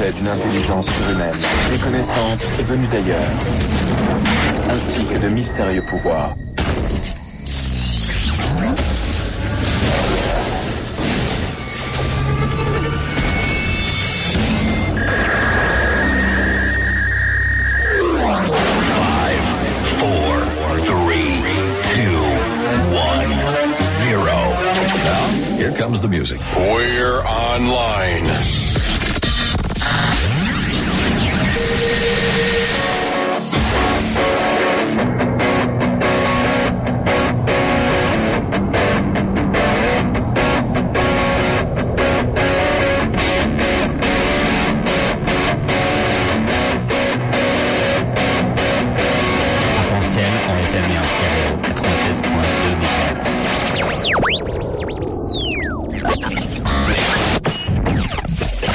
reflet d'une intelligence surhumaine, des connaissances venues d'ailleurs, ainsi que de mystérieux pouvoirs. Here comes the music. We're online. Arc-en-ciel en FM et en stéréo, 96.2 MHz.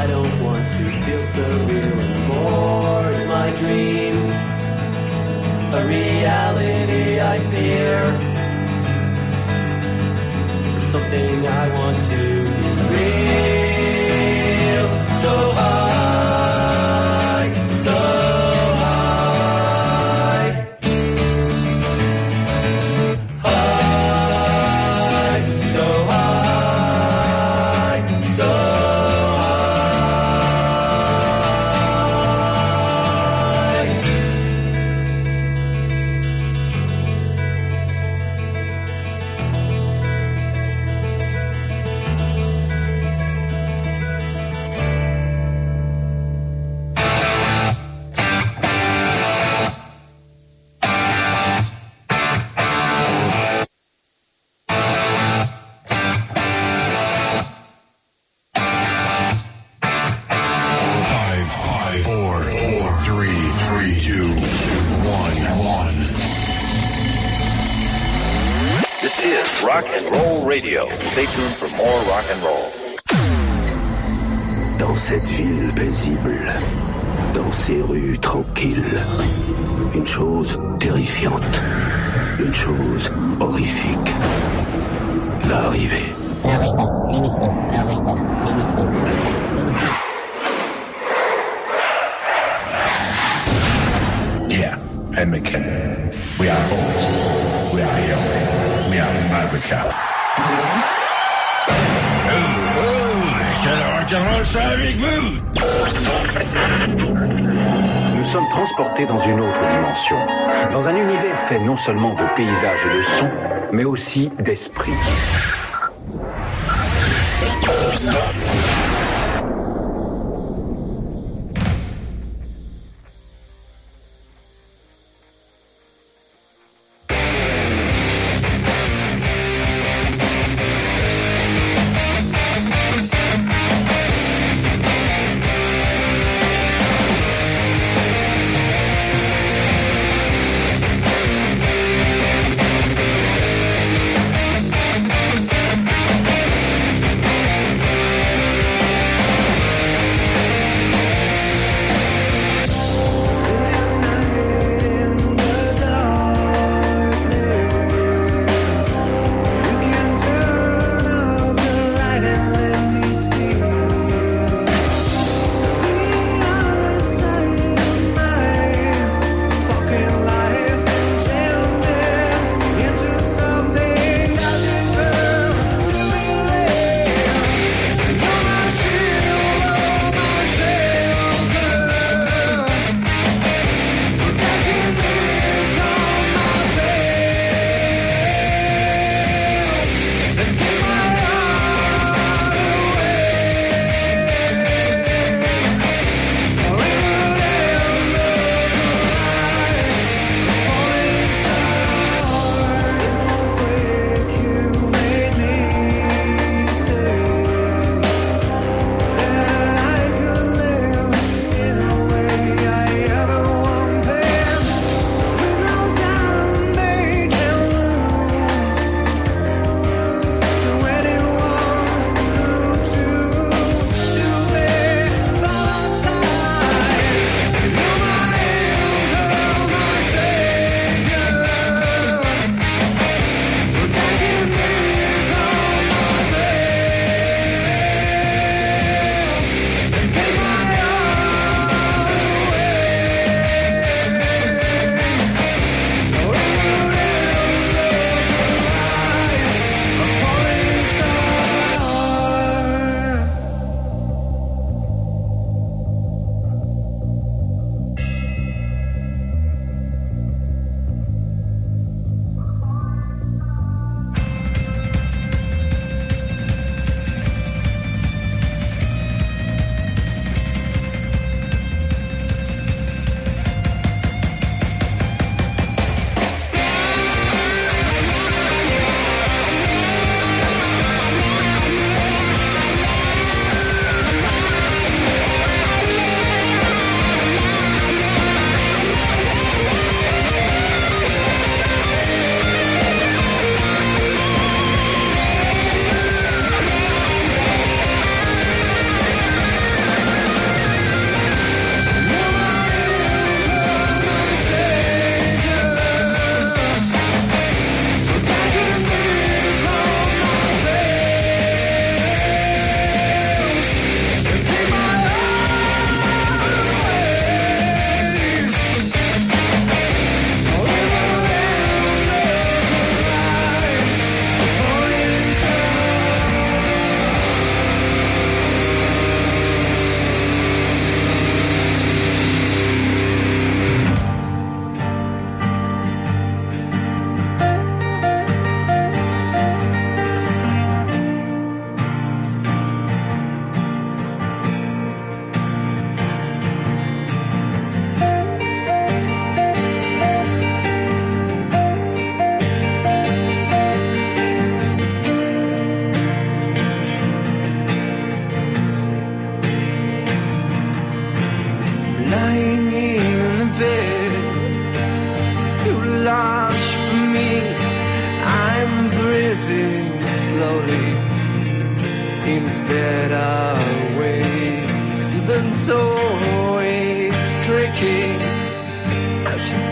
I don't want to feel surreal anymore. Is my dream a reality I fear? Or something I want to be real? So high, so high, high, so high, so high. This is Rock and Roll Radio. Stay tuned for more rock and roll. Dans cette ville paisible, dans ces rues tranquilles, une chose terrifiante, une chose horrifique va arriver. Yeah, Heineken. We are old. We are young. We are Africa. Avec vous. Nous sommes transportés dans une autre dimension, dans un univers fait non seulement de paysages et de sons, mais aussi d'esprit.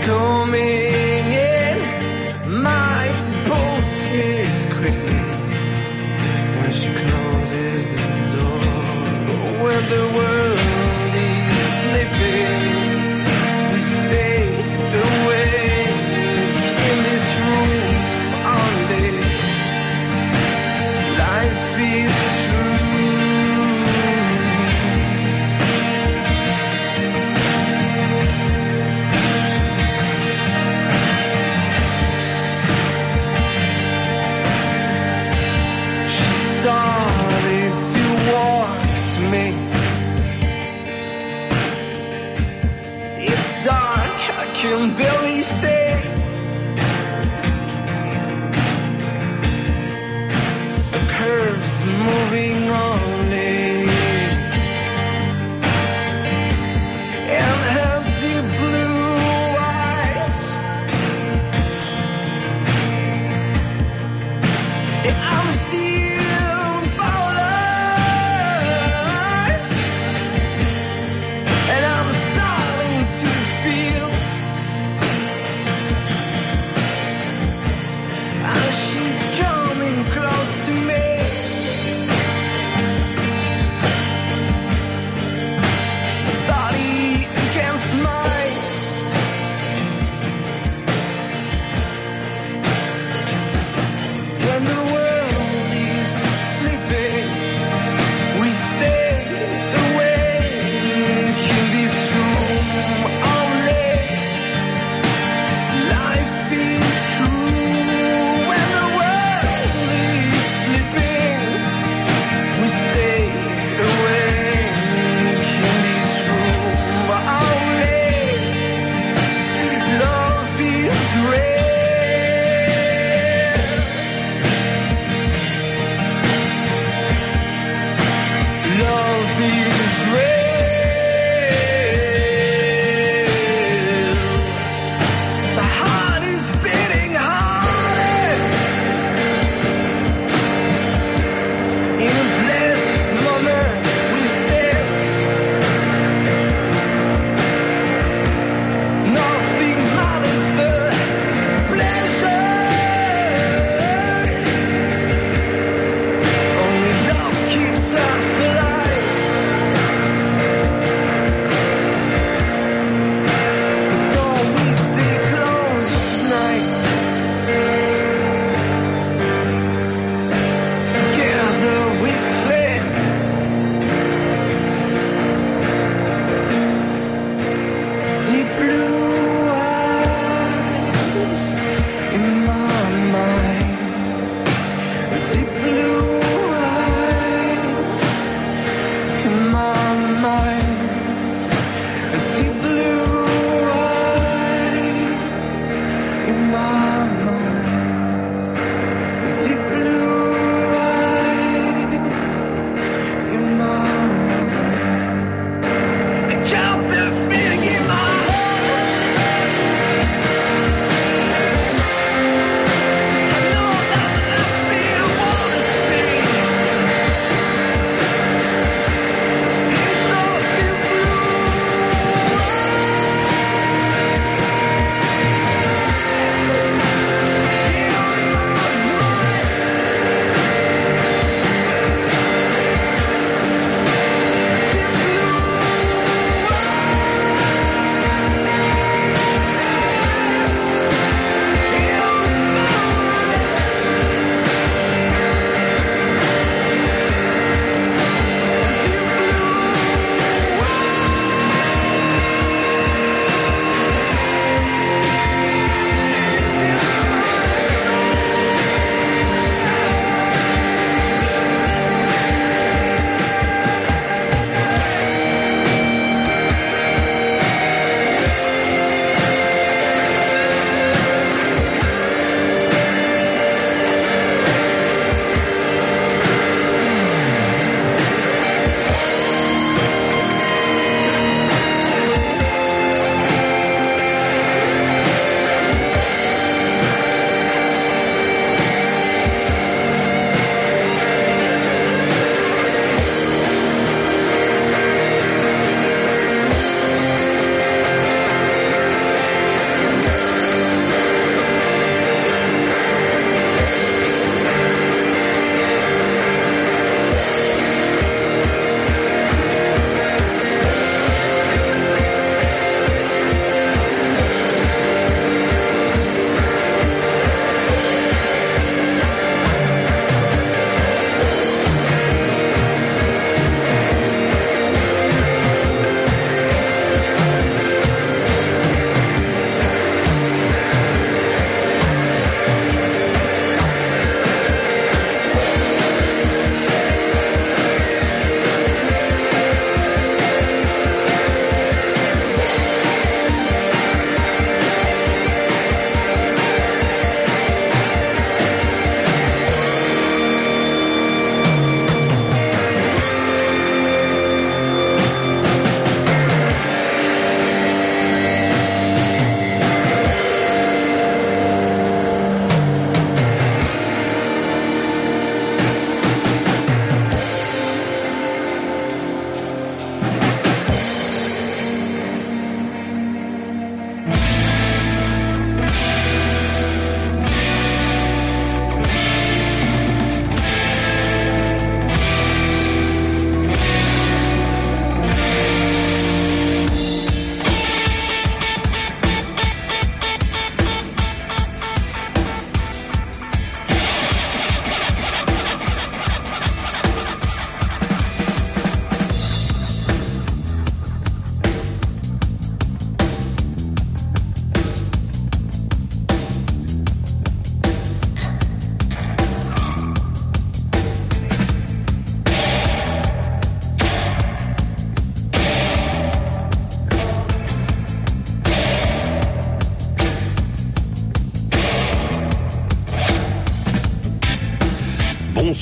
coming in. My pulse is quickening when she closes the door. When the world is sleeping, we stay awake in this room all day. Life is true. Started to walk to me. It's dark, I can barely see. The curves moving only, and her deep blue eyes. And I'm still powerless, and I'm starting to feel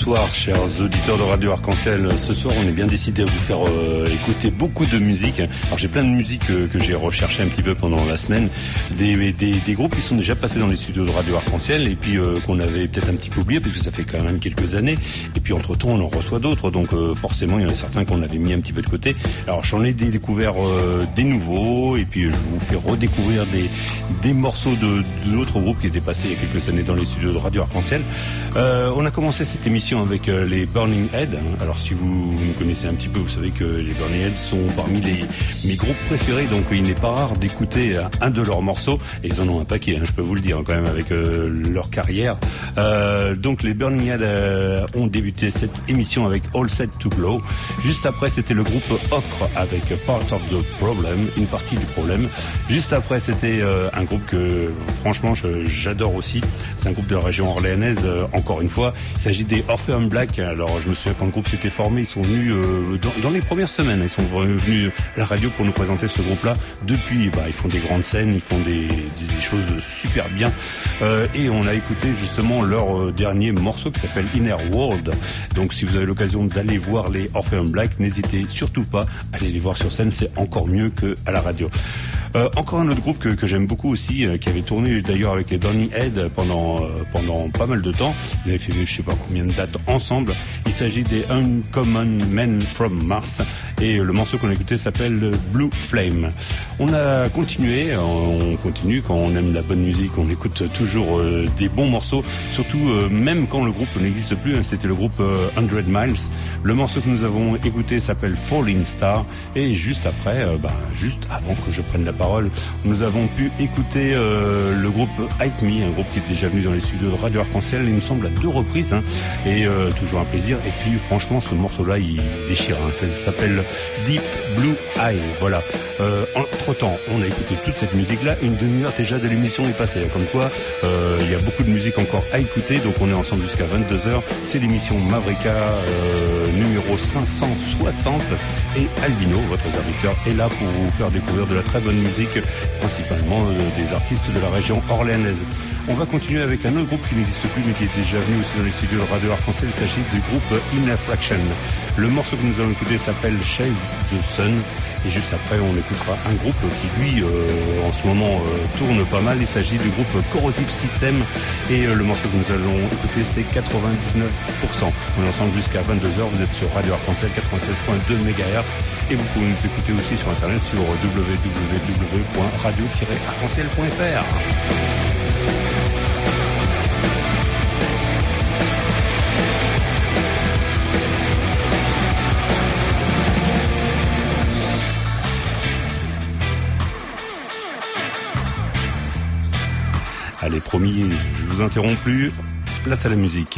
Bonsoir chers auditeurs de Radio Arc-en-Ciel. Ce soir on est bien décidé à vous faire écouter beaucoup de musique. Alors j'ai plein de musiques que j'ai recherché un petit peu pendant la semaine. Des groupes qui sont déjà passés dans les studios de Radio Arc-en-Ciel et puis qu'on avait peut-être un petit peu oublié parce que ça fait quand même quelques années. Et puis entre temps on en reçoit d'autres. Donc forcément il y en a certains qu'on avait mis un petit peu de côté. Alors j'en ai découvert des nouveaux et puis je vous fais redécouvrir des morceaux d'autres groupes qui étaient passés il y a quelques années dans les studios de Radio Arc-en-Ciel. On a commencé cette émission avec les Burning Head. Alors si vous me connaissez un petit peu, vous savez que les Burning Head sont parmi mes groupes préférés, donc il n'est pas rare d'écouter un de leurs morceaux, et ils en ont un paquet, je peux vous le dire quand même avec leur carrière. Donc les Burning Head ont débuté cette émission avec All Set to Glow. Juste après c'était le groupe Ocre avec Part of the Problem, une partie du problème. Juste après c'était un groupe que franchement j'adore aussi, c'est un groupe de la région orléanaise, encore une fois, il s'agit des Orpheum Black. Alors je me souviens quand le groupe s'était formé, ils sont venus dans les premières semaines, ils sont venus à la radio pour nous présenter ce groupe-là. Depuis, ils font des grandes scènes, ils font des choses super bien, et on a écouté justement leur dernier morceau qui s'appelle Inner World. Donc si vous avez l'occasion d'aller voir les Orpheum Black, n'hésitez surtout pas à aller les voir sur scène, c'est encore mieux que à la radio. Encore un autre groupe que j'aime beaucoup aussi, qui avait tourné d'ailleurs avec les Burning Head pendant pas mal de temps. Ils avaient fait je sais pas combien de dates ensemble. Il s'agit des Uncommon Men from Mars et le morceau qu'on a écouté s'appelle Blue Flame. On continue quand on aime la bonne musique, on écoute toujours des bons morceaux, surtout même quand le groupe n'existe plus. C'était le groupe 100 Miles. Le morceau que nous avons écouté s'appelle Falling Star et juste après, juste avant que je prenne la parole, nous avons pu écouter le groupe Hype Me, un groupe qui est déjà venu dans les studios de Radio Arc-en-Ciel, il me semble à 2 reprises, et toujours un plaisir. Et puis franchement ce morceau-là il déchire, ça s'appelle Deep Blue Eye. Voilà. Entre temps on a écouté toute cette musique-là, une demi-heure déjà de l'émission est passée, comme quoi il y a beaucoup de musique encore à écouter, donc on est ensemble jusqu'à 22h. C'est l'émission Mavrika numéro 560 et Albino, votre serviteur, est là pour vous faire découvrir de la très bonne musique, principalement des artistes de la région orléanaise. On va continuer avec un autre groupe qui n'existe plus mais qui est déjà venu aussi dans les studios de Radio Arc-en-Ciel. Il s'agit du groupe Inner Fraction. Le morceau que nous allons écouter s'appelle Chase the Sun et juste après on écoutera un groupe qui lui en ce moment tourne pas mal. Il s'agit du groupe Corrosive System et le morceau que nous allons écouter c'est 99%. On est ensemble jusqu'à 22h, vous êtes sur Radio Arc-en-Ciel 96.2 MHz et vous pouvez nous écouter aussi sur internet sur www.radio-arc-en-ciel.fr. Allez, promis, je vous interromps plus, place à la musique.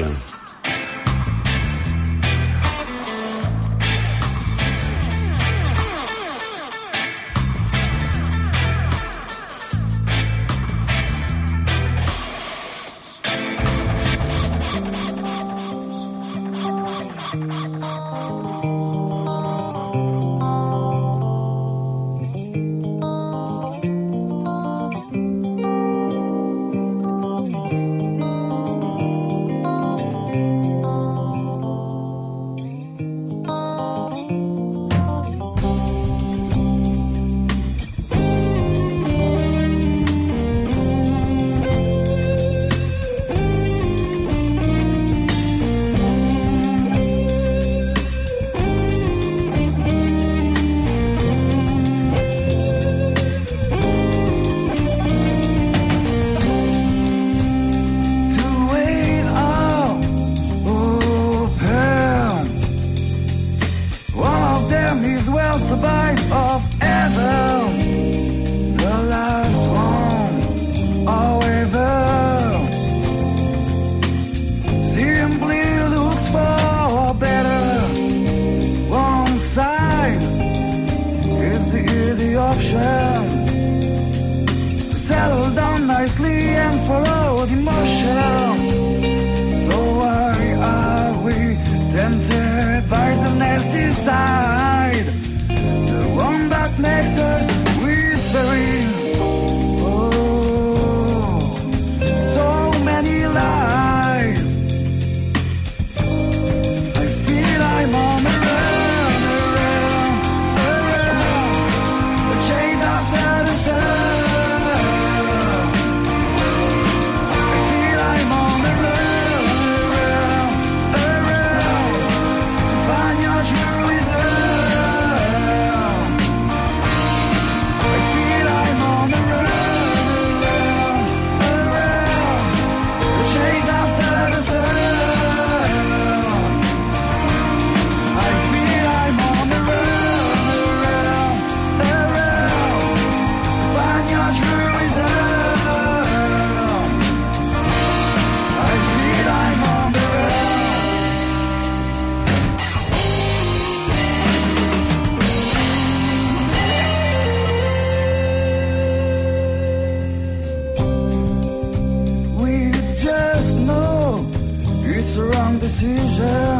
decision.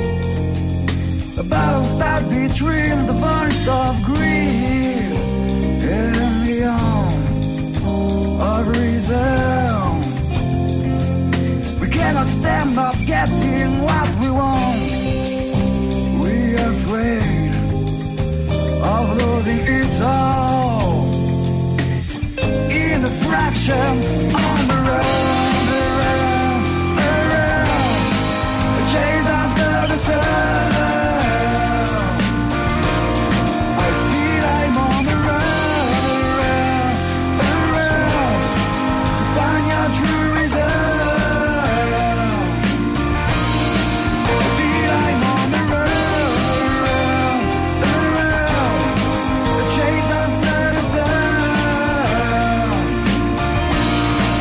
A battle start between the voice of greed and the arm of reason. We cannot stand up getting what we want. We are afraid of losing it all in a fraction on the road. Chase after the sun. I feel I'm on the run, to find your true reason. I feel I'm on the run, chase after the sun.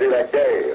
demander la guerre.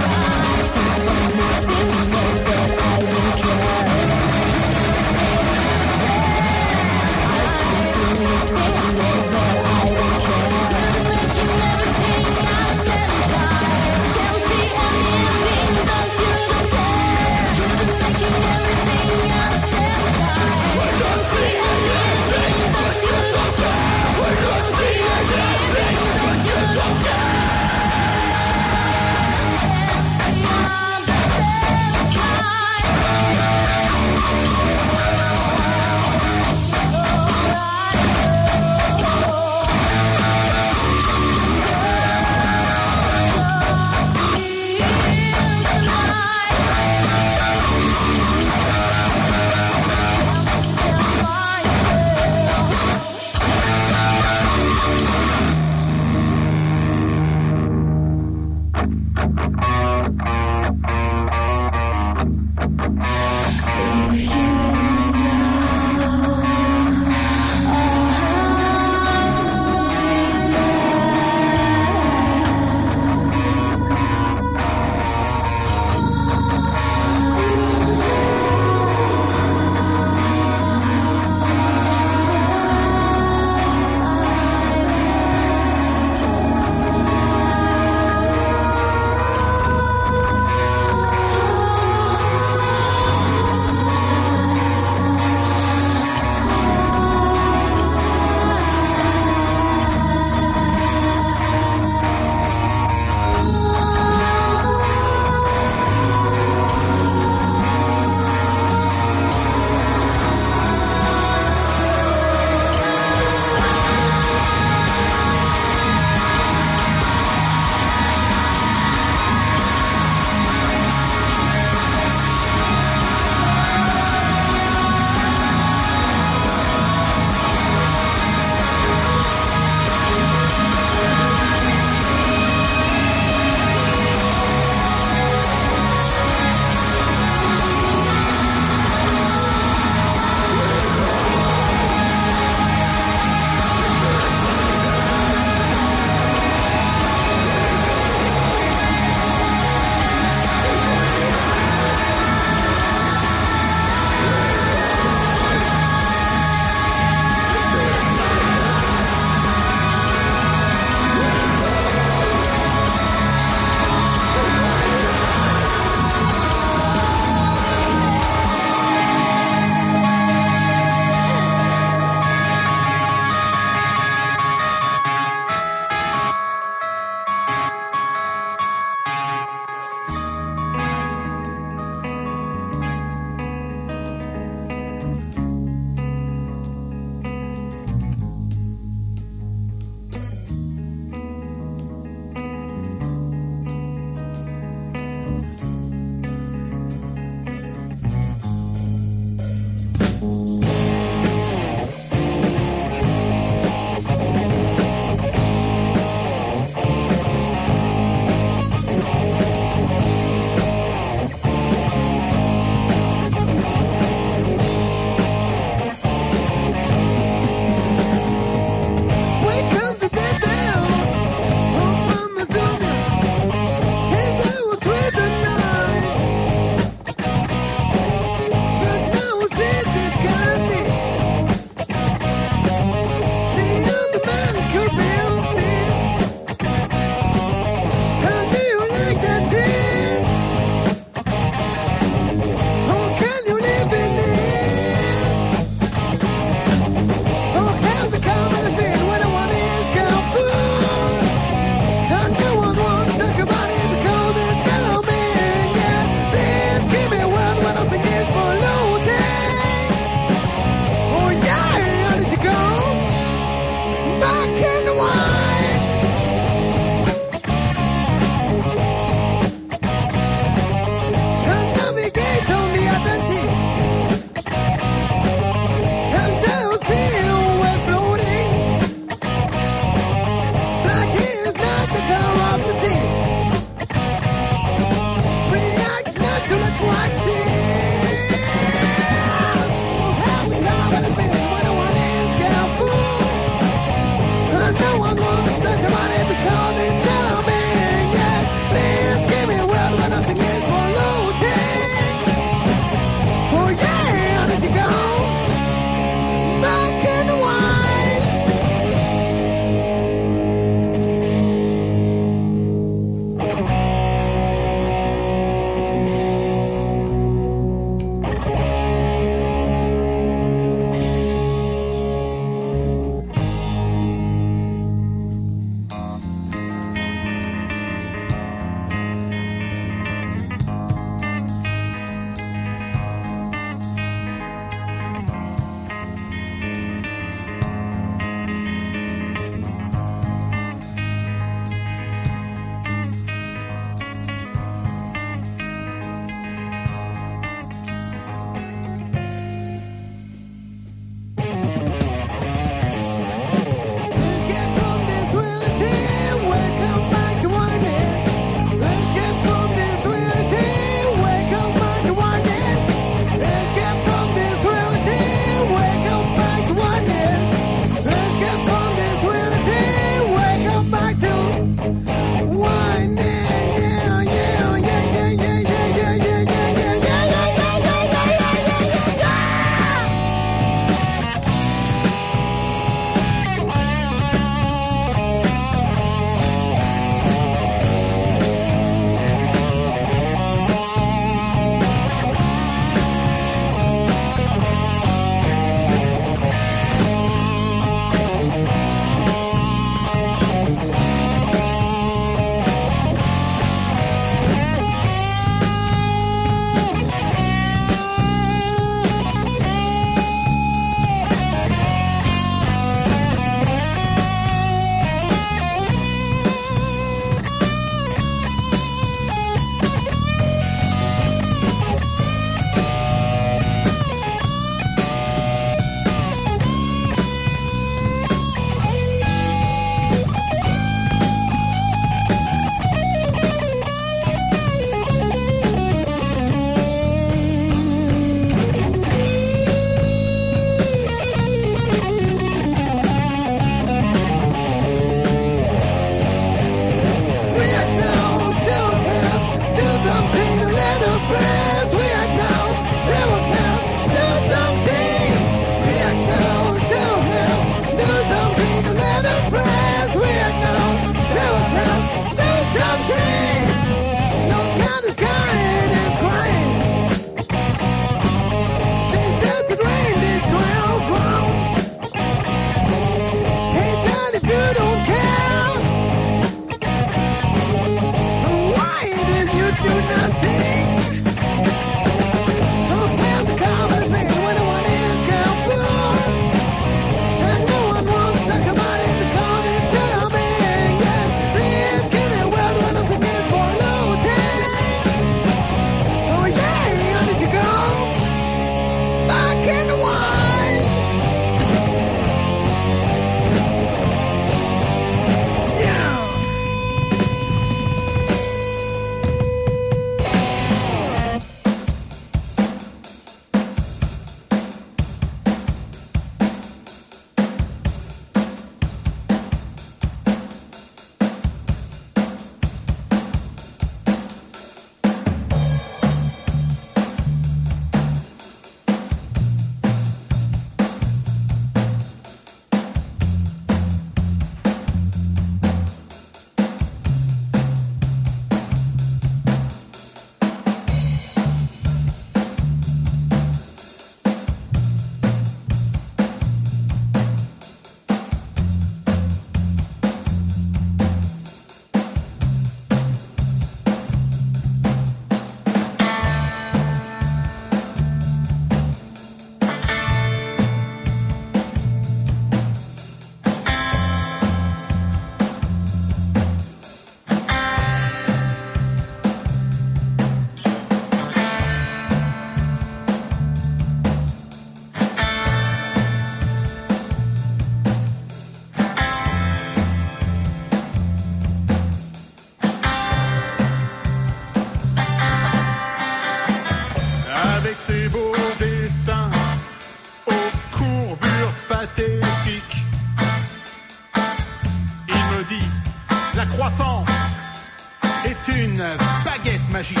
magique.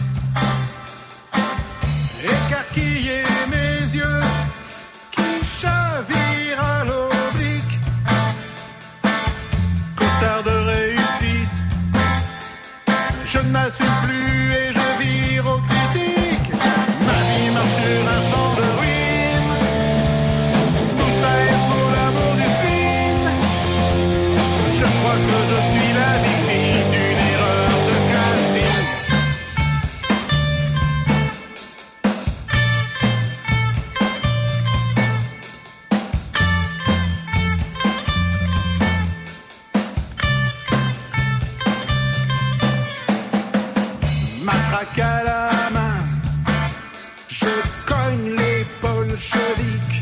Écarquiller mes yeux qui chavirent à l'oblique. Costard de réussite, je ne m'assume plus et je vire aux critiques. Ma vie marche sur un champ de ruines. Tout ça est pour l'amour du spleen. Je crois que je suis la victime d'une erreur de casting. Matraque à la main, je cogne les bolcheviks.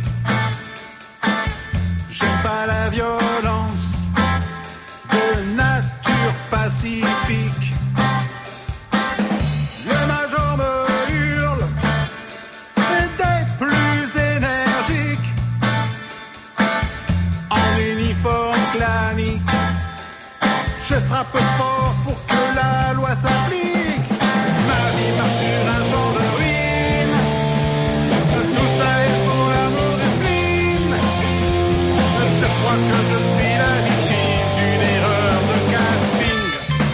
J'aime pas la violence de nature pacifique. Le major me hurle des plus énergiques en uniforme clanique. Je frappe fort pour que la loi s'applique. Ma vie marche sur un champ de ruines. Tout ça est pour l'amour du spleen. Je crois que je suis la victime d'une erreur de casting.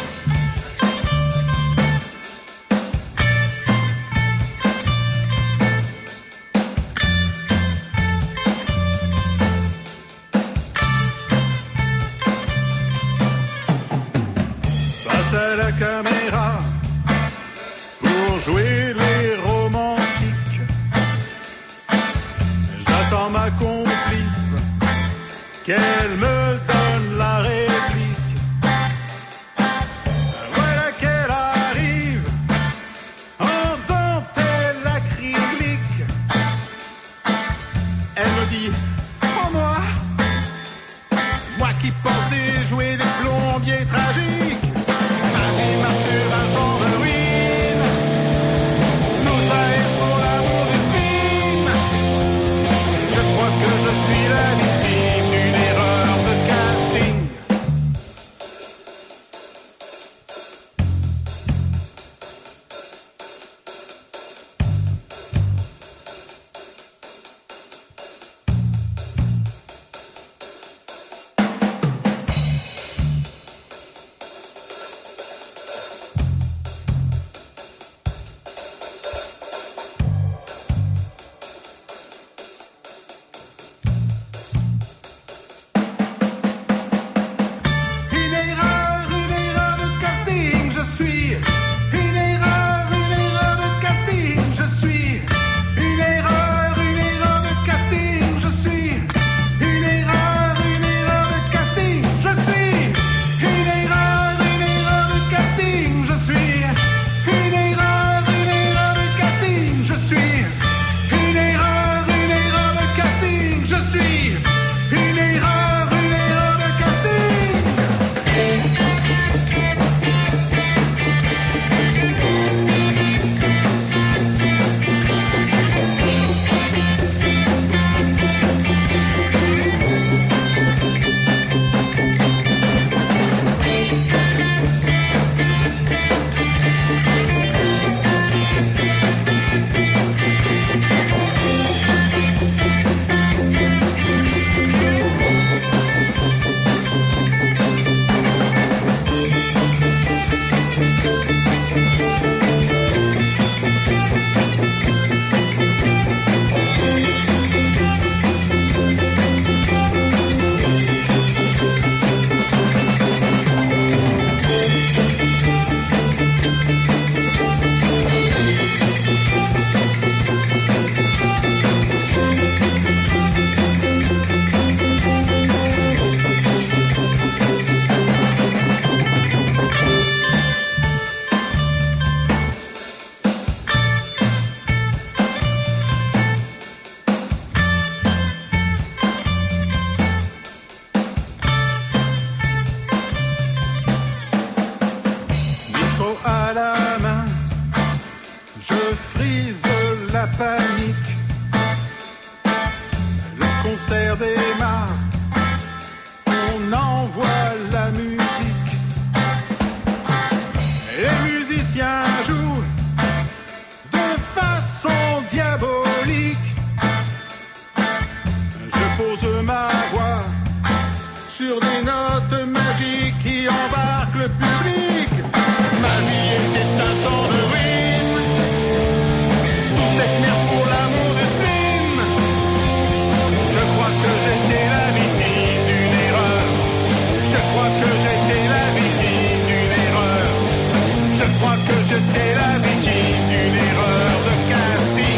Face à la caméra pour jouer les romantiques. J'attends ma complice, qu'elle me donne la réplique. Voilà qu'elle arrive en dentelle acrylique. Elle me dit: prends-moi, moi qui pensais jouer des plombiers tragiques. Ma vie marche sur un champ de ruines. Tout ça est pour l'amour du spleen. Je crois que je suis la victime d'une erreur de casting. Une erreur de casting, je suis. Une erreur de casting, je suis. Une erreur de casting, je suis. Une erreur de casting, je suis. Une erreur de casting, je suis. Une erreur de casting, je suis. Une erreur de casting, je suis. Une erreur de casting. À la main, je frise la panique. Le concert démarre, on envoie la musique. Les musiciens J'étais la victime d'une erreur de casting.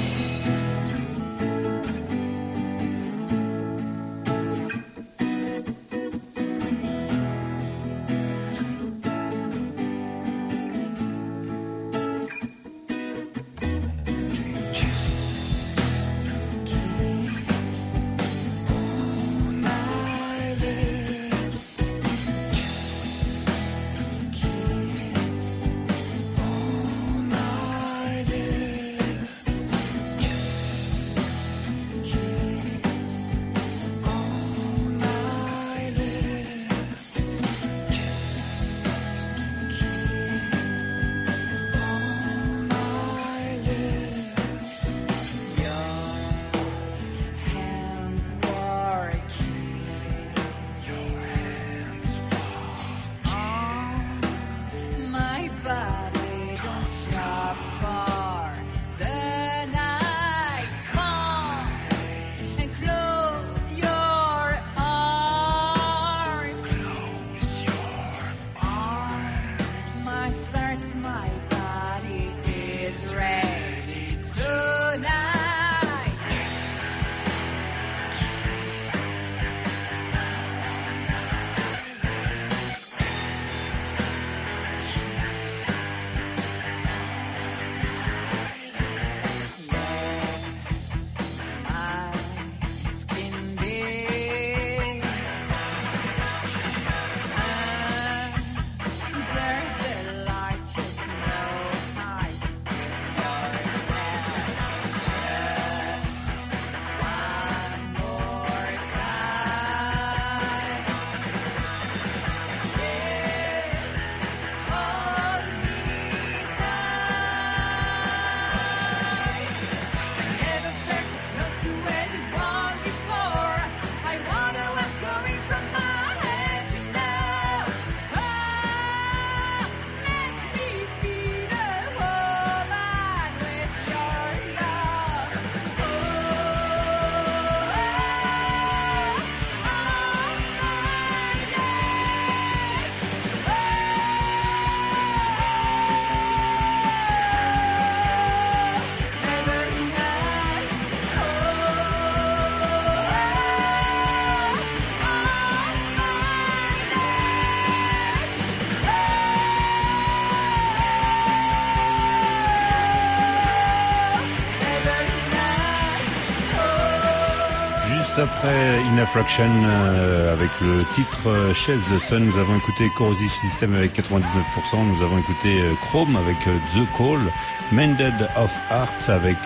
Après In a Fraction avec le titre Chase the Sun, nous avons écouté Corrosive System avec 99%, nous avons écouté Chrome avec The Call, Mended of Heart avec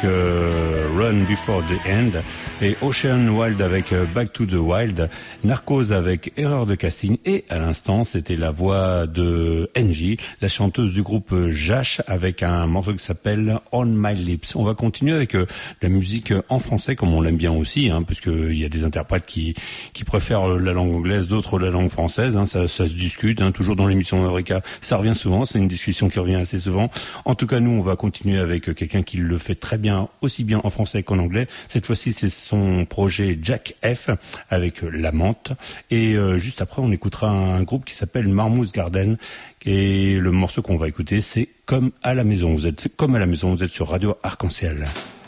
Run Before the End et Ocean Wild avec Back to the Wild, Narcos avec Erreur de casting et à l'instant c'était la voix de Angie, la chanteuse du groupe Jash avec un morceau qui s'appelle On My Lips. On va continuer avec la musique en français comme on l'aime bien aussi, puisque il y a des interprètes qui préfèrent la langue anglaise, d'autres la langue française, ça se discute, toujours dans l'émission Eureka, ça revient souvent, c'est une discussion qui revient assez souvent. En tout cas, nous, on va continuer avec quelqu'un qui le fait très bien, aussi bien en français qu'en anglais. Cette fois-ci, c'est son projet Jack F avec La Menthe. Et juste après, on écoutera un groupe qui s'appelle Marmouth Garden. Et le morceau qu'on va écouter, c'est Comme à la maison. Vous êtes comme à la maison, vous êtes sur Radio Arc-en-Ciel.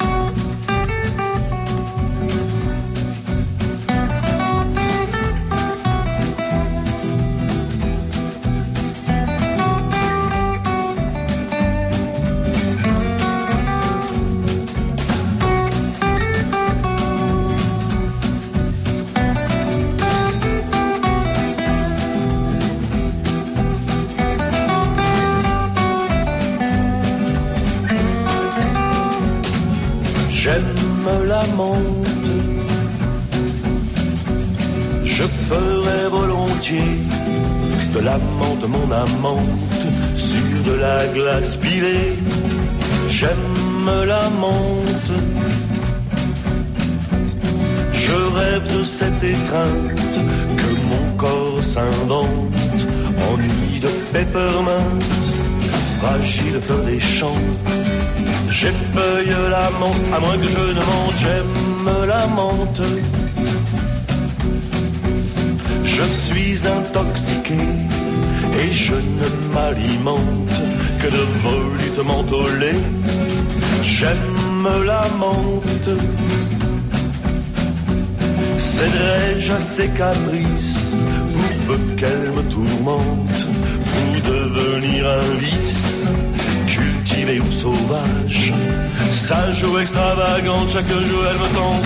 J'aime la menthe, je ferai volontiers de la menthe mon amante sur de la glace pilée. J'aime la menthe, je rêve de cette étreinte que mon corps s'invente en nid de peppermint, fragile fleur des champs. J'effeuille la menthe, à moins que je ne mente, j'aime la menthe. Je suis intoxiqué et je ne m'alimente que de volutes mentholées. J'aime la menthe. Céderai-je à ses caprices pour peu qu'elle me tourmente, pour devenir un vice, cultivé ou sauvage, sage ou extravagante, chaque jour elle me tente.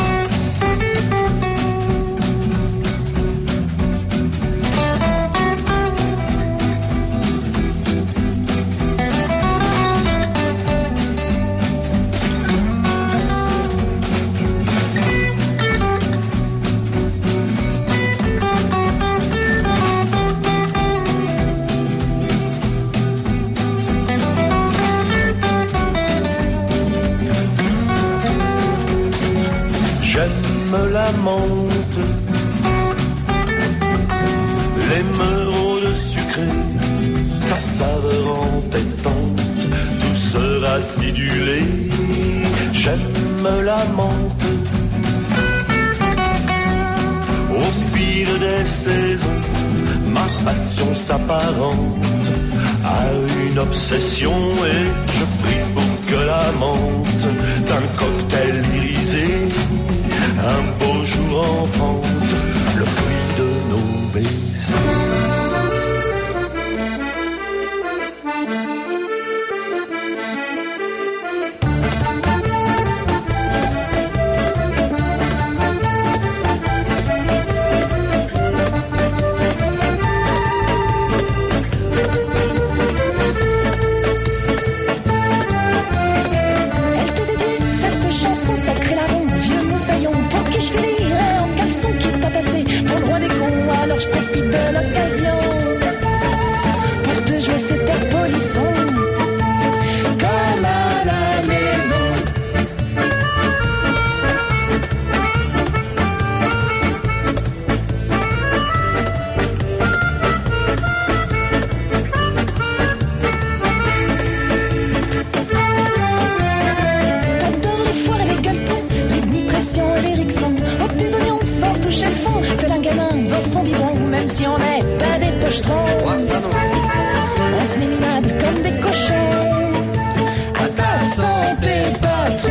La menthe, l'émeraude sucrée, sa saveur entêtante, douceur acidulée. J'aime la menthe. Au fil des saisons, ma passion s'apparente à une obsession et je prie pour que la menthe d'un cocktail irisé un beau jour enfante le fruit de nos baisers. Elle te dédie cette chanson sacrée larron, vieux moussaillon, pour qui je finirai en caleçon qui t'a passé pour le roi des cons. Alors je profite de l'occasion pour te jouer cet air polisson, comme à la maison. T'adores les foires et les gueuletons, les demi-pressions et les rixons, aux petits oignons sans toucher le fond, tel un gamin dans son biberon, même si on n'est pas des pochetrons. On se met minable comme des cochons. À ta santé, patron.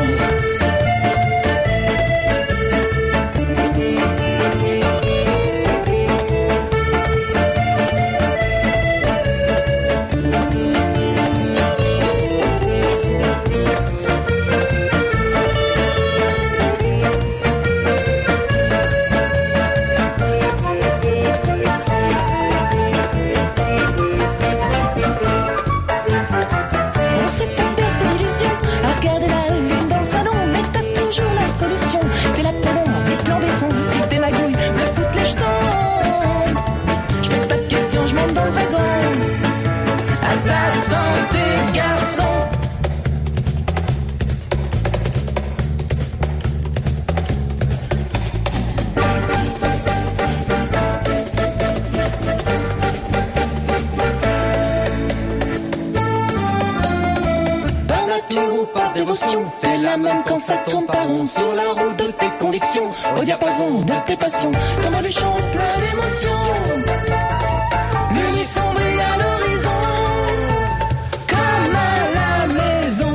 On s'est peut-être bercé d'illusions à regarder la lune dans le salon, mais t'as toujours la solution. T'es l'Apollon, les plans béton, si t'es magouille, me foutent les jetons. Je pose pas de questions, je monte dans le wagon. À ta santé, garçon. Par nature ou par dévotion, t'es la même quand ça tourne pas rond. Sur la route de tes convictions, au diapason de tes passions, ton les chants plein d'émotions. L'unisson brille à l'horizon, comme à la maison.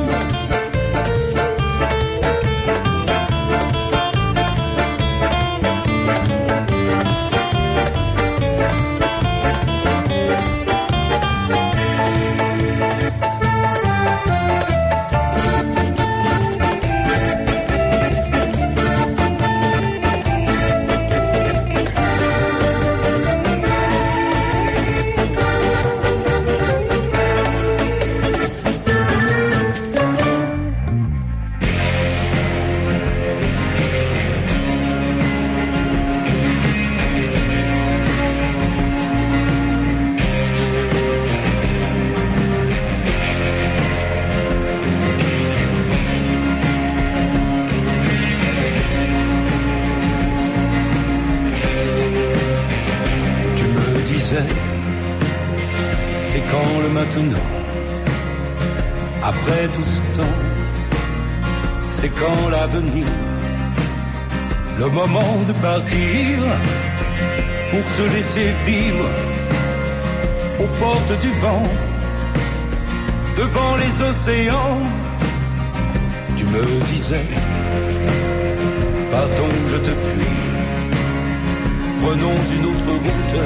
Tu me disais, c'est quand le maintenant, après tout ce temps, c'est quand l'avenir, le moment de partir, pour se laisser vivre aux portes du vent, devant les océans. Tu me disais, partons, je te fuis, prenons une autre route,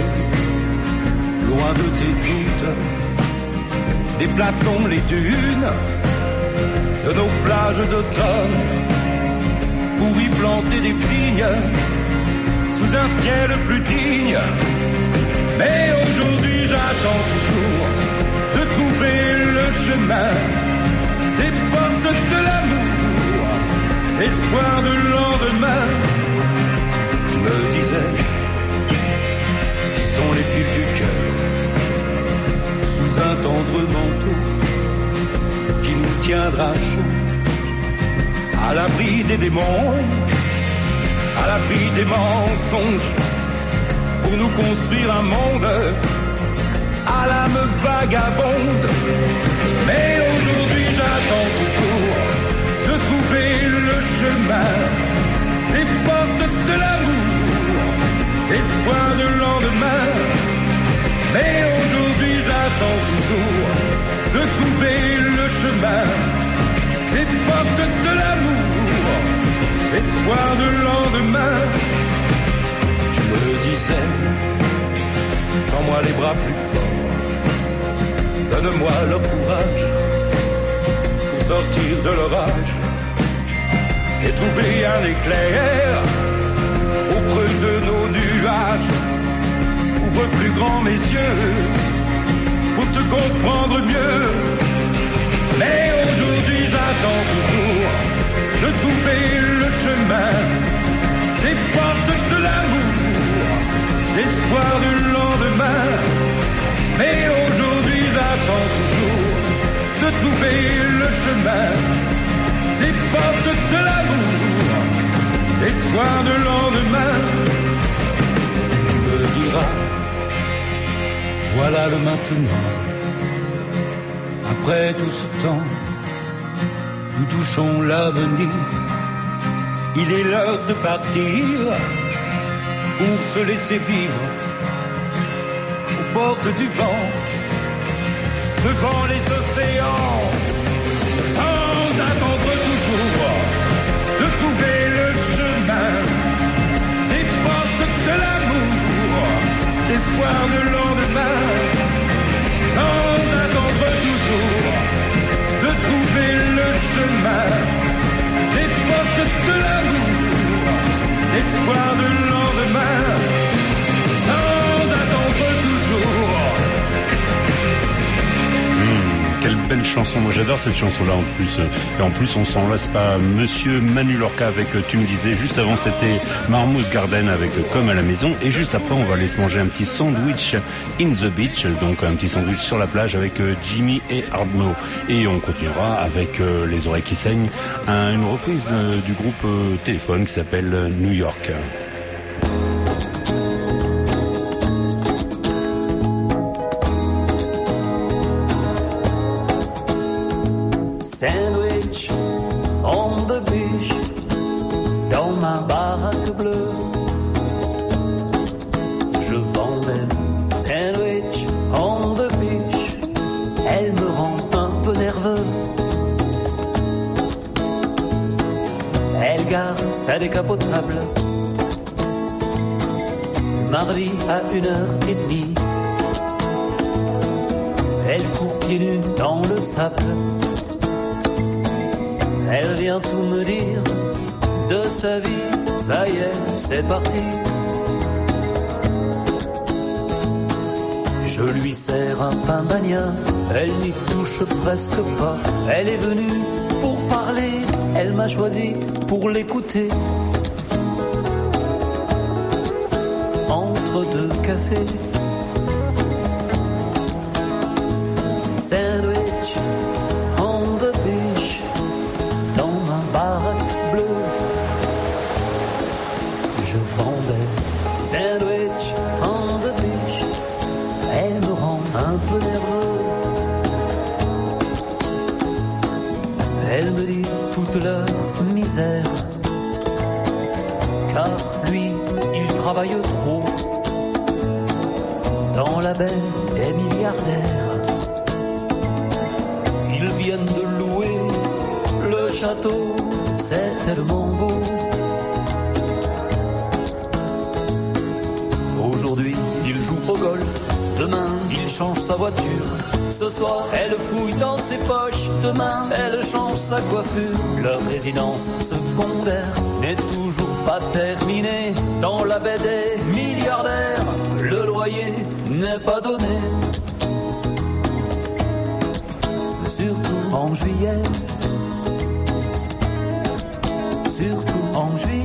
loin de tes doutes. Déplaçons les dunes de nos plages d'automne pour y planter des vignes sous un ciel plus digne. Mais aujourd'hui j'attends toujours de trouver le chemin des portes de l'amour, espoir de lendemain. Tu me disais, qui sont les fils du cœur, sous un tendre manteau qui nous tiendra chaud, à l'abri des démons, à l'abri des mensonges, pour nous construire un monde à l'âme vagabonde. Mais aujourd'hui j'attends toujours de trouver le chemin des portes de l'amour, espoir de lendemain. Mais aujourd'hui j'attends toujours de trouver le chemin des portes de l'amour, espoir de lendemain. Tu me disais, tends-moi les bras plus forts, donne-moi le courage pour sortir de l'orage et trouver un éclair au creux de nos nuages. Ouvre plus grand mes yeux pour te comprendre mieux. Mais aujourd'hui j'attends toujours de trouver le chemin des portes de l'amour, espoir du lendemain. Mais aujourd'hui j'attends toujours de trouver le chemin des portes de l'amour, espoir de lendemain. Tu me diras, voilà le maintenant. Après tout ce temps, nous touchons l'avenir. Il est l'heure de partir pour se laisser vivre aux portes du vent, devant les océans, sans attendre toujours de trouver le chemin des portes de l'amour, l'espoir de lendemain, sans attendre toujours de trouver le chemin des portes de l'amour, espoir de lendemain, sans attendre toujours. Quelle belle chanson, moi j'adore cette chanson-là en plus. Et en plus on s'en lasse pas. Monsieur Manu Lorca avec Tu me disais, juste avant c'était Marmouze Garden avec Comme à la maison. Et juste après on va aller se manger un petit sandwich in the beach, donc un petit sandwich sur la plage avec Jimmy et Arnaud. Et on continuera avec Les oreilles qui saignent, une reprise du groupe Téléphone qui s'appelle New York. Sandwich on the beach, dans ma baraque bleue, je vendais sandwich on the beach. Elle me rend un peu nerveux. Elle garde sa décapotable mardi à 1h30. Elle court pieds nus dans le sable. Elle vient tout me dire de sa vie, ça y est, c'est parti. Je lui sers un pain bagnat, elle n'y touche presque pas. Elle est venue pour parler, elle m'a choisi pour l'écouter. Entre deux cafés, sandwich on the beach, dans ma baraque bleue, je vendais sandwich on the beach. Elle me rend un peu nerveux. Elle me dit toute leur misère, car lui, il travaille trop. Dans la baie des milliardaires, viennent de louer le château, c'est tellement beau. Aujourd'hui, il joue au golf, demain, il change sa voiture. Ce soir, elle fouille dans ses poches, demain, elle change sa coiffure. Leur résidence secondaire n'est toujours pas terminée. Dans la baie des milliardaires, le loyer n'est pas donné. Surtout en juillet, surtout en juillet.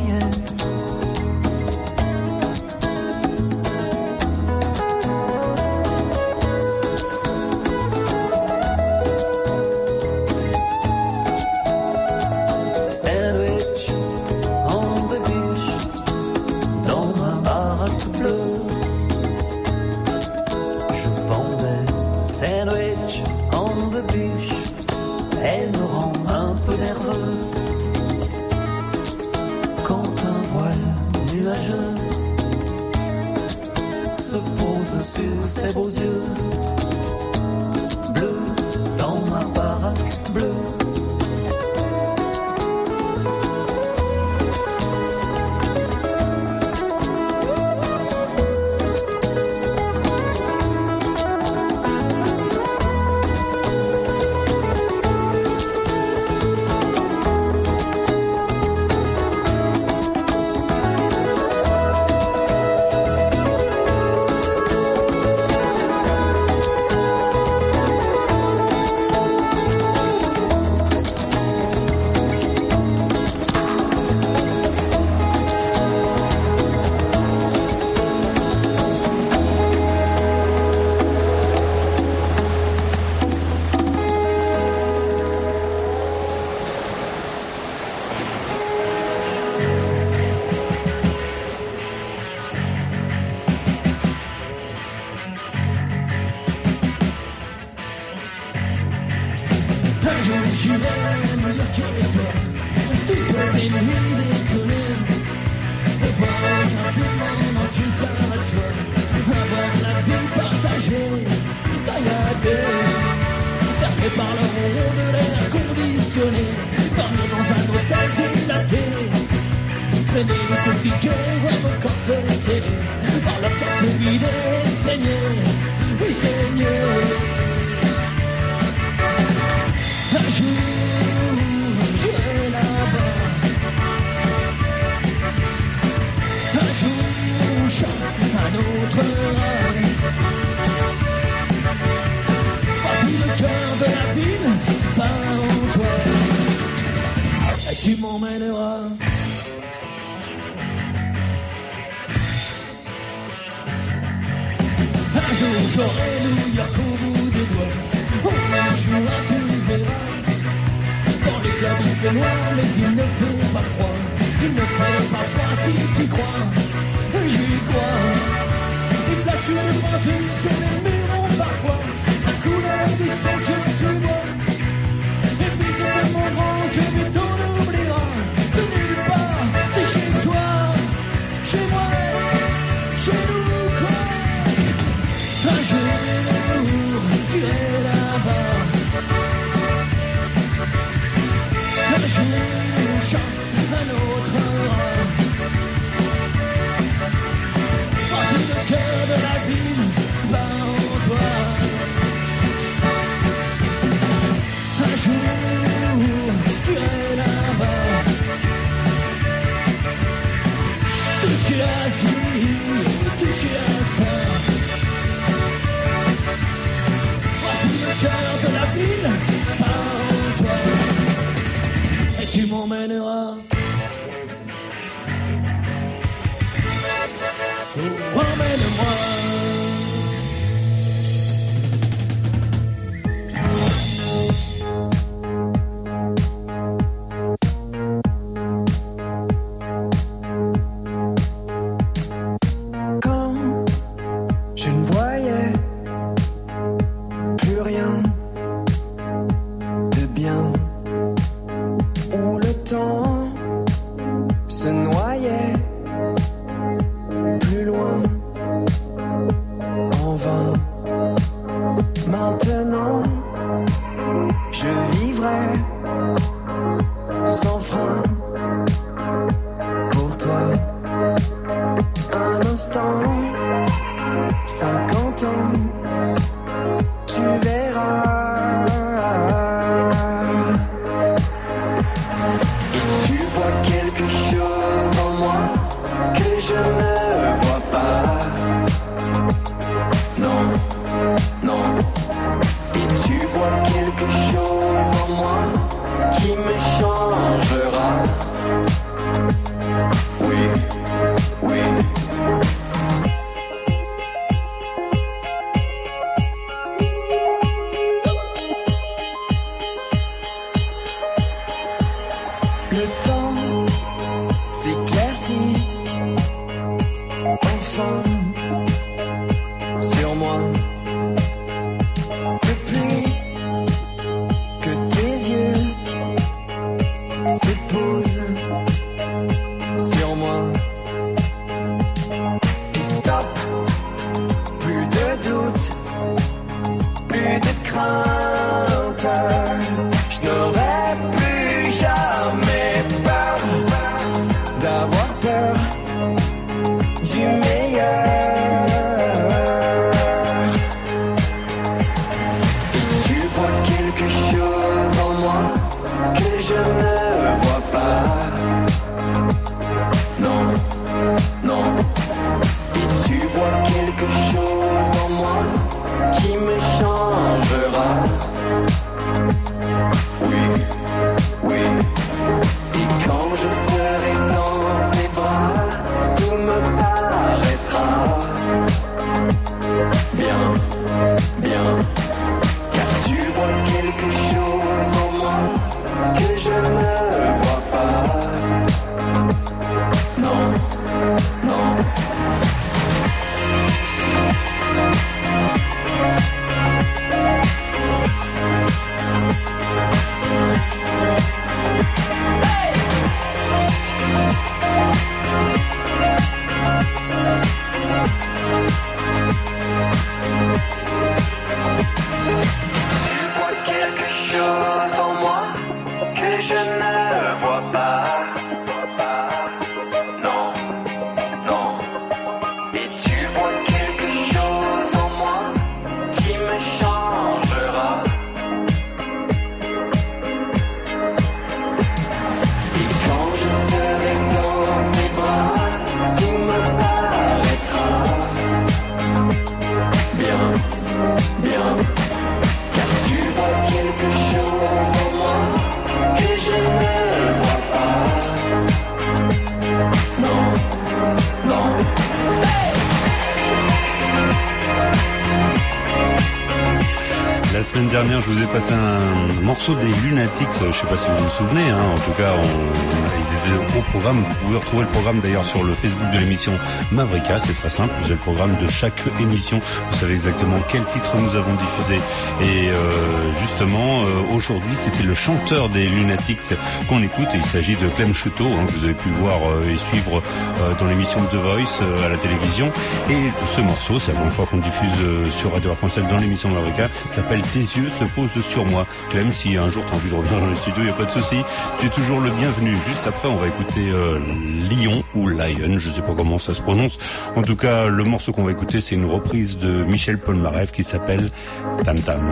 Sur ses beaux yeux bleus, dans ma baraque bleue. Maintenant, je vis vrai, sans frein. Pour toi, un instant, 50 ans, tu verras. Et tu vois quelque chose en moi que je ne vois pas. Non, non. Et tu vois quelque chose en moi qui me changera. Oui, oui. Le temps s'éclaircit enfin sur moi. Depuis que tes yeux se posent sur moi. Et stop, plus de doute, plus de crainte. Je n'aurai plus jamais peur d'avoir peur du meilleur. Et tu vois quelque chose en moi que je ne vois pas. Non, non. Et tu vois quelque chose en moi qui me changera. Oui, oui. Et quand je serai dans tes bras, tout me paraîtra bien, bien. Car tu vois quelque chose en moi que je ne vois pas. Non, non. La semaine dernière, je vous ai passé un morceau des Lunatics, je ne sais pas si vous vous souvenez, hein. En tout cas, ils étaient au programme. Vous pouvez retrouver le programme d'ailleurs sur le Facebook de l'émission Mavrika, c'est très simple, j'ai le programme de chaque émission, vous savez exactement quel titre nous avons diffusé. Et justement, aujourd'hui, c'était le chanteur des Lunatics qu'on écoute, et il s'agit de Clem Chouteau, hein, que vous avez pu voir et suivre dans l'émission de The Voice à la télévision. Et ce morceau, c'est la première fois qu'on le diffuse sur Radio Arc-en-Ciel dans l'émission Mavrika, s'appelle Tes yeux se posent sur moi. Clem, si un jour tu as envie de revenir dans le studio, il n'y a pas de souci, tu es toujours le bienvenu. Juste après, on va écouter Lion ou Lion, je sais pas comment ça se prononce. En tout cas, le morceau qu'on va écouter, c'est une reprise de Michel Polnareff qui s'appelle Tam Tam.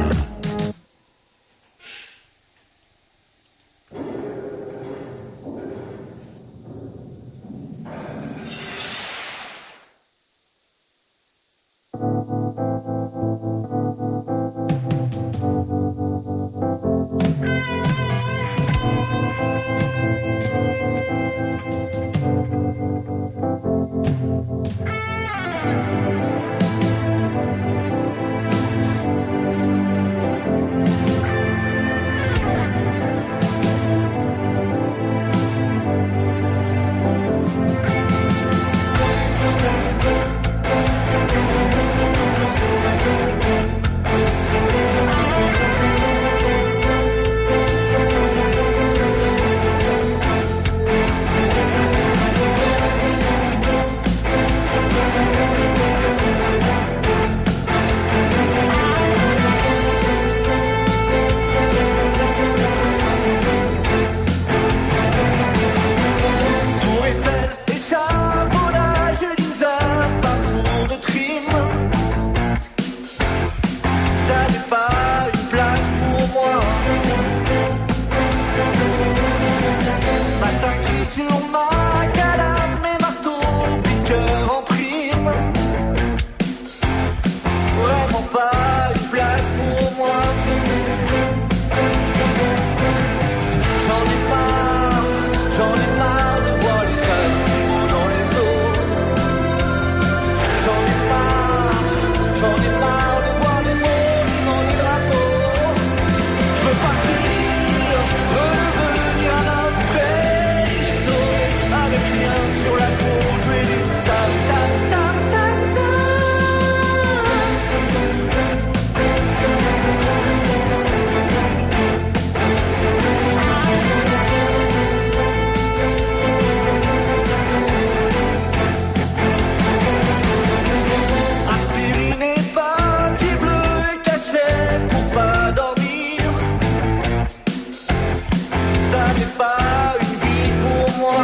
n'ai pas une vie pour moi.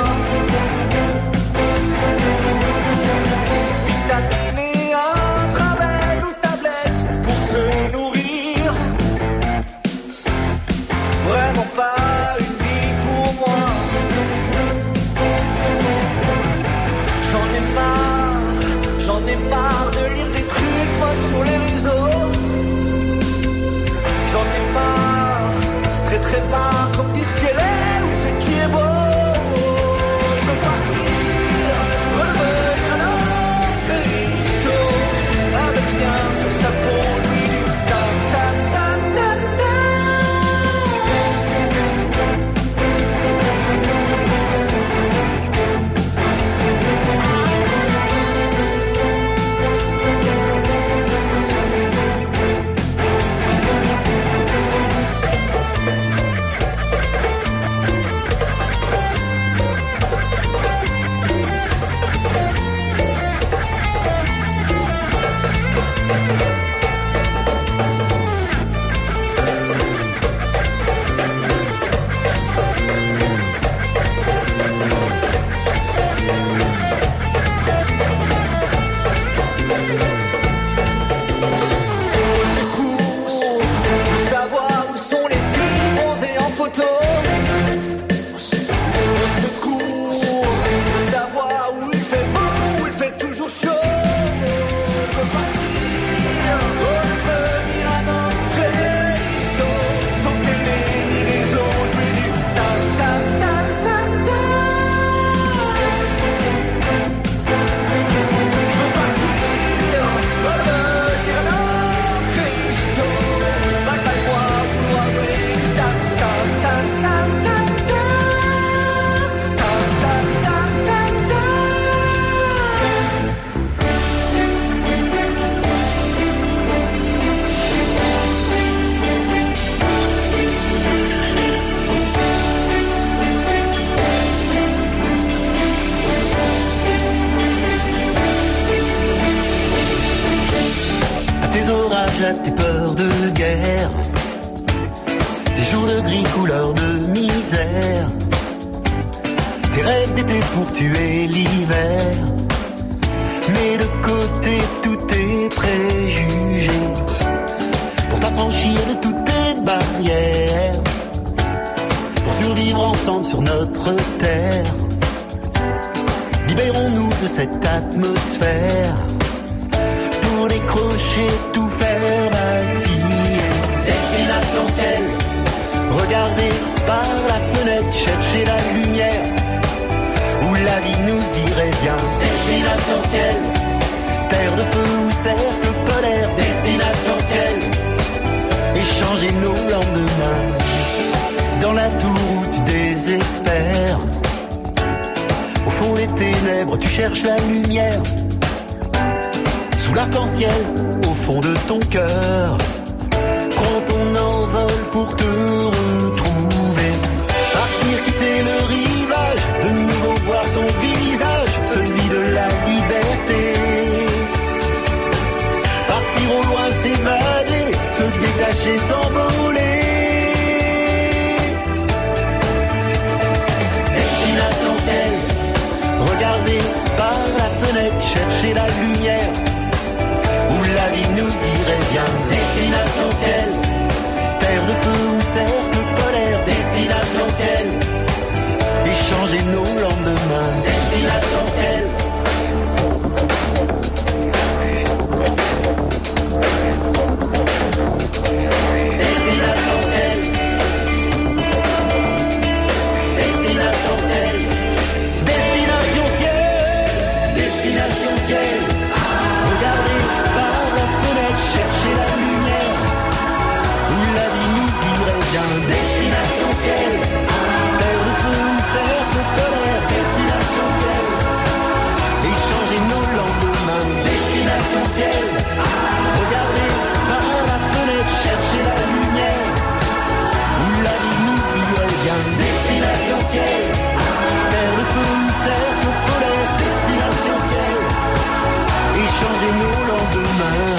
Vitamine et un travers ou tablette pour se nourrir. Vraiment pas une vie pour moi. J'en ai marre de lire des trucs moches sur les réseaux. J'en ai marre, très marre, comme disent ce qui est laid ou ce qui est beau. Je veux partir, revenir à notre Cristo, avec rien sur sa peau, lui du tes peurs de guerre, des jours de gris couleur de misère, tes rêves d'été pour tuer l'hiver. Mais de côté tous tes préjugés, pour t'affranchir de toutes tes barrières, pour survivre ensemble sur notre terre. Libérons-nous de cette atmosphère, pour décrocher, tout faire vaciller. Destination ciel, regardez par la fenêtre, chercher la lumière, où la vie nous irait bien. Destination ciel, terre de feu ou cercle polaire. Destination ciel, échanger nos lendemains. Si dans la tour où tu désespères, au fond des ténèbres tu cherches la lumière, sous l'arc-en-ciel, au fond de ton cœur, prends ton envol pour te retrouver. Partir, quitter le rivage, de nouveau voir ton visage, celui de la liberté. Partir au loin, s'évader, se détacher, s'envoler. Destination ciel, regardez par la fenêtre, chercher la lumière, où la vie nous irait bien. Destination ciel, terre de feu ou cercle polaire. Destination ciel, échanger nos lendemains. Destination ciel. Destination ciel. Destination ciel. Destination ciel. Destination ciel. Regardez par la fenêtre, chercher la lumière, où la vie nous irait bien. Destination ciel, terre de feu ou cercle polaire. Destination ciel, échanger nos lendemains. Destination ciel, regardez par la fenêtre, chercher la lumière, où la vie nous irait bien. Destination ciel, terre de feu ou cercle polaire. Destination ciel, échanger nos lendemains.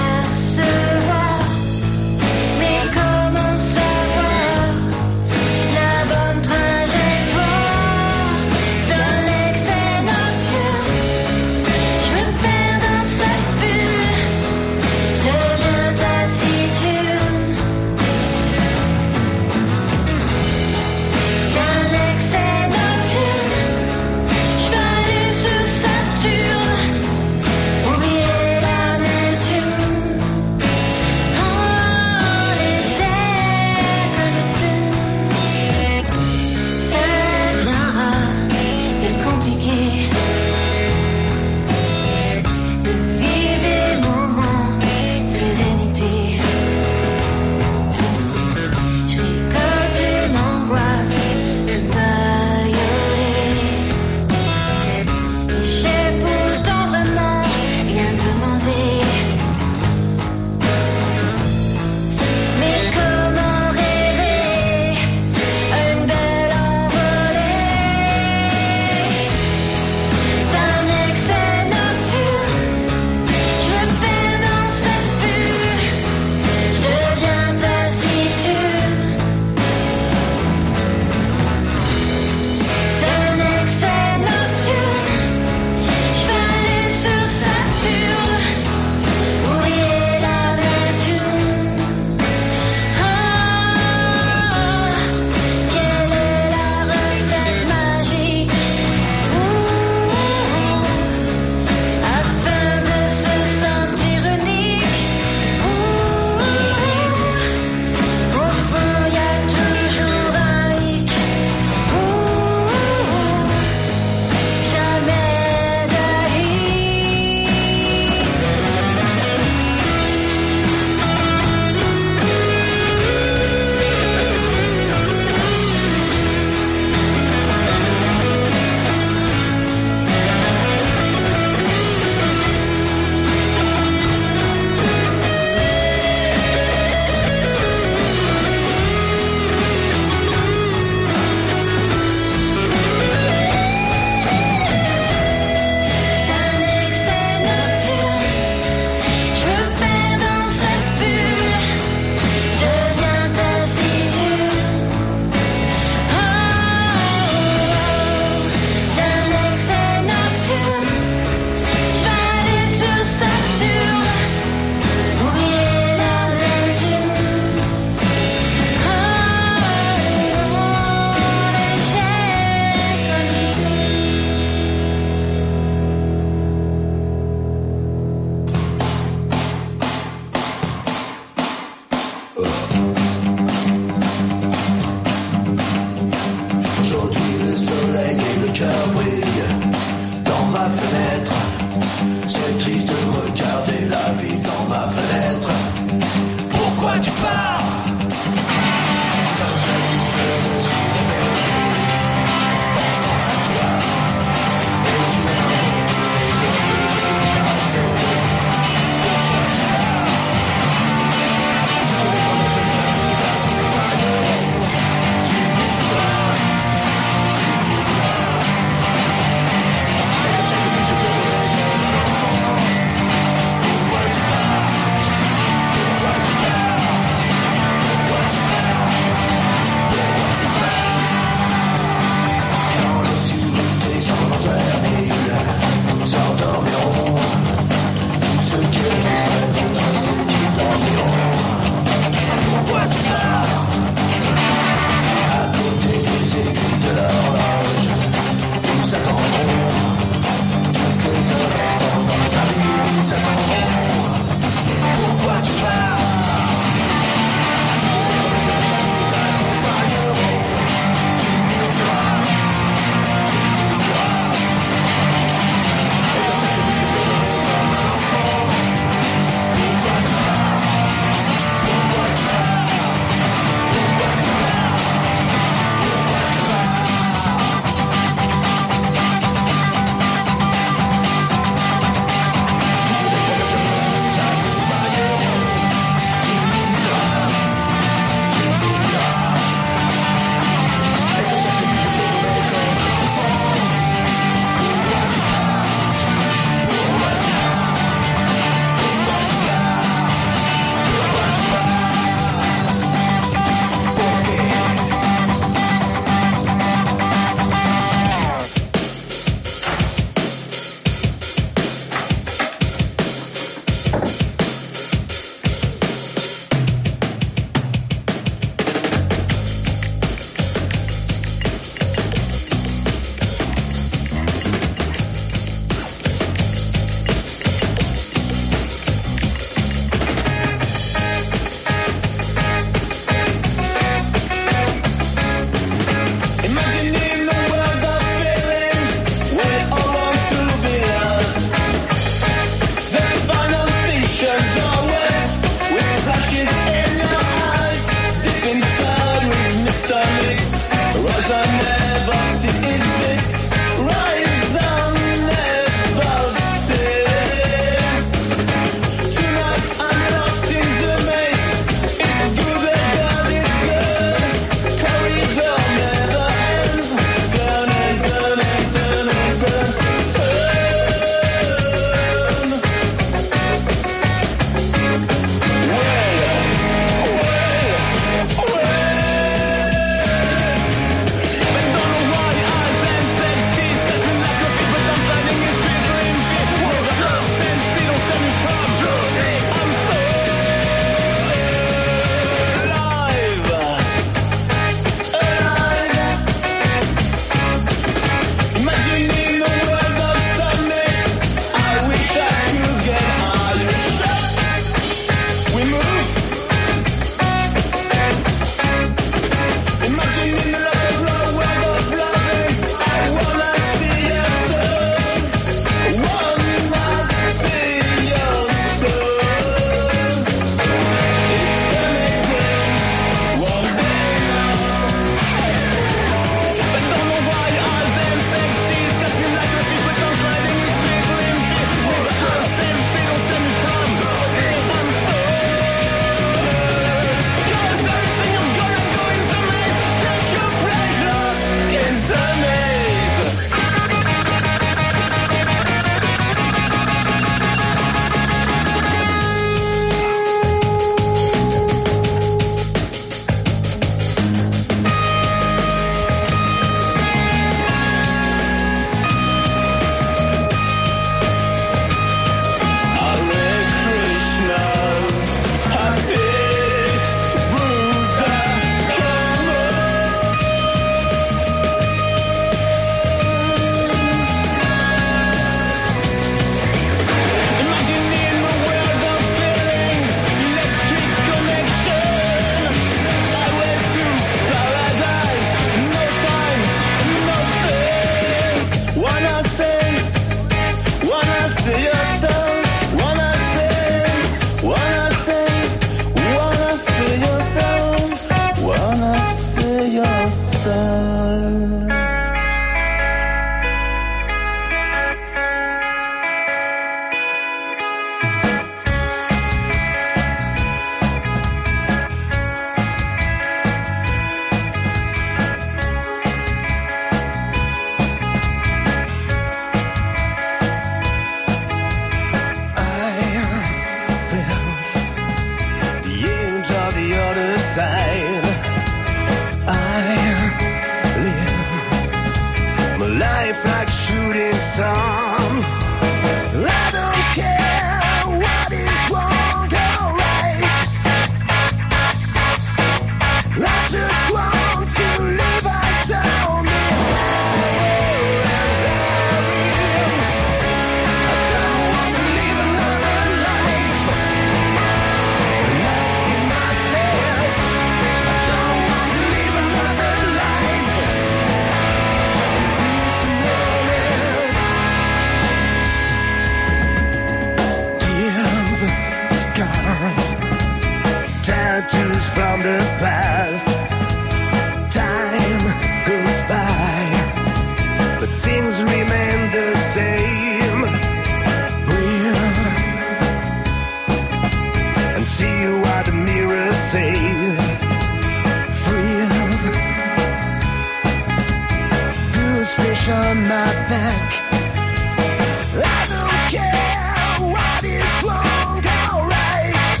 push on my back. I don't care what is wrong or right.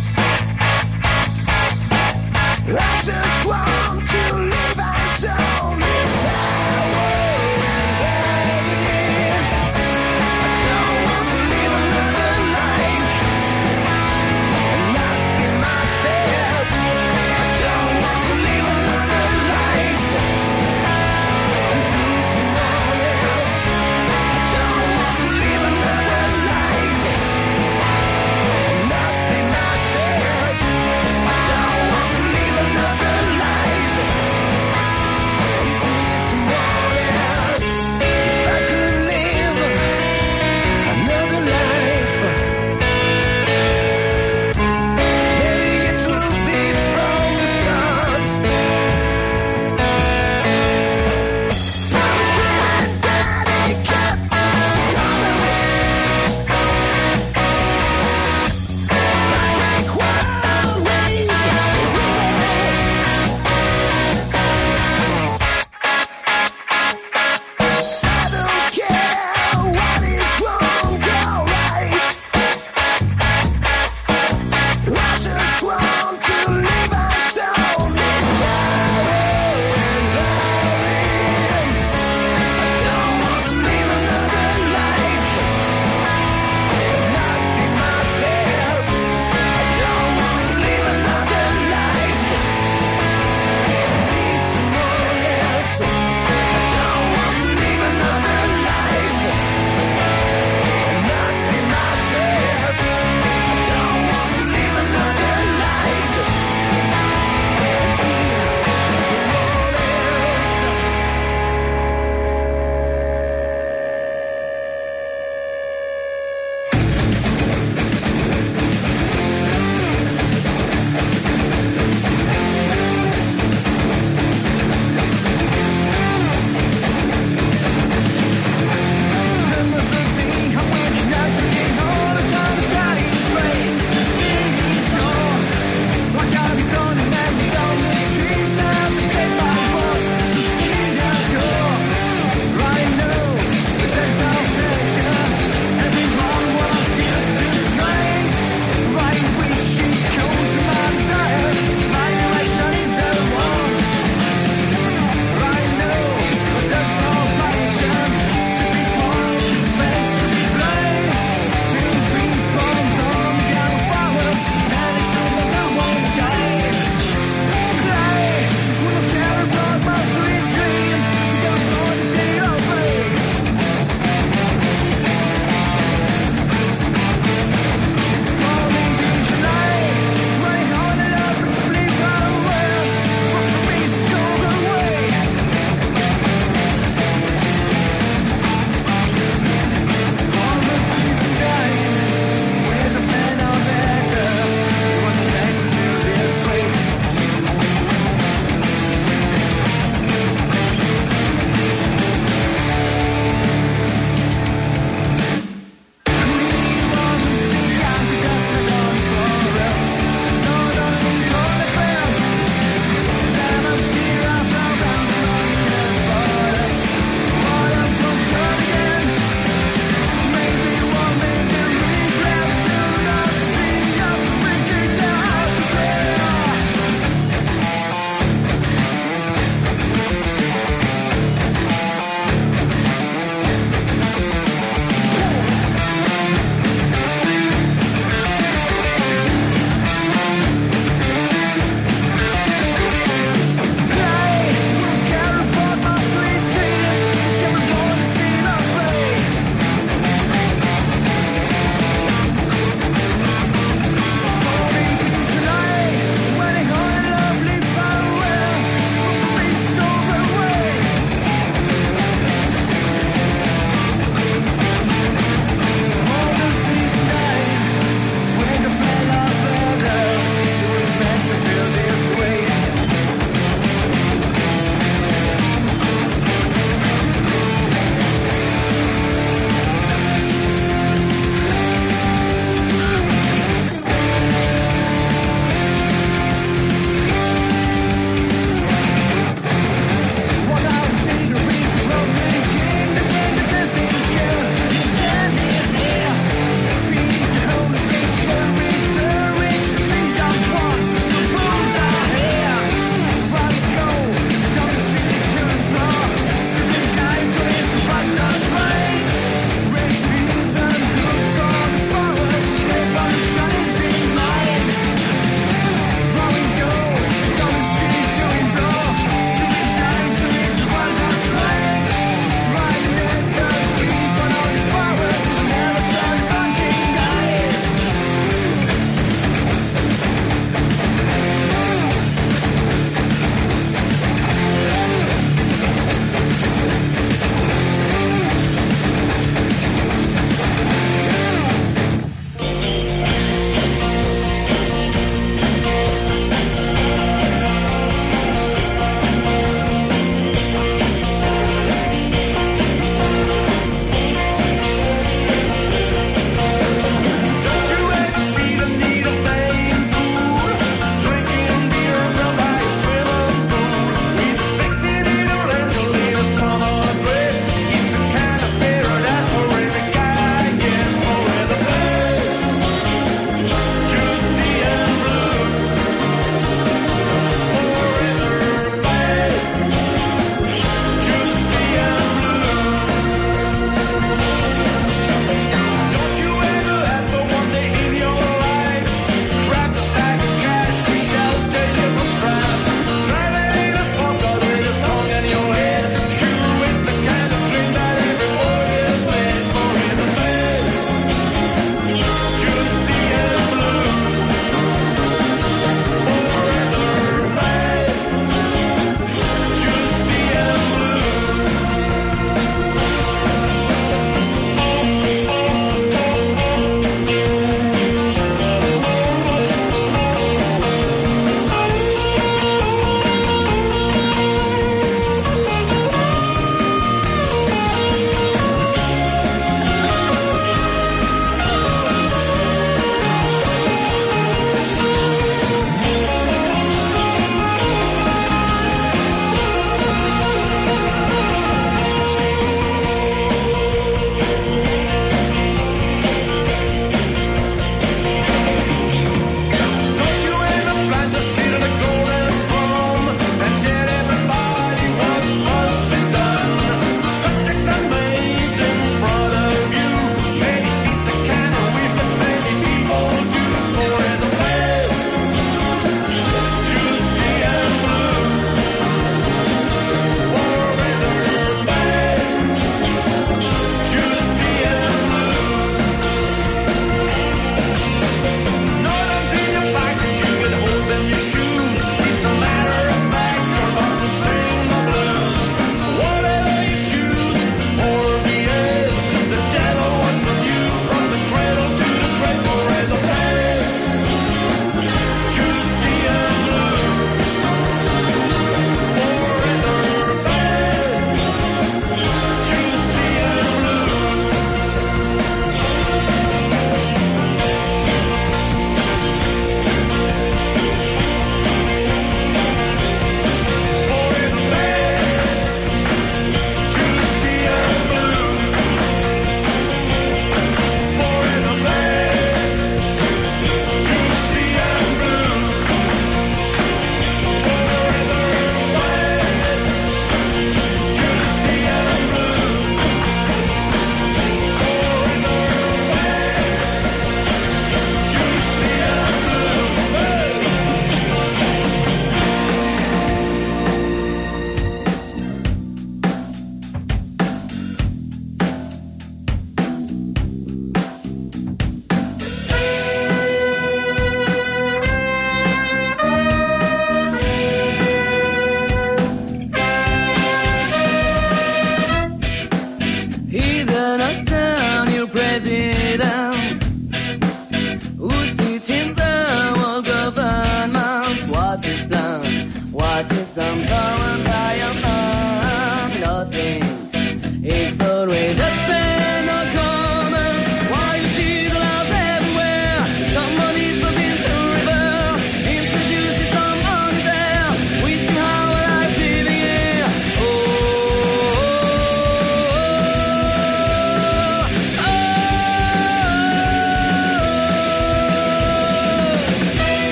I just want to live and don't live my world. I don't want to live another life and not be myself. I don't want to live another life and be someone else. I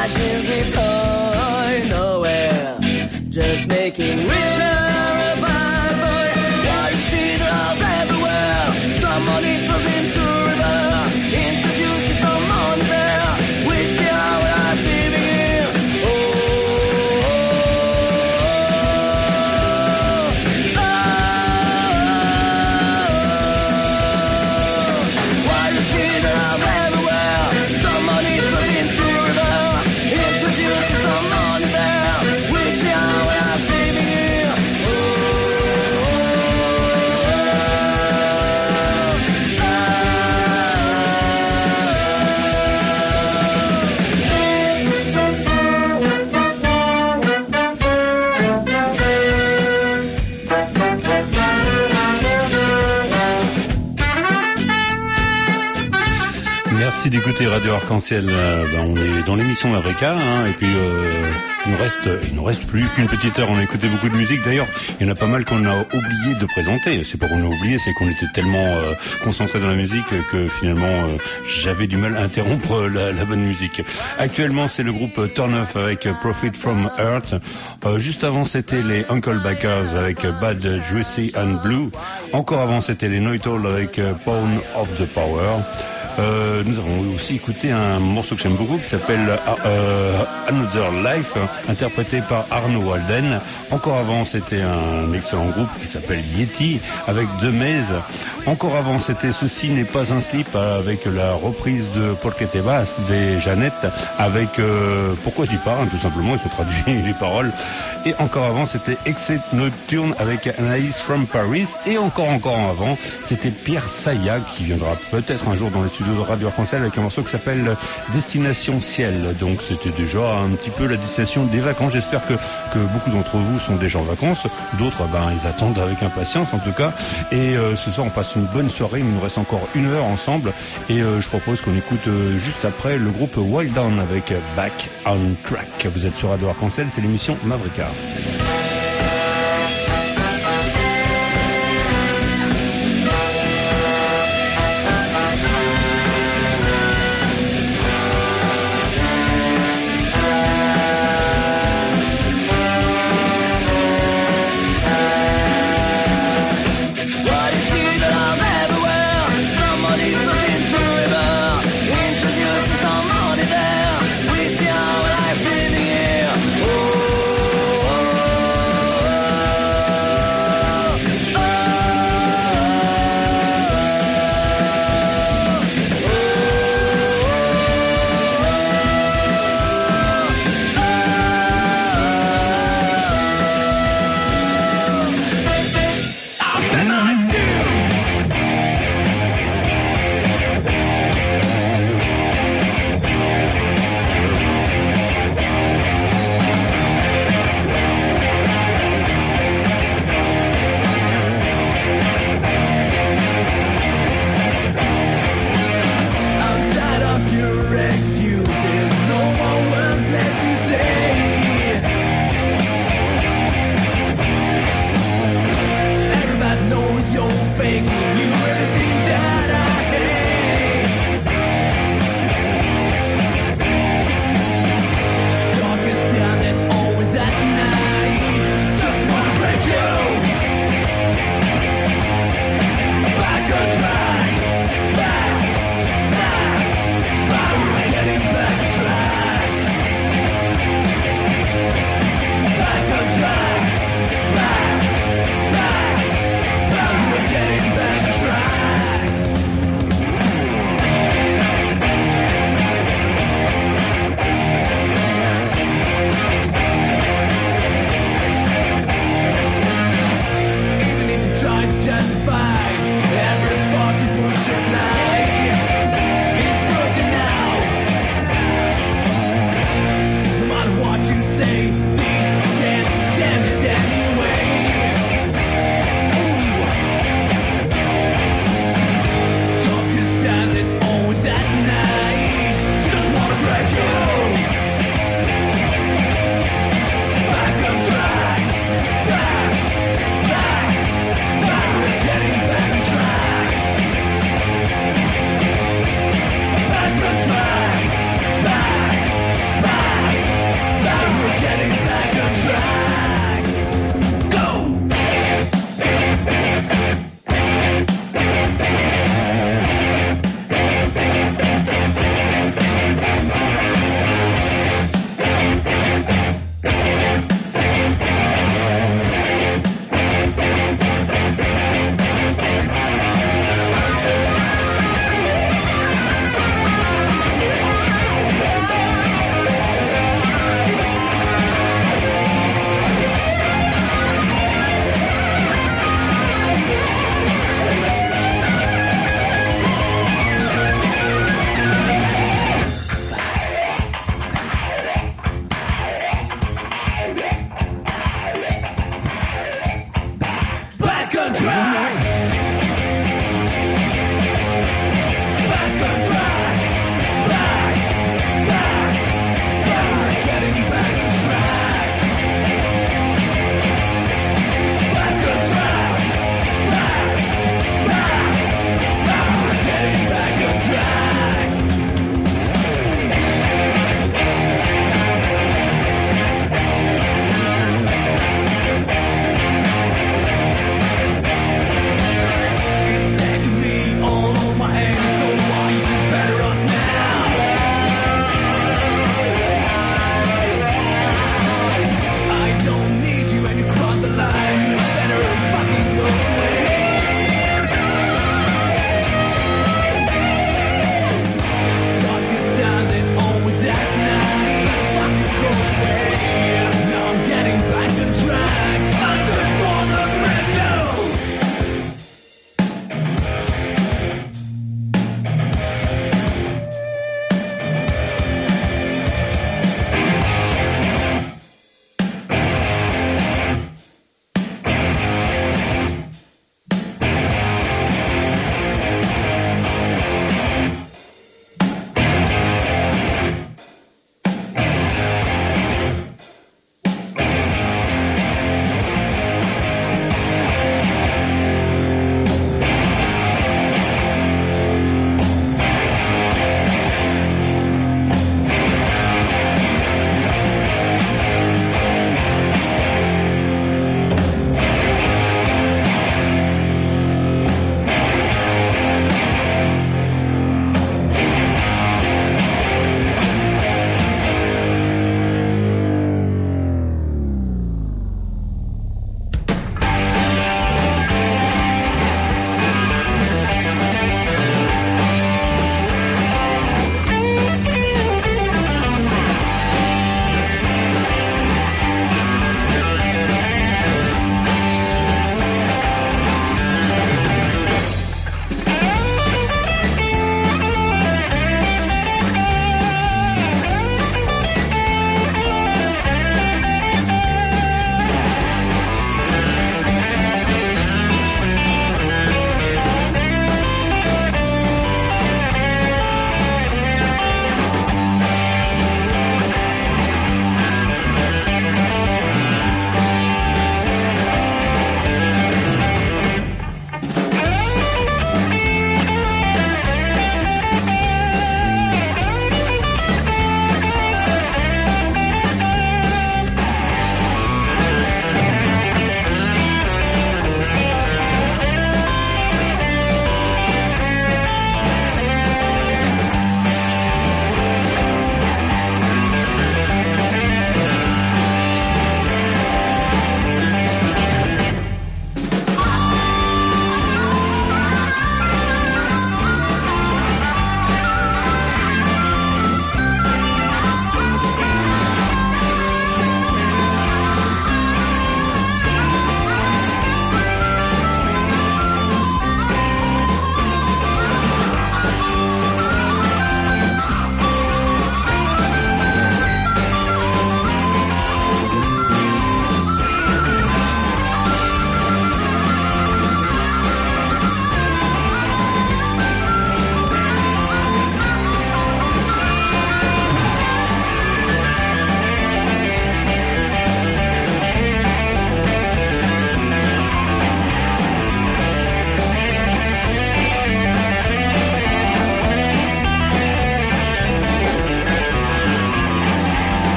machines deploy nowhere, just making richer a bad boy. While you see drugs everywhere, some money flows into river, introduces some money there. We see how life living here. While you see drugs everywhere, some money flows into river, introduces some money there. We see how life living here. Merci d'écouter Radio Arc-en-Ciel. On est dans l'émission Mavrika, hein, et puis il nous reste plus qu'une petite heure. On a écouté beaucoup de musique. D'ailleurs, il y en a pas mal qu'on a oublié de présenter. C'est pas qu'on a oublié, c'est qu'on était tellement concentré dans la musique que finalement j'avais du mal à interrompre la bonne musique. Actuellement, c'est le groupe Turn Off avec Profit from Earth. Juste avant, c'était les Uncle Backers avec Bad, Juicy and Blue. Encore avant, c'était les Noital avec Pawn of the Power. Nous avons aussi écouté un morceau que j'aime beaucoup qui s'appelle Another Life, interprété par Arno Walden. Encore avant, c'était un excellent groupe qui s'appelle Yeti avec Demez. Encore avant, c'était Ceci n'est pas un slip avec la reprise de Porque te vas des Jeannette avec Pourquoi tu pars, tout simplement, il se traduit les paroles. Et encore avant, c'était Exit Nocturne avec Anaïs from Paris. Et encore avant, c'était Pierre Saya qui viendra peut-être un jour dans les studios de Radio Arc-en-Ciel avec un morceau qui s'appelle Destination Ciel. Donc c'était déjà un petit peu la destination des vacances. J'espère que beaucoup d'entre vous sont déjà en vacances. D'autres, ils attendent avec impatience en tout cas. Et ce soir, on passe une bonne soirée. Il nous reste encore 1 heure ensemble. Et je propose qu'on écoute juste après le groupe Wild Down avec Back on Track. Vous êtes sur Radio Arc-en-Ciel, c'est l'émission Mavrika. Some money there, we see how life living here. Oh,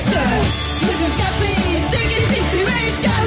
station. Living's got me digging situation.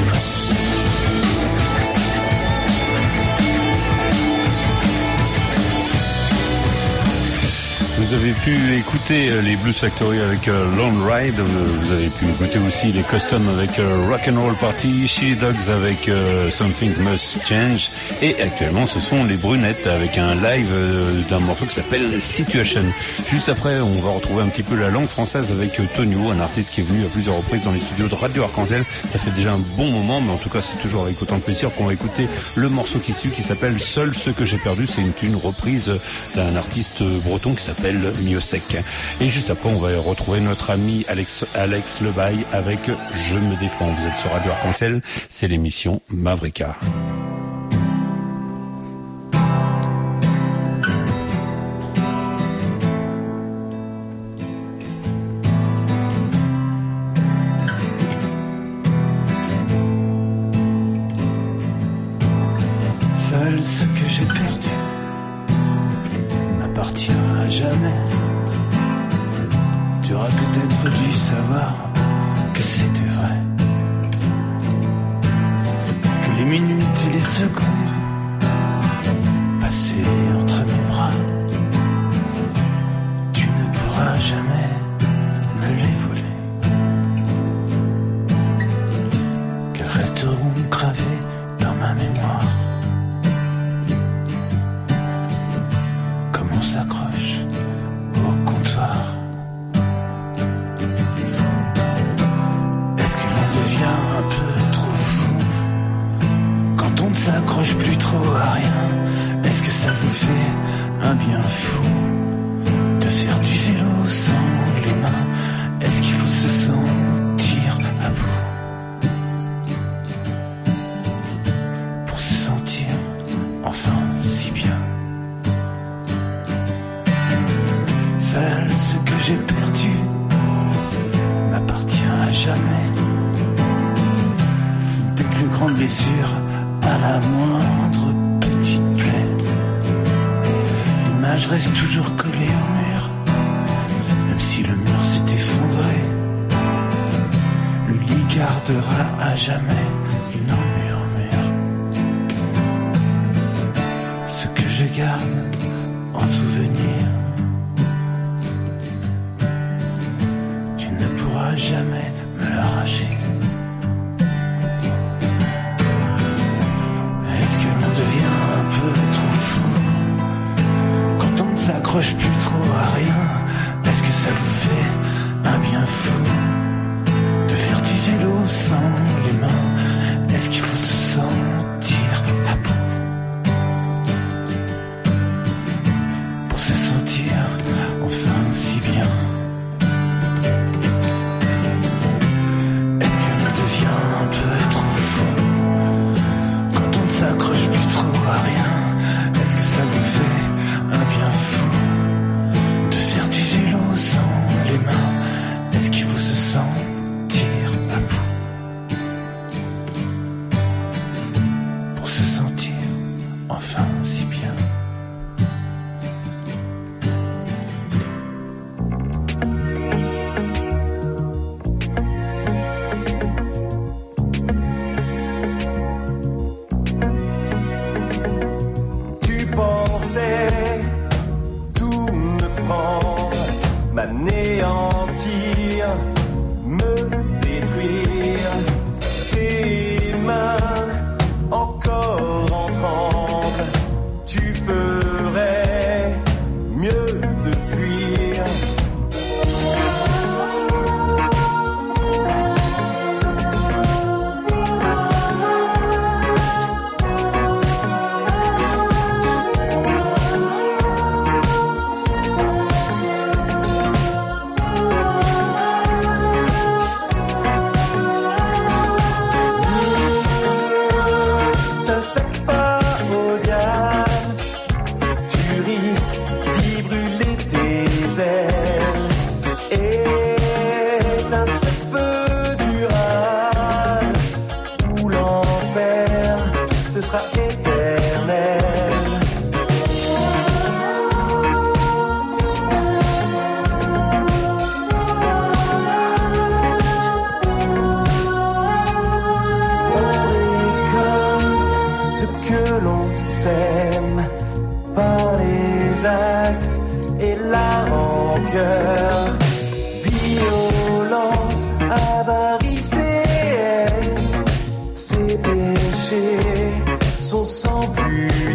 Vous avez pu écouter les Blues Factory avec Long Ride, vous avez pu écouter aussi les Customs avec Rock'n'Roll Party, Chili Dogs avec Something Must Change, et actuellement ce sont les Brunettes avec un live d'un morceau qui s'appelle Situation. Juste après, on va retrouver un petit peu la langue française avec Tonio, un artiste qui est venu à plusieurs reprises dans les studios de Radio Arc-en-Ciel. Ça fait déjà un bon moment, mais en tout cas c'est toujours avec autant de plaisir qu'on va écouter le morceau qui suit, qui s'appelle Seul ce que j'ai perdu. C'est une reprise d'un artiste breton qui s'appelle Miosek. Et juste après, on va retrouver notre ami Alex Lebaille avec Je me défends. Vous êtes sur Radio Arc-en-Ciel, c'est l'émission Mavrika. Seul ce que j'ai perdu m'appartient à jamais. Tu auras peut-être dû savoir que c'était vrai, que les minutes et les secondes passées entre mes bras, tu ne pourras jamais me les voler, qu'elles resteront gravées dans ma mémoire. Comme on s'accroche au comptoir. Est-ce que l'on devient un peu trop fou quand on ne s'accroche plus trop à rien? Est-ce que ça vous fait un bien fou de faire du vélo sans les mains? Est-ce qu'il faut se sentir à bout pour se sentir enfin si bien? Seul ce que j'ai perdu m'appartient à jamais. Des plus grandes blessures à la moindre petite plaie. L'image reste toujours collée au mur, même si le mur s'est effondré. Le lit gardera à jamais nos murmures. Ce que je garde en souvenir, tu ne pourras jamais me l'arracher. Est-ce que l'on devient un peu trop fou quand on ne s'accroche plus trop à rien? Est-ce que ça vous fait un bien fou de faire du vélo sans les mains? Est-ce qu'il faut se sentir à bout pour se sentir enfin si bien? Est-ce que l'on devient un peu trop fou quand on ne s'accroche plus trop à rien? Est-ce que ça vous fait un bien fou de faire du vélo sans les mains?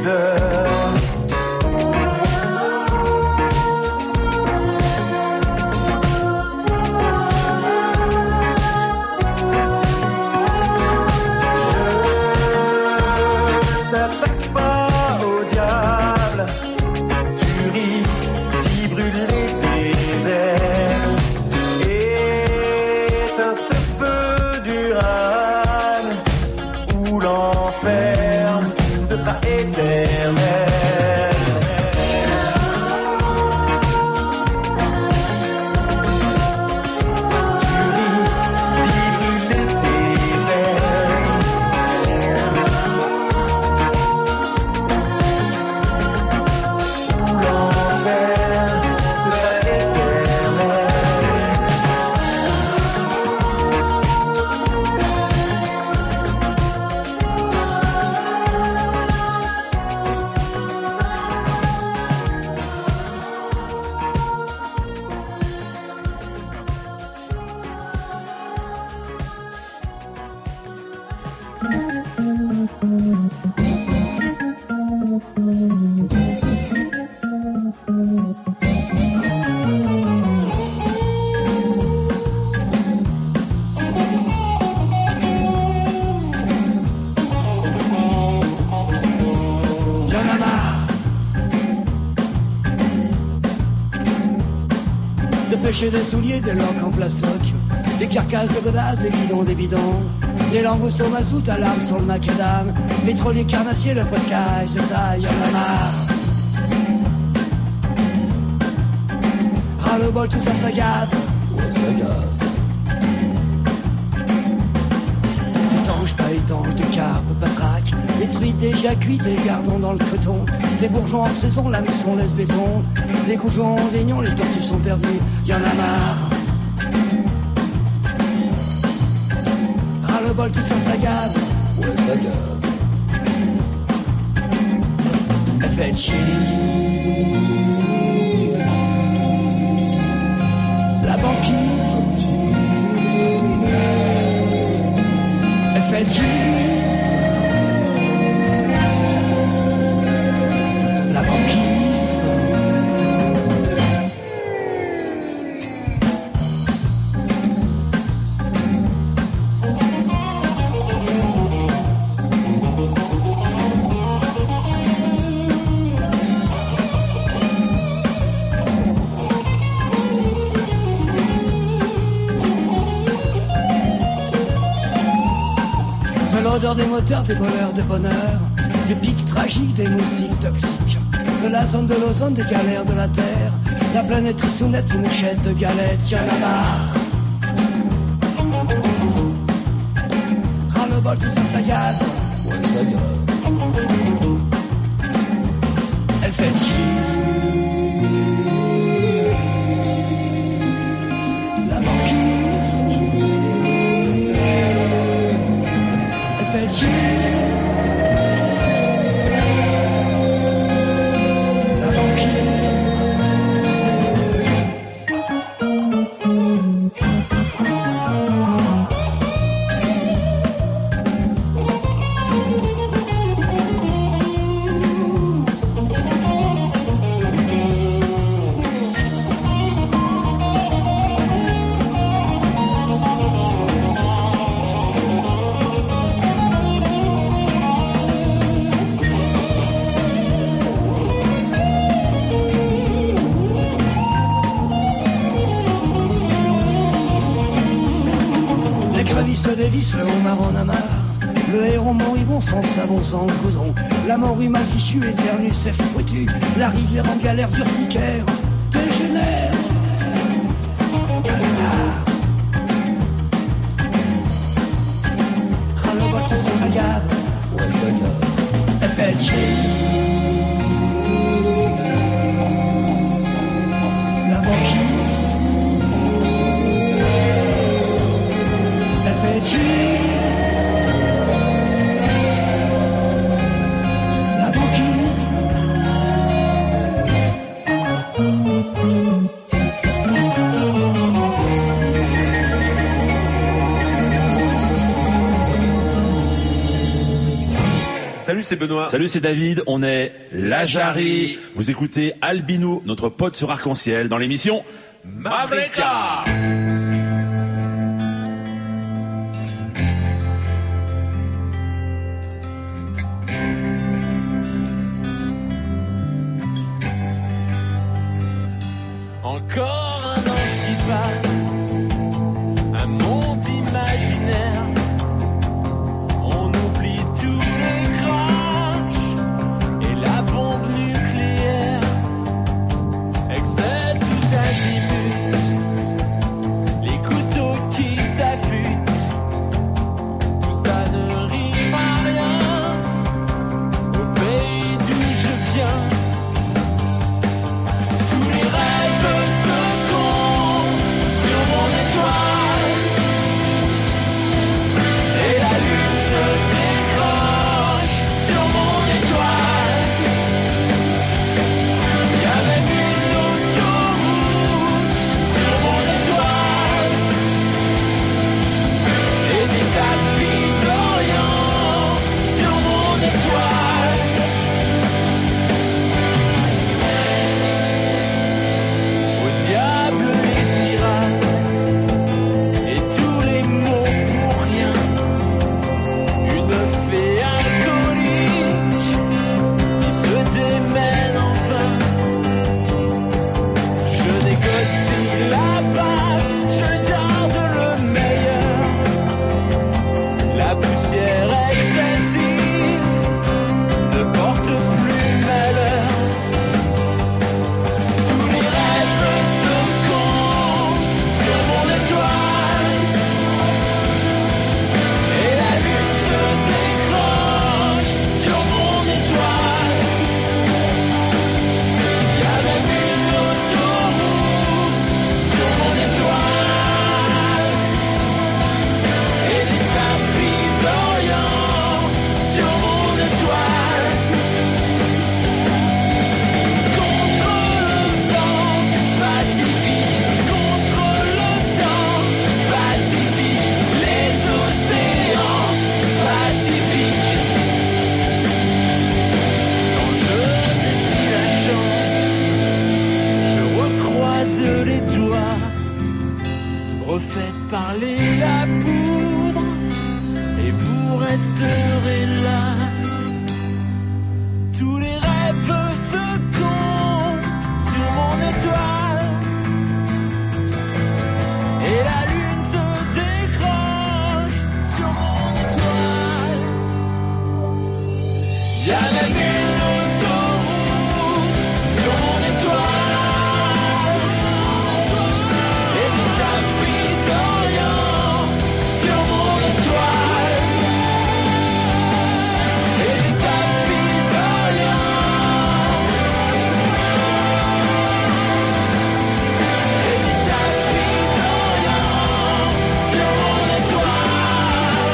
pudeur. T'attaques pas au diable, tu risques d'y brûler tes ailes. Éteins ce feu d'Uran, où l'enfer te sera éternel. Des souliers, des loques en plastoc, des carcasses de godasses, des guidons, des bidons, des langoustes au mazout à l'arme sur le macadam, pétrolier carnassier, le prescaille, c'est taille, y'en a marre. Ras le bol, tout ça, ça gave. Ouais, ça gave. Étanche, pas étanche, des carpes, patraques, des truites déjà cuits, des gardons dans le creton, des bourgeons hors saison, la maison laisse béton, les goujons, les nions, les tortues sont perdues, y'en a marre. Ras le bol, tout ça, ça gave. Ouais, ça gave. Elle fait cheese. La banquise. Elle fait cheese. La banquise. L'odeur des moteurs, des voleurs de bonheur, des pics tragiques, des moustiques toxiques, de la zone de l'ozone, des galères de la terre, la planète tristounette, une mouchette de galettes, y'en a marre. Ras le bol, tout ça, ça gave. Ouais, ça gave. Elle fait cheese. La banquise. Elle fait cheese. La banquise. Se dévisse, le homard en a marre. Le héron moribond sans savon, sans goudron. La morue mal fichue, éternue, c'est foutu. La rivière en galère d'urticaire dégénère. Galère. Ras le bol, tout ça, ça gave. Ouais, ça gave. Elle fait cheese. La banquise. Elle fait cheese. La banquise. Salut Salut, c'est Benoît. Salut, c'est David. On est la Jarry. Vous écoutez Albino, notre pote sur Arc-en-Ciel, dans l'émission Mavrika. Encore un ange qui passe, un monde imaginaire. On oublie tous les crashs et la bombe nucléaire. Excès tout azimut, les couteaux qui s'affûtent. Tout ça ne rime à rien au pays d'où je viens. Tous les rêves se comptent sur mon étoile et la lune se décroche sur mon étoile. Il y a même une autoroute sur mon étoile et des tapis d'Orient sur mon étoile. Au diable les tirades et tous les mots pour rien. Une fée alcoolique qui se démène enfin. Je négocie la base, je garde le meilleur. La poussière excessive ne porte plus malheur. Tous les rêves se comptent sur mon étoile et la lune se décroche sur mon étoile. Il y a même une autoroute sur mon étoile et des tapis d'Orient sur mon étoile. Contre le vent pacifique, contre le temps pacifique, les océans pacifiques. Quand je défie la chance, je recroise les doigts, refaites parler la poudre et vous resterez là. Tous les rêves se comptent sur mon étoile et la lune se décroche sur mon étoile. Il y a même une autoroute sur mon étoile et des tapis d'Orient sur mon étoile et des tapis d'Orient et des tapis d'Orient sur mon étoile.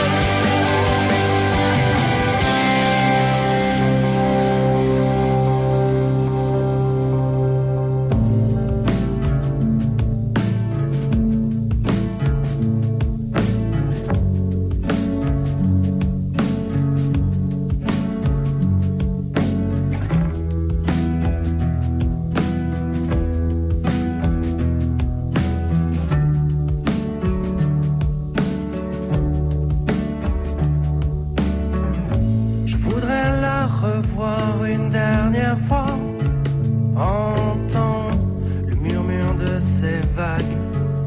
Je voudrais la revoir une dernière fois, entendre le murmure de ces vagues,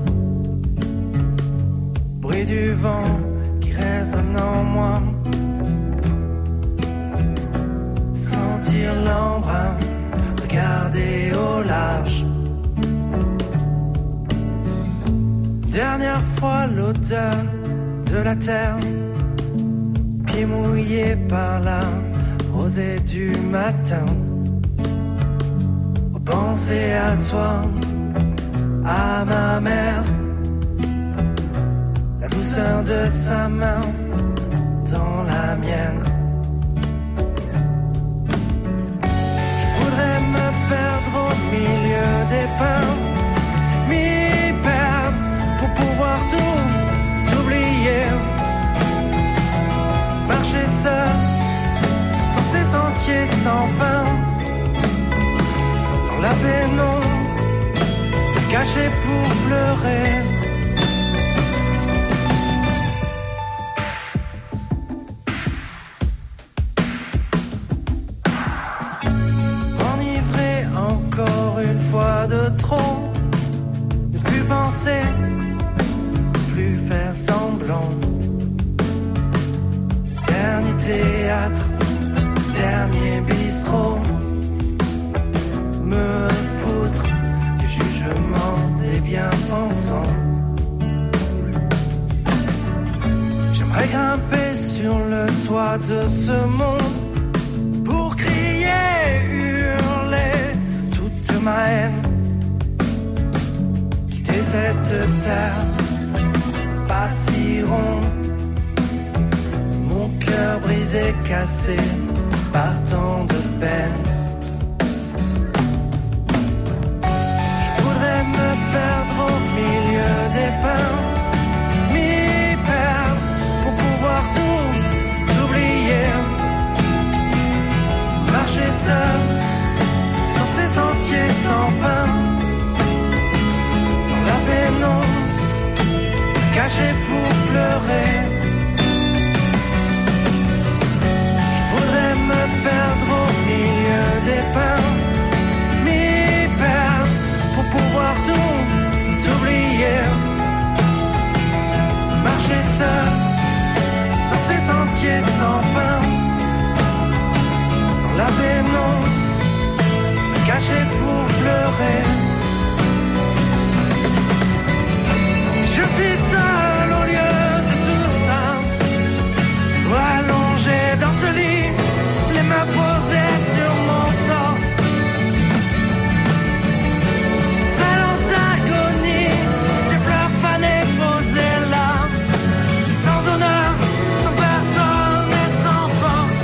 bruit du vent qui résonne en moi, sentir l'embrun, regarder au large. Dernière fois l'odeur de la terre, pieds mouillés par la rosée du matin. Penser à toi, à ma mère, la douceur de sa main dans la mienne. Je voudrais me perdre au milieu des pins, m'y perdre pour pouvoir tout oublier. Marcher seul cacher pour pleurer. Enivré encore une fois de trop, ne plus penser, plus faire semblant. Dernier théâtre, dernier bistrot, me foutre du jugement des bien-pensants. J'aimerais grimper sur le toit de ce monde pour crier, hurler toute ma haine. Quitter cette terre pas si ronde, mon cœur brisé, cassé par tant de peine. Je voudrais me perdre au milieu des pins, m'y perdre pour pouvoir tout oublier. Marcher seul dans ces sentiers sans fin, dans la pénombre, caché pour pleurer. Me perdre au milieu des pins, m'y perdre pour pouvoir tout oublier. Marcher seul dans ces sentiers sans fin, dans la pénombre, me cacher pour pleurer. Je suis seul au lieu de tout ça, allongé dans ce lit, les mains posées sur mon torse. À l'antagonie, des fleurs fanées posées là, sans honneur, sans personne et sans force.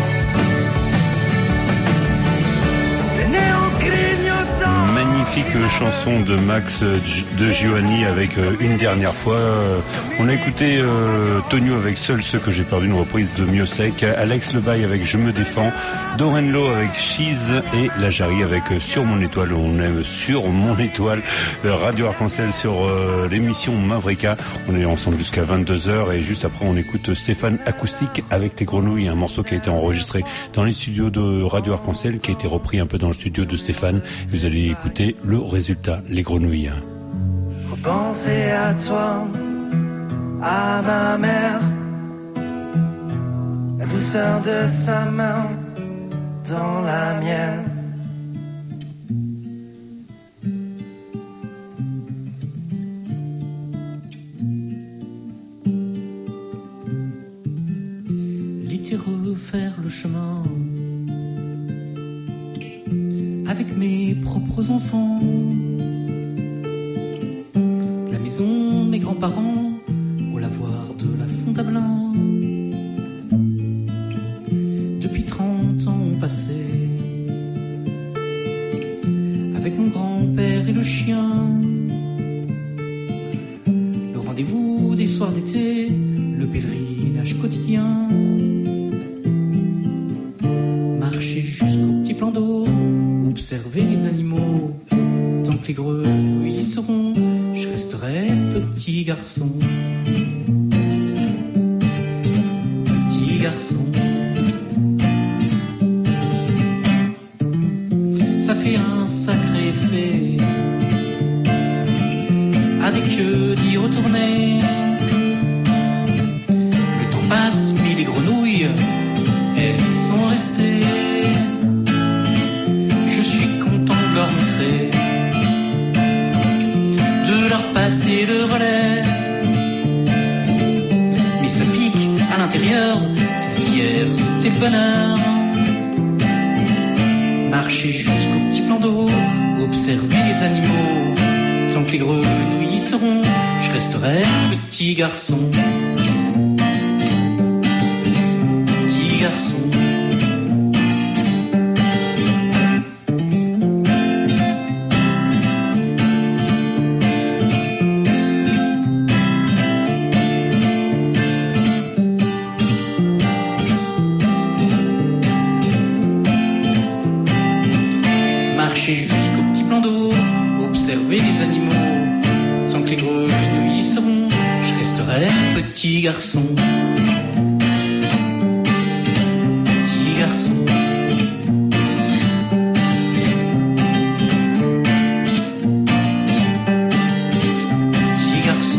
Les néons clignotants. Magnifique chanson de Max de Giovanni avec Une dernière fois. On a écouté Tonio avec Seul ceux que j'ai perdu, une reprise de Miossec, Alex Lebaille avec Je me défends, Dorenlo avec Cheese et La Jarry avec Sur mon étoile. On est sur mon étoile, Radio Arc-en-Ciel sur l'émission Mavrika. On est ensemble jusqu'à 22h et juste après on écoute Stéphane Acoustique avec Les Grenouilles, un morceau qui a été enregistré dans les studios de Radio Arc-en-Ciel, qui a été repris un peu dans le studio de Stéphane. Vous allez écouter le résultat, Les Grenouilles. Repenser à toi, à ma mère, la douceur de sa main dans la mienne. L'été refaire le chemin avec mes propres enfants, la maison de mes grands-parents au lavoir de la Fontablin. Depuis 30 ans passés avec mon grand-père et le chien, le rendez-vous des soirs d'été, le pèlerinage quotidien, marcher jusqu'au petit plan d'eau, observer les animaux. Tant que les grenouilles y seront, je resterai petit garçon. Petit garçon. Ça fait un sacré effet avec eux d'y retourner. Le temps passe mais les grenouilles, elles y sont restées. Je suis content de leur montrer, de leur passer le relais. Mais ça pique à l'intérieur, c'est hier, c'était le bonheur. Marcher jusqu'au petit plan d'eau, observer les animaux. Tant que les grenouilles y seront, je resterai petit garçon. Petit garçon. Marcher jusqu'au petit plan d'eau, observer les animaux. garçon. Petit garçon. Petit garçon.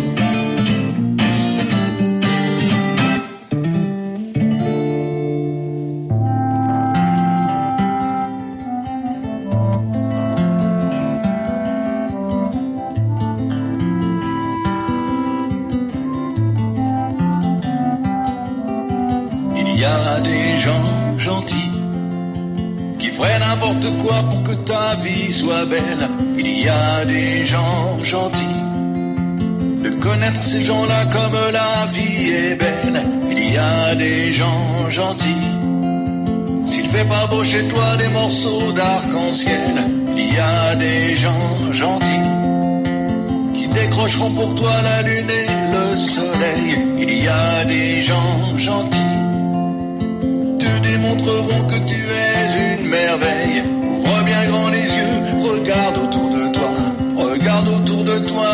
Il y a des gens gentils qui feraient n'importe quoi pour que ta vie soit belle. Il y a des gens gentils. De connaître ces gens-là comme la vie est belle. Il y a des gens gentils. S'il fait pas beau chez toi des morceaux d'arc-en-ciel, il y a des gens gentils qui décrocheront pour toi la lune et le soleil. Il y a des gens gentils démontreront que tu es une merveille. Ouvre bien grand les yeux, regarde autour de toi. Regarde autour de toi,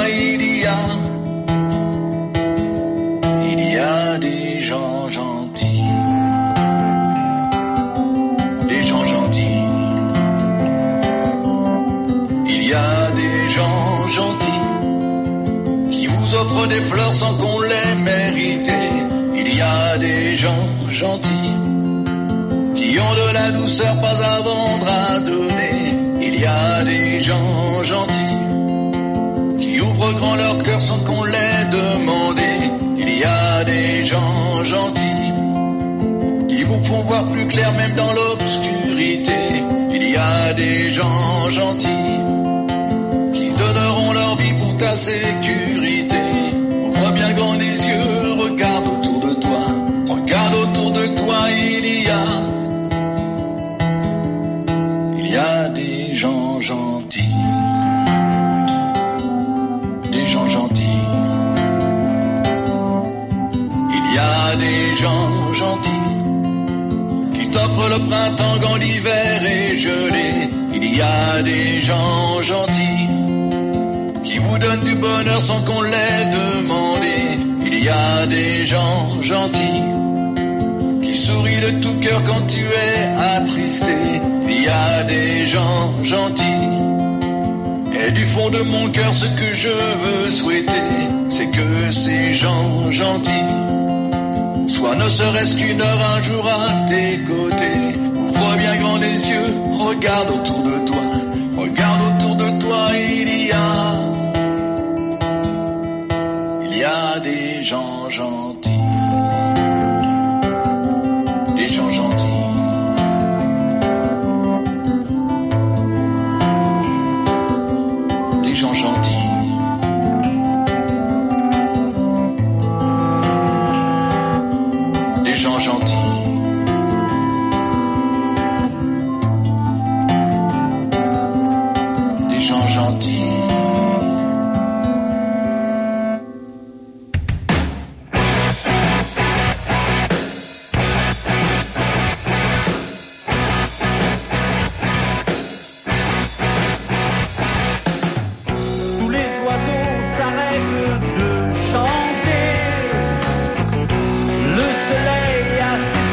il y a des gens gentils. Des gens gentils. Il y a des gens gentils qui vous offrent des fleurs sans qu'on les mérite. Il y a des gens gentils qui ont de la douceur pas à vendre, à donner. Il y a des gens gentils qui ouvrent grand leur cœur sans qu'on les demande. Il y a des gens gentils qui vous font voir plus clair même dans l'obscurité. Il y a des gens gentils qui donneront leur vie pour ta sécurité. Ouvre bien grand les yeux, regarde autour de toi. Regarde autour de toi, il y a des gens gentils. Des gens gentils. Il y a des gens gentils qui t'offrent le printemps quand l'hiver est gelé. Il y a des gens gentils qui vous donnent du bonheur sans qu'on les demande. Il y a des gens gentils qui sourient de tout cœur quand tu es attristé. Il y a des gens gentils. Et du fond de mon cœur, ce que je veux souhaiter, c'est que ces gens gentils soient ne serait-ce qu'une heure un jour à tes côtés. Ouvre bien grand les yeux, regarde autour de toi. Regarde autour de toi, il y a des gens gentils. Des gens gentils. Des gens gentils. Des gens gentils. Des gens gentils. Le soleil a cessé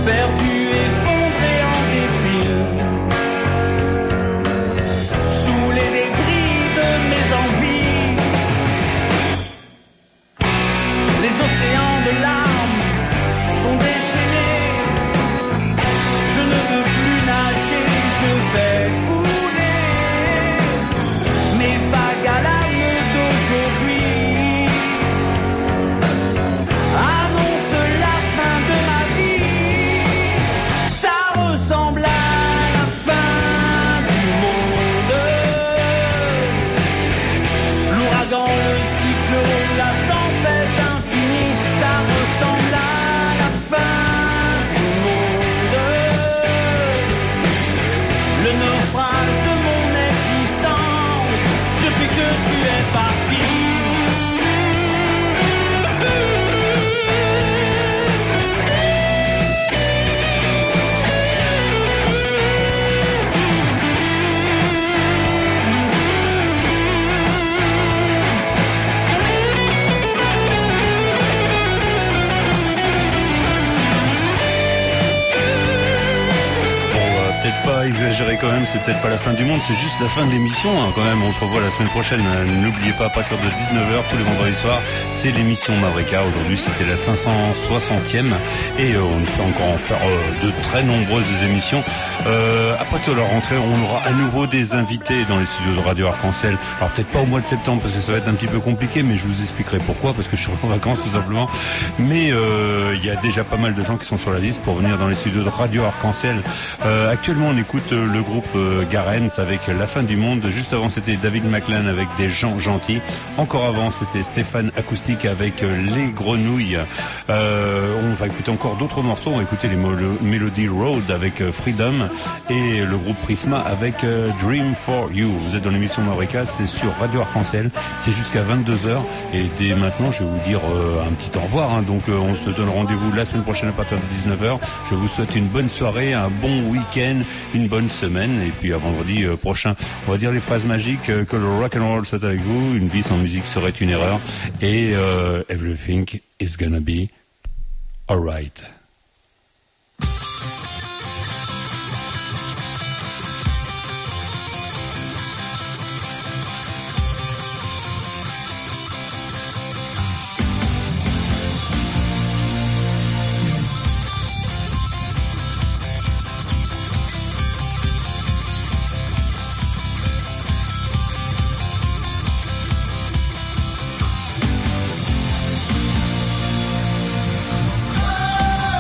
perdu, effondré en dépit. Sous les débris de mes envies, les océans de larmes sont déchaînés. Je ne veux plus nager, je vais couler. Mes vagues à larmes d'aujourd'hui annoncent la fin de ma vie. Ça ressemble à la fin du monde. L'ouragan, le cyclone, la tempête infinie, ça ressemble à la fin du monde. Le naufrage de mon existence depuis que tu es parti. Peut-être pas exagérer quand même, c'est peut-être pas la fin du monde, c'est juste la fin de l'émission hein, quand même. On se revoit la semaine prochaine. N'oubliez pas, à partir de 19h tous les vendredis soirs, c'est l'émission Mavrika. Aujourd'hui c'était la 560e et on espère encore en faire de très nombreuses émissions. À partir de la rentrée, on aura à nouveau des invités dans les studios de Radio Arc-en-Ciel. Alors peut-être pas au mois de septembre parce que ça va être un petit peu compliqué, mais je vous expliquerai pourquoi, parce que je suis en vacances tout simplement. Mais il y a déjà pas mal de gens qui sont sur la liste pour venir dans les studios de Radio Arc-en-Ciel. Actuellement on écoute le groupe Garens avec La Fin du Monde. Juste avant c'était David McLean avec Des gens gentils. Encore avant c'était Stéphane Acoustique avec Les Grenouilles. On va écouter encore d'autres morceaux. On va écouter les Melody Road avec Freedom et le groupe Prisma avec Dream for You. Vous êtes dans l'émission Mavrika, c'est sur Radio Arc-en-Ciel. C'est jusqu'à 22h et dès maintenant je vais vous dire un petit au revoir hein. Donc on se donne rendez-vous la semaine prochaine à partir de 19h. Je vous souhaite une bonne soirée, un bon week-end, une bonne semaine et puis à vendredi prochain. On va dire les phrases magiques que le rock and roll soit avec vous, une vie sans musique serait une erreur et everything is gonna be alright. Oh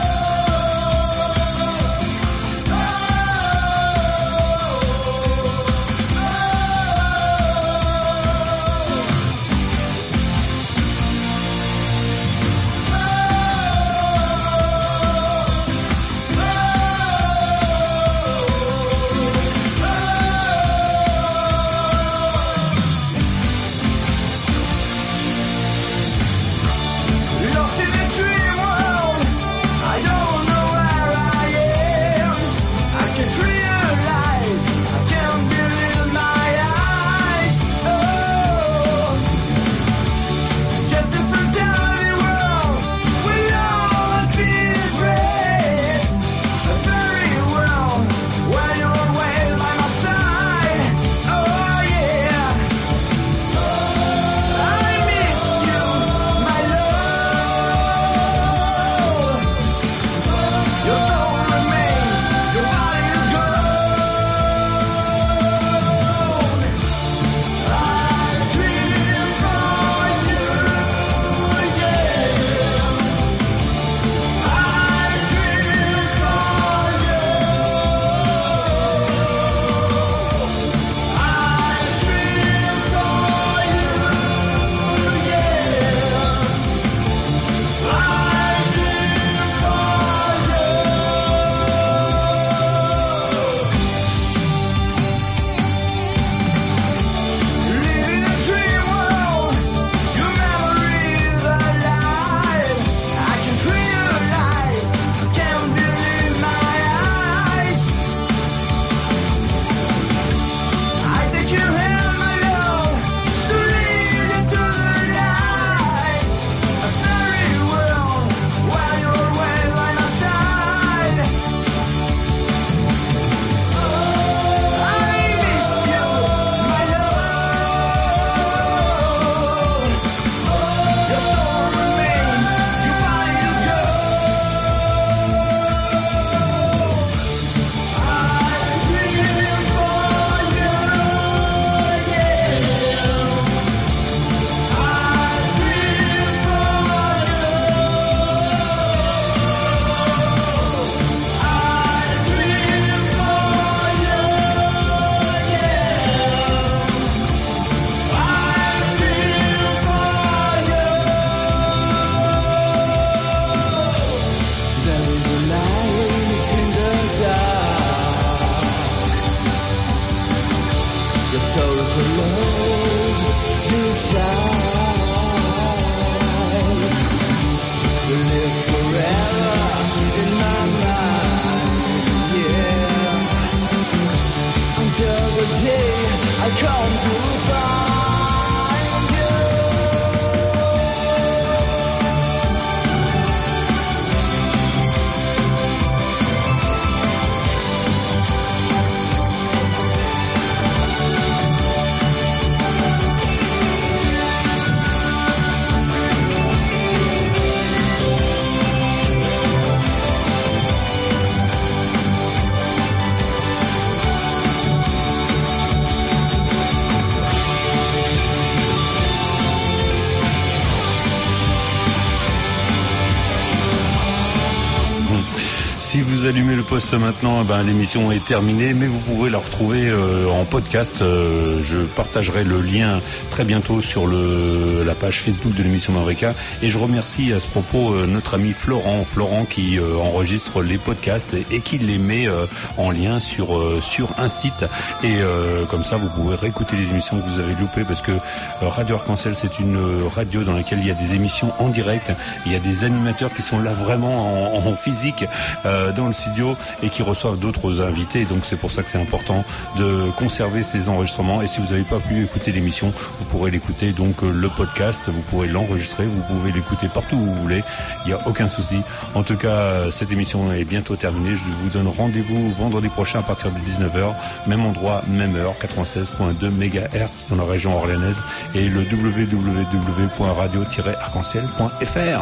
I come to find you. Si vous allumez le poste maintenant, l'émission est terminée, mais vous pourrez la retrouver en podcast. Je partagerai le lien très bientôt sur la page Facebook de l'émission Mavrika. Et je remercie à ce propos notre ami Florent qui enregistre les podcasts et qui les met en lien sur un site. Et comme ça, vous pouvez réécouter les émissions que vous avez loupées, parce que Radio Arc-en-Ciel, c'est une radio dans laquelle il y a des émissions en direct. Il y a des animateurs qui sont là vraiment en physique dans le studio et qui reçoivent d'autres invités. Donc c'est pour ça que c'est important de conserver ces enregistrements. Et si vous n'avez pas pu écouter l'émission, vous pourrez l'écouter, donc le podcast, vous pourrez l'enregistrer, vous pouvez l'écouter partout où vous voulez, il n'y a aucun souci. En tout cas, cette émission est bientôt terminée. Je vous donne rendez-vous vendredi prochain à partir de 19h, même endroit, même heure, 96.2 MHz dans la région orléanaise, et le www.radio-arc-en-ciel.fr.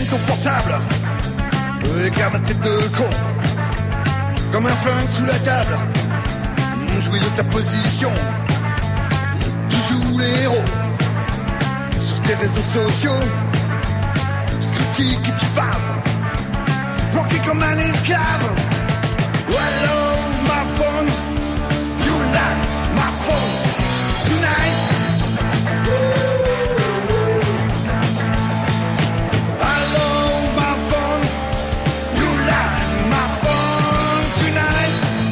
ton portable, éclaire ma tête de con, comme un flingue sous la table. Jouis de ta position, tu joues les héros. Sur tes réseaux sociaux, tu critiques et tu baves, bloqué comme un esclave. Hello, my phone, you like my phone tonight. Hello, my phone, you like my phone tonight.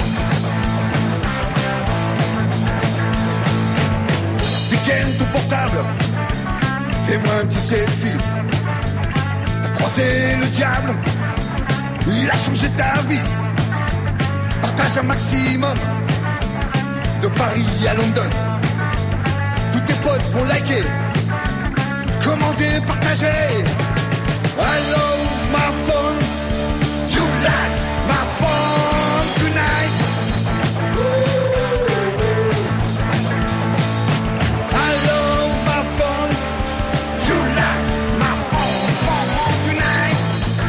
Dégaine ton portable, fais-moi un petit selfie. T'as croisé le diable, il a changé ta vie. Partage un maximum de Paris à London. Tous tes potes vont liker, commenter, partager. Hello, my phone, you like my phone tonight. Hello, my phone, you like my phone tonight.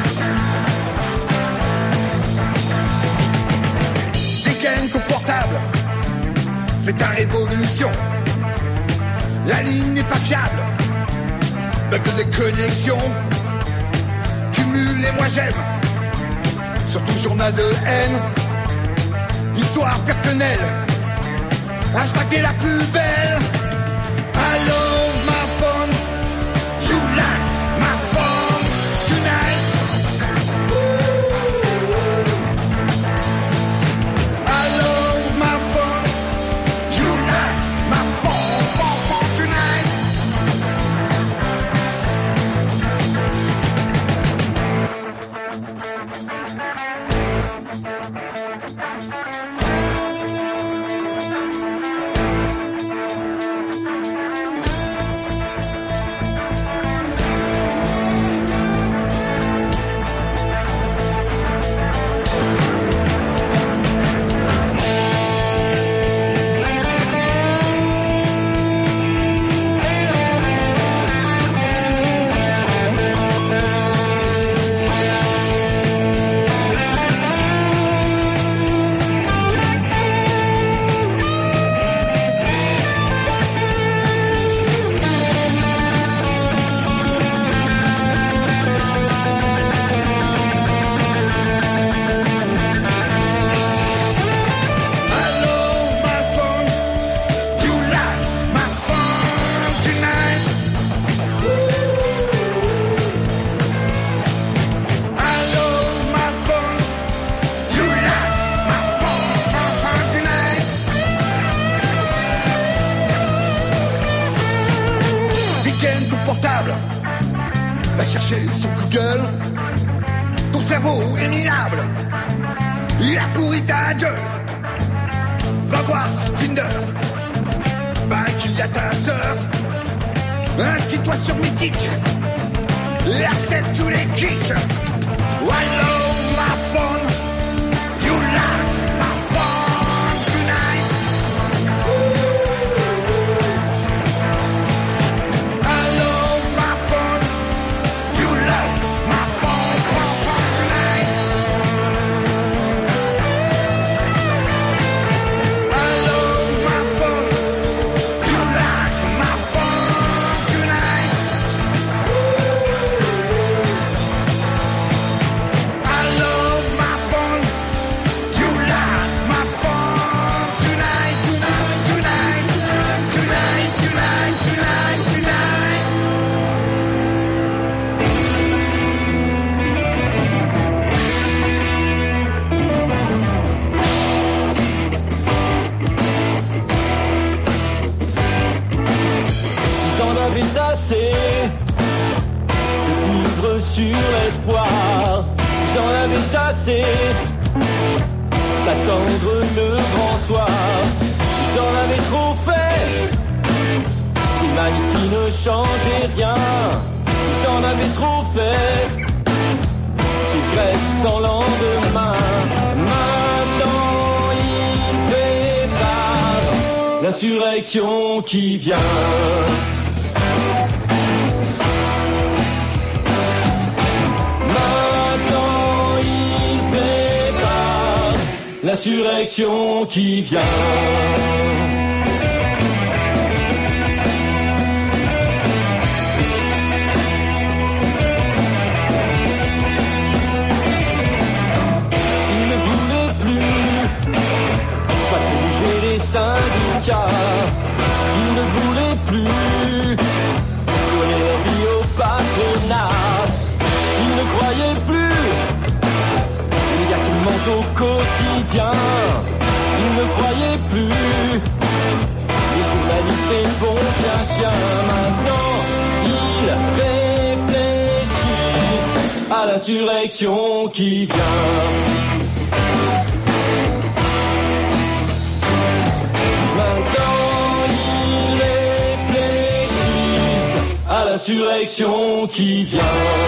Dégaine ton portable, fais ta révolution. La ligne n'est pas fiable, bug de déconnexion. Cumule les moi j'aime sur ton journal de haine. Histoire personnelle, hashtag t'es la plus belle. Hello, my phone, you like my phone tonight. Hello, my phone, you like my phone tonight. Dégaine ton portable, va chercher sur Google. Ton cerveau est minable, il a pourri ta gueule. Va voir sur Tinder, bah qu'il y a ta sœur. Inscris-toi sur Mythique et accepte tous les kicks. Hello, my phone, you like my phone tonight. Hello, my phone, you like my phone tonight. Hello, my phone, you like my phone tonight. Hello, my phone, you like my phone tonight, tonight, tonight, tonight, tonight, tonight. Ils en avaient assez de vivre sur l'espoir. Ils en avaient assez d'attendre le grand soir. Ils en avaient trop fait des manifs qui ne changeaient rien. Ils en avaient trop fait des grèves sans lendemain. Maintenant ils préparent l'insurrection qui vient. l'insurrection qui vient. Il ne voulait plus soit diriger les syndicats. Il ne voulait plus donner leur vie au patronat. Il ne croyait plus les gars qui mentent au quotidien. Il ne croyait plus les journalistes et le bon chien. Maintenant, ils réfléchissent à l'insurrection qui vient. À l'insurrection qui vient.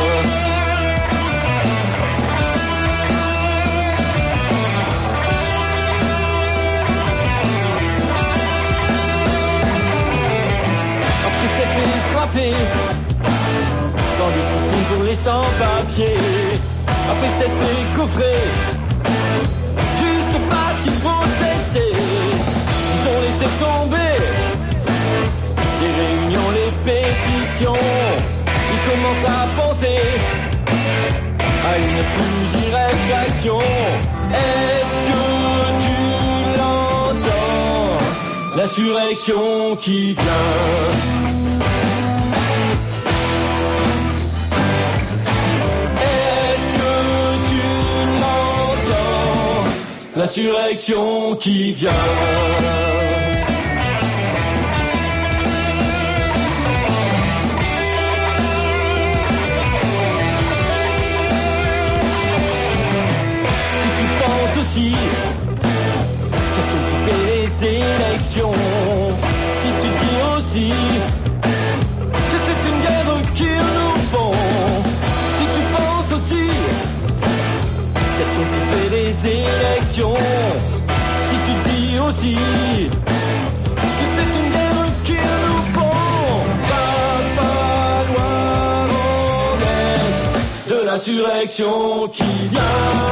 Après s'être fait frapper dans des sites pour les sans-papiers, après s'être fait coffrer juste parce qu'ils protestaient, ils ont laissé tomber les réunions, les pétitions. Ils commencent à penser à une plus directe action. Est-ce que tu l'entends, l'insurrection qui vient? Est-ce que tu l'entends, l'insurrection qui vient? Aussi, qu'à s'occuper les élections. Si tu dis aussi que c'est une guerre qu'ils nous font. Si tu penses aussi qu'à s'occuper les élections. Si tu dis aussi que c'est une guerre qu'ils nous font. Va falloir en être de l'insurrection qui vient.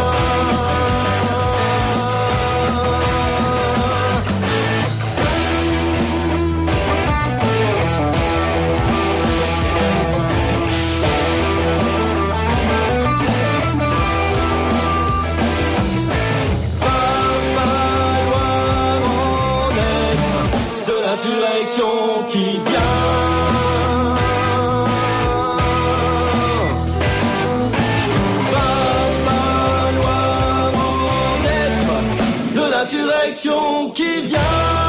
L'insurrection qui vient. Va falloir en être de l'insurrection qui vient.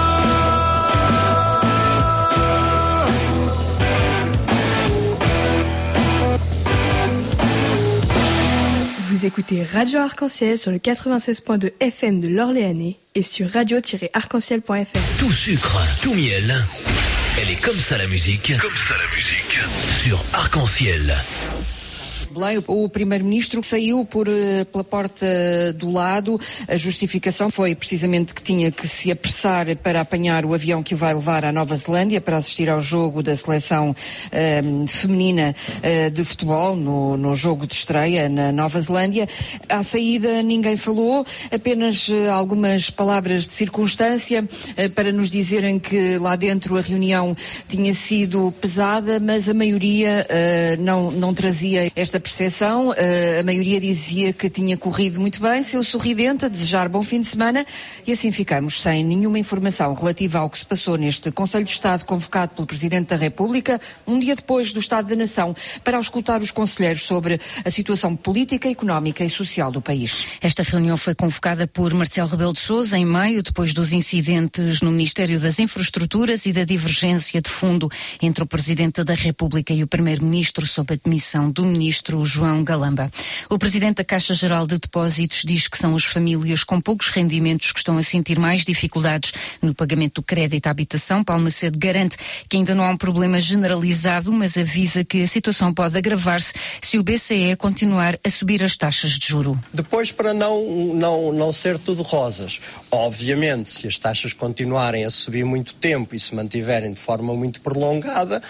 Vous écoutez Radio Arc-en-Ciel sur le 96.2 FM de l'Orléanais et sur radio-arc-en-ciel.fr. Tout sucre, tout miel. Elle est comme ça la musique. Comme ça la musique. Sur Arc-en-Ciel. O primeiro-ministro saiu pela porta do lado. A justificação foi precisamente que tinha que se apressar para apanhar o avião que o vai levar à Nova Zelândia para assistir ao jogo da seleção feminina de futebol, no jogo de estreia na Nova Zelândia. À saída ninguém falou, apenas algumas palavras de circunstância para nos dizerem que lá dentro a reunião tinha sido pesada, mas a maioria não trazia esta percepção. A maioria dizia que tinha corrido muito bem, seu sorridente, a desejar bom fim de semana, e assim ficamos sem nenhuma informação relativa ao que se passou neste Conselho de Estado convocado pelo Presidente da República, um dia depois do Estado da Nação, para auscultar os conselheiros sobre a situação política, económica e social do país. Esta reunião foi convocada por Marcelo Rebelo de Sousa em maio, depois dos incidentes no Ministério das Infraestruturas e da divergência de fundo entre o Presidente da República e o Primeiro-Ministro sob a demissão do Ministro João Galamba. O Presidente da Caixa Geral de Depósitos diz que são as famílias com poucos rendimentos que estão a sentir mais dificuldades no pagamento do crédito à habitação. Paulo Macedo garante que ainda não há um problema generalizado, mas avisa que a situação pode agravar-se se o BCE continuar a subir as taxas de juro. Depois, para não ser tudo rosas, obviamente, se as taxas continuarem a subir muito tempo e se mantiverem de forma muito prolongada,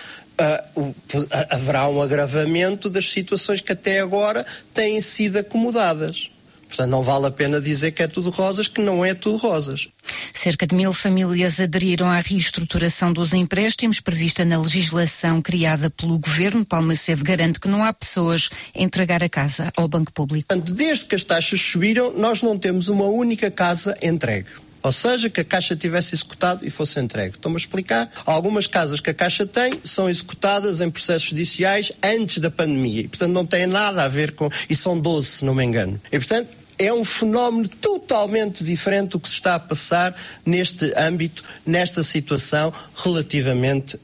haverá um agravamento das situações que até agora têm sido acomodadas. Portanto, não vale a pena dizer que é tudo rosas, que não é tudo rosas. Cerca de 1000 famílias aderiram à reestruturação dos empréstimos prevista na legislação criada pelo Governo. Paulo Macedo garante que não há pessoas a entregar a casa ao Banco Público. Portanto, desde que as taxas subiram, nós não temos uma única casa entregue. Ou seja, que a Caixa tivesse executado e fosse entregue. Estou-me a explicar. Algumas casas que a Caixa tem são executadas em processos judiciais antes da pandemia. E, portanto, não tem nada a ver com... E são 12, se não me engano. E, portanto, é um fenómeno totalmente diferente do que se está a passar neste âmbito, nesta situação, relativamente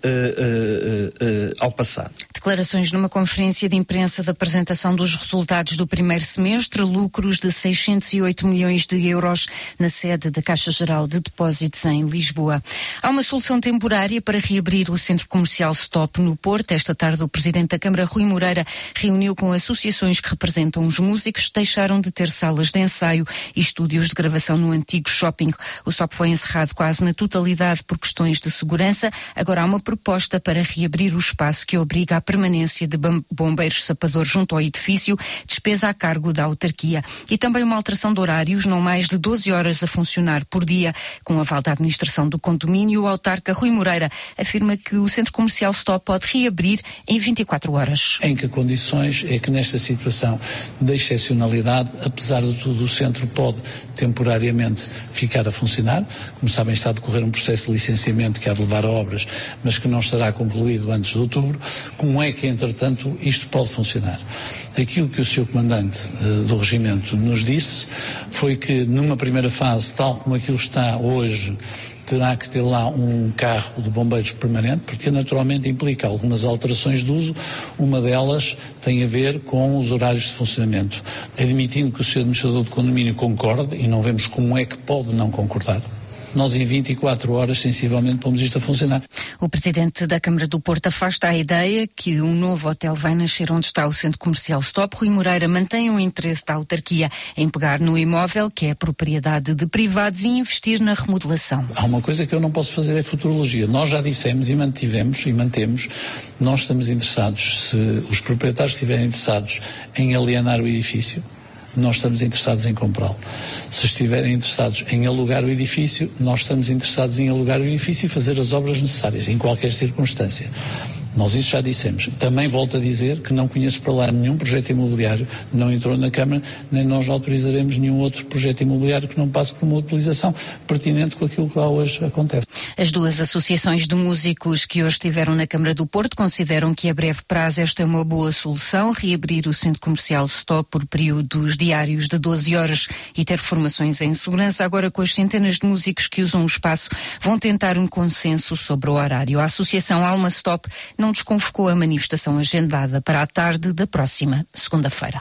ao passado. Declarações numa conferência de imprensa da apresentação dos resultados do primeiro semestre, lucros de 608 milhões de euros na sede da Caixa Geral de Depósitos em Lisboa. Há uma solução temporária para reabrir o centro comercial Stop no Porto. Esta tarde o Presidente da Câmara, Rui Moreira, reuniu com associações que representam os músicos, deixaram de ter salas de ensaio e estúdios de gravação no antigo shopping. O Stop foi encerrado quase na totalidade por questões de segurança. Agora há uma proposta para reabrir o espaço que obriga a permanência de bombeiros sapadores junto ao edifício, despesa a cargo da autarquia. E também uma alteração de horários, não mais de 12 horas a funcionar por dia. Com o aval da administração do condomínio, o autarca Rui Moreira afirma que o centro comercial Stop pode reabrir em 24 horas. Em que condições é que nesta situação de excepcionalidade, apesar de tudo, o centro pode temporariamente ficar a funcionar? Como sabem, está a decorrer um processo de licenciamento que há de levar a obras, mas que não estará concluído antes de outubro. Como é que, entretanto, isto pode funcionar? Aquilo que o Sr. Comandante do Regimento nos disse foi que, numa primeira fase, tal como aquilo está hoje, terá que ter lá um carro de bombeiros permanente, porque naturalmente implica algumas alterações de uso. Uma delas tem a ver com os horários de funcionamento. Admitindo que o Sr. Administrador do Condomínio concorde, e não vemos como é que pode não concordar, nós em 24 horas sensivelmente pomos isto a funcionar. O Presidente da Câmara do Porto afasta a ideia que um novo hotel vai nascer onde está o centro comercial Stop. Rui Moreira mantém o interesse da autarquia em pegar no imóvel, que é propriedade de privados, e investir na remodelação. Há uma coisa que eu não posso fazer, é futurologia. Nós já dissemos e mantivemos e mantemos, nós estamos interessados, se os proprietários estiverem interessados em alienar o edifício, nós estamos interessados em comprá-lo. Se estiverem interessados em alugar o edifício, nós estamos interessados em alugar o edifício e fazer as obras necessárias, em qualquer circunstância. Nós isso já dissemos. Também volto a dizer que não conheço para lá nenhum projeto imobiliário, não entrou na Câmara, nem nós autorizaremos nenhum outro projeto imobiliário que não passe por uma utilização pertinente com aquilo que lá hoje acontece. As duas associações de músicos que hoje estiveram na Câmara do Porto consideram que a breve prazo esta é uma boa solução, reabrir o centro comercial Stop por períodos diários de 12 horas e ter formações em segurança. Agora, com as centenas de músicos que usam o espaço, vão tentar um consenso sobre o horário. A Associação Alma Stop não desconvocou a manifestação agendada para a tarde da próxima segunda-feira.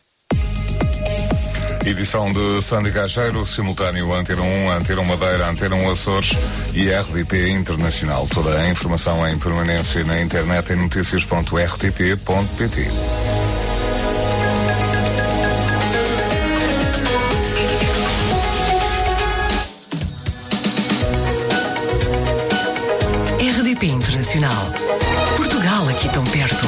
Edição de Sandy Gageiro, simultâneo Antena 1, Antena Madeira, Antena 1 Açores e RDP Internacional. Toda a informação em permanência na internet em noticias.rtp.pt. RDP Internacional. Portugal aqui tão perto.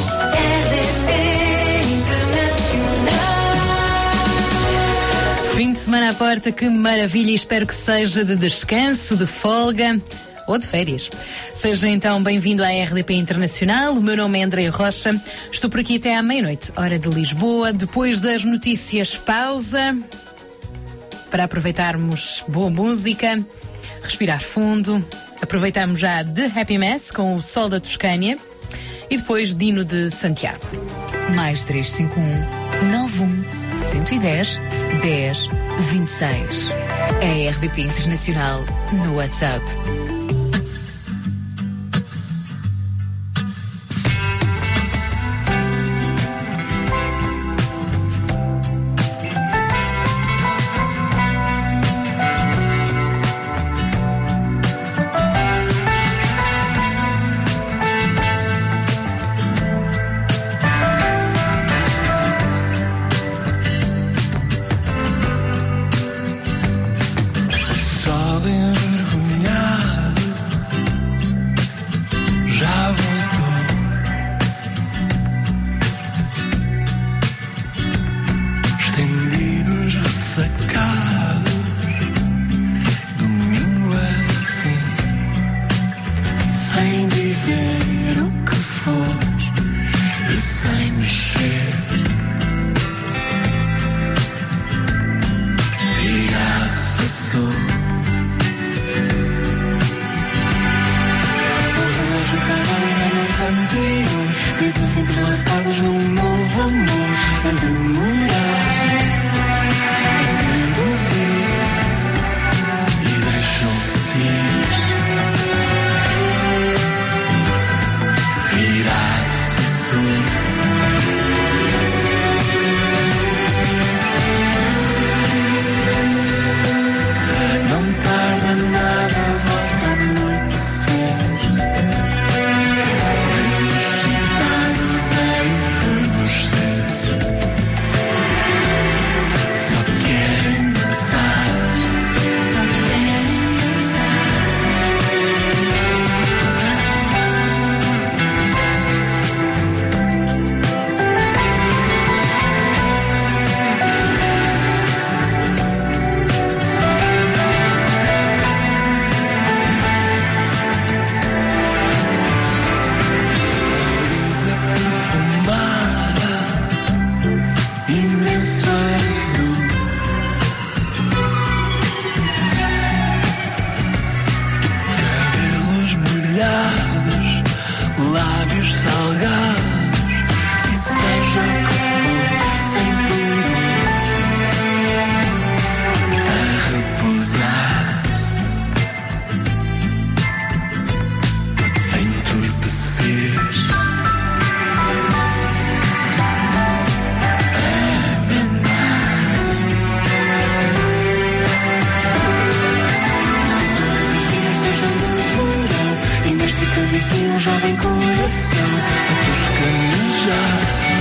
Fim de semana à porta, que maravilha, e espero que seja de descanso, de folga ou de férias. Seja então bem-vindo à RDP Internacional. O meu nome é André Rocha, estou por aqui até à meia-noite, hora de Lisboa. Depois das notícias, pausa para aproveitarmos boa música, respirar fundo. Aproveitamos já The Happy Mess com o Sol da Toscânia e depois Dino de Santiago. Mais 351 91 110 10 26. É a RDP Internacional no WhatsApp. Sol envergonhado sem dizer o que for e sem mexer. Virado se sou. O relógio parou na noite anterior. Dedos entrelaçados num novo amor a demorar, a seduzir e deixam-se ir. Virado-se sul. Não tarda nada, volta a anoitecer. Vemos sentados a enfervorecer. Só querem dançar, só querem dançar. Perfumada, imenso azul. Cabelos molhados, lábios salgados, e seja o que for, sem perigo, a repousar, a entorpecer. Se acaricia um jovem coração a toscanejar,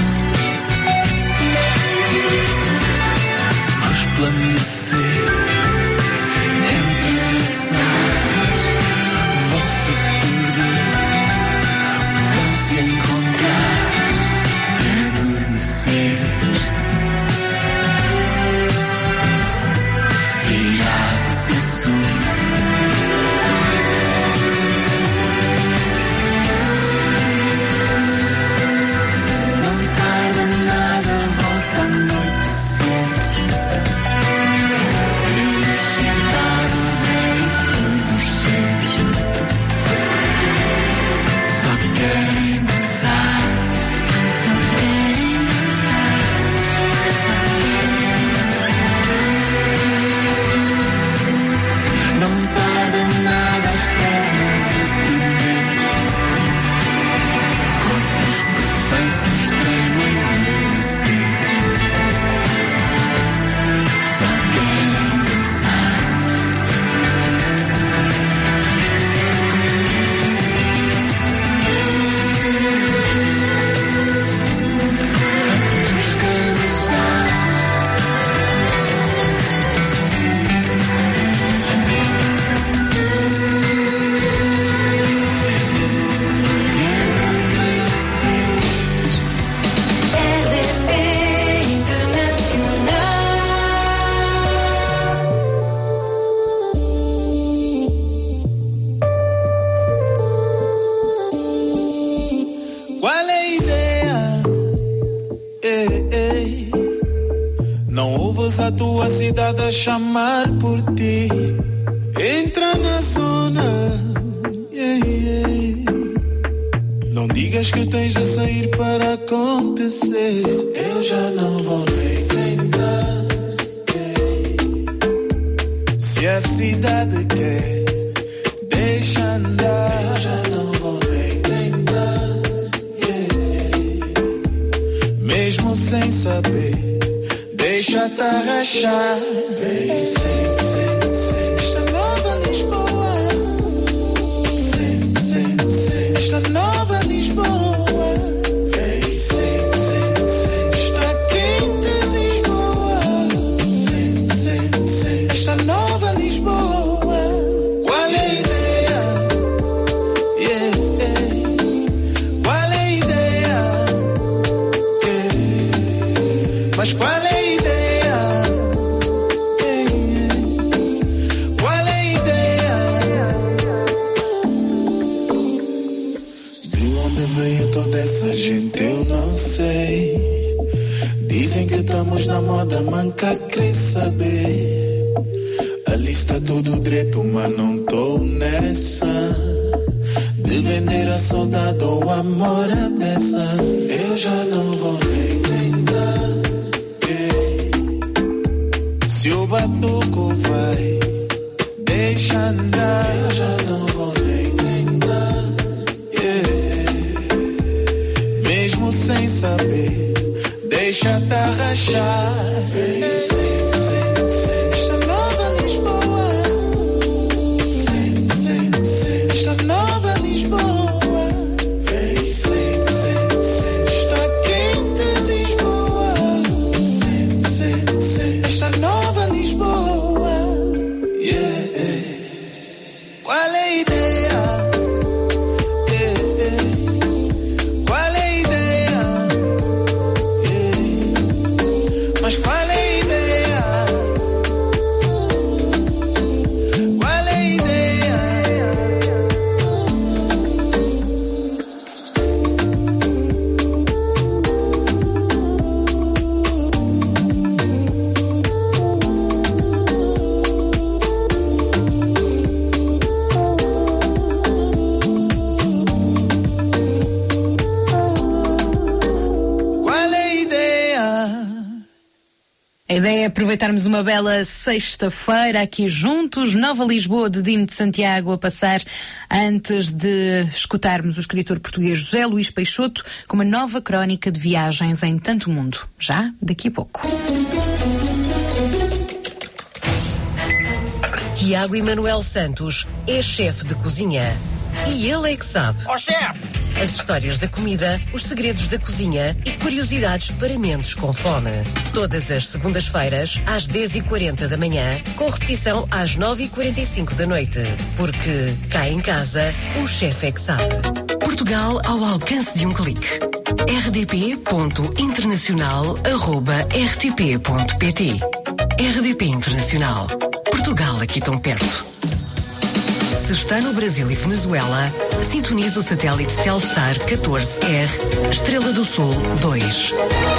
resplandecer, entrelaçar, vão se perder, vão se encontrar, adormecer, virados e sul. A tua cidade a chamar por ti. Entra na zona, yeah, yeah. Não digas que tens de sair para acontecer. Eu já não vou nem tentar, yeah. Se a cidade quer, deixa andar. Eu já não vou nem tentar, yeah. Mesmo sem saber, deixa-te arrachar. Vem, sente, esta nova Lisboa. Sente, esta nova Lisboa. Vem, sente, esta quente Lisboa. Sente, esta nova Lisboa. Qual é a ideia? Yeah, yeah. Qual é a ideia? Yeah. Mas qual é a ideia? veio toda essa gente, eu não sei. Dizem que estamos na moda, manca quer saber. A lista tudo direito, mas não tô nessa. De vender a saudade ou amor à beça. Eu já não vou nem dar. Se o batuco vai, deixa andar. Eu já não vou nem dar. Mesmo sem saber, deixa-te arrachar. Esta nova Lisboa, esta nova Lisboa, está quente Lisboa, esta nova Lisboa. Qual é a ideia? Qual é a ideia? Mas qual é a ideia? Qual é a ideia? Qual é a ideia? A ideia é aproveitarmos uma bela sexta-feira aqui juntos. Nova Lisboa, de Dino de Santiago, a passar antes de escutarmos o escritor português José Luís Peixoto com uma nova crónica de viagens em tanto mundo. Já daqui a pouco. Tiago Emanuel Santos é chefe de cozinha. E ele é que sabe. Ó chefe! As histórias da comida, os segredos da cozinha e curiosidades para mentes com fome. Todas as segundas-feiras, às 10h40 da manhã, com repetição às 9h45 da noite. Porque, cá em casa, o chefe é que sabe. Portugal ao alcance de um clique. rdp.internacional@rtp.pt. RDP Internacional. Portugal aqui tão perto. Se está no Brasil e Venezuela, sintonize o satélite Telstar 14R, Estrela do Sul 2.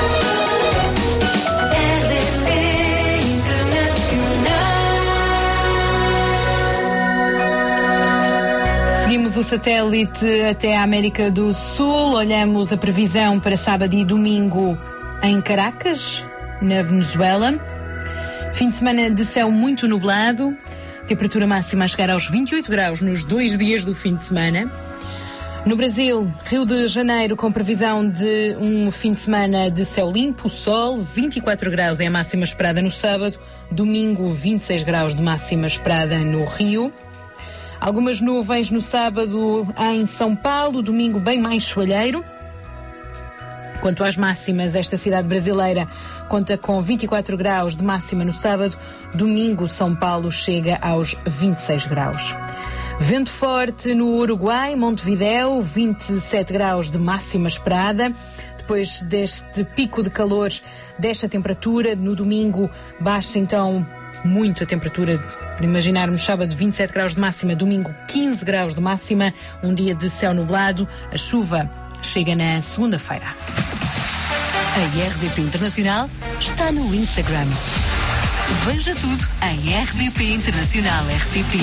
Seguimos o satélite até a América do Sul, olhamos a previsão para sábado e domingo em Caracas, na Venezuela. Fim de semana de céu muito nublado, temperatura máxima a chegar aos 28 graus nos 2 dias do fim de semana. No Brasil, Rio de Janeiro, com previsão de um fim de semana de céu limpo, sol, 24 graus é a máxima esperada no sábado, domingo 26 graus de máxima esperada no Rio. Algumas nuvens no sábado em São Paulo, domingo bem mais soalheiro. Quanto às máximas, esta cidade brasileira conta com 24 graus de máxima no sábado, domingo São Paulo chega aos 26 graus. Vento forte no Uruguai, Montevidéu, 27 graus de máxima esperada. Depois deste pico de calor, desta temperatura, no domingo baixa então muito a temperatura. Para imaginarmos, sábado 27 graus de máxima, domingo 15 graus de máxima, um dia de céu nublado. A chuva chega na segunda-feira. A RDP Internacional está no Instagram. Veja tudo em RDP Internacional RTP.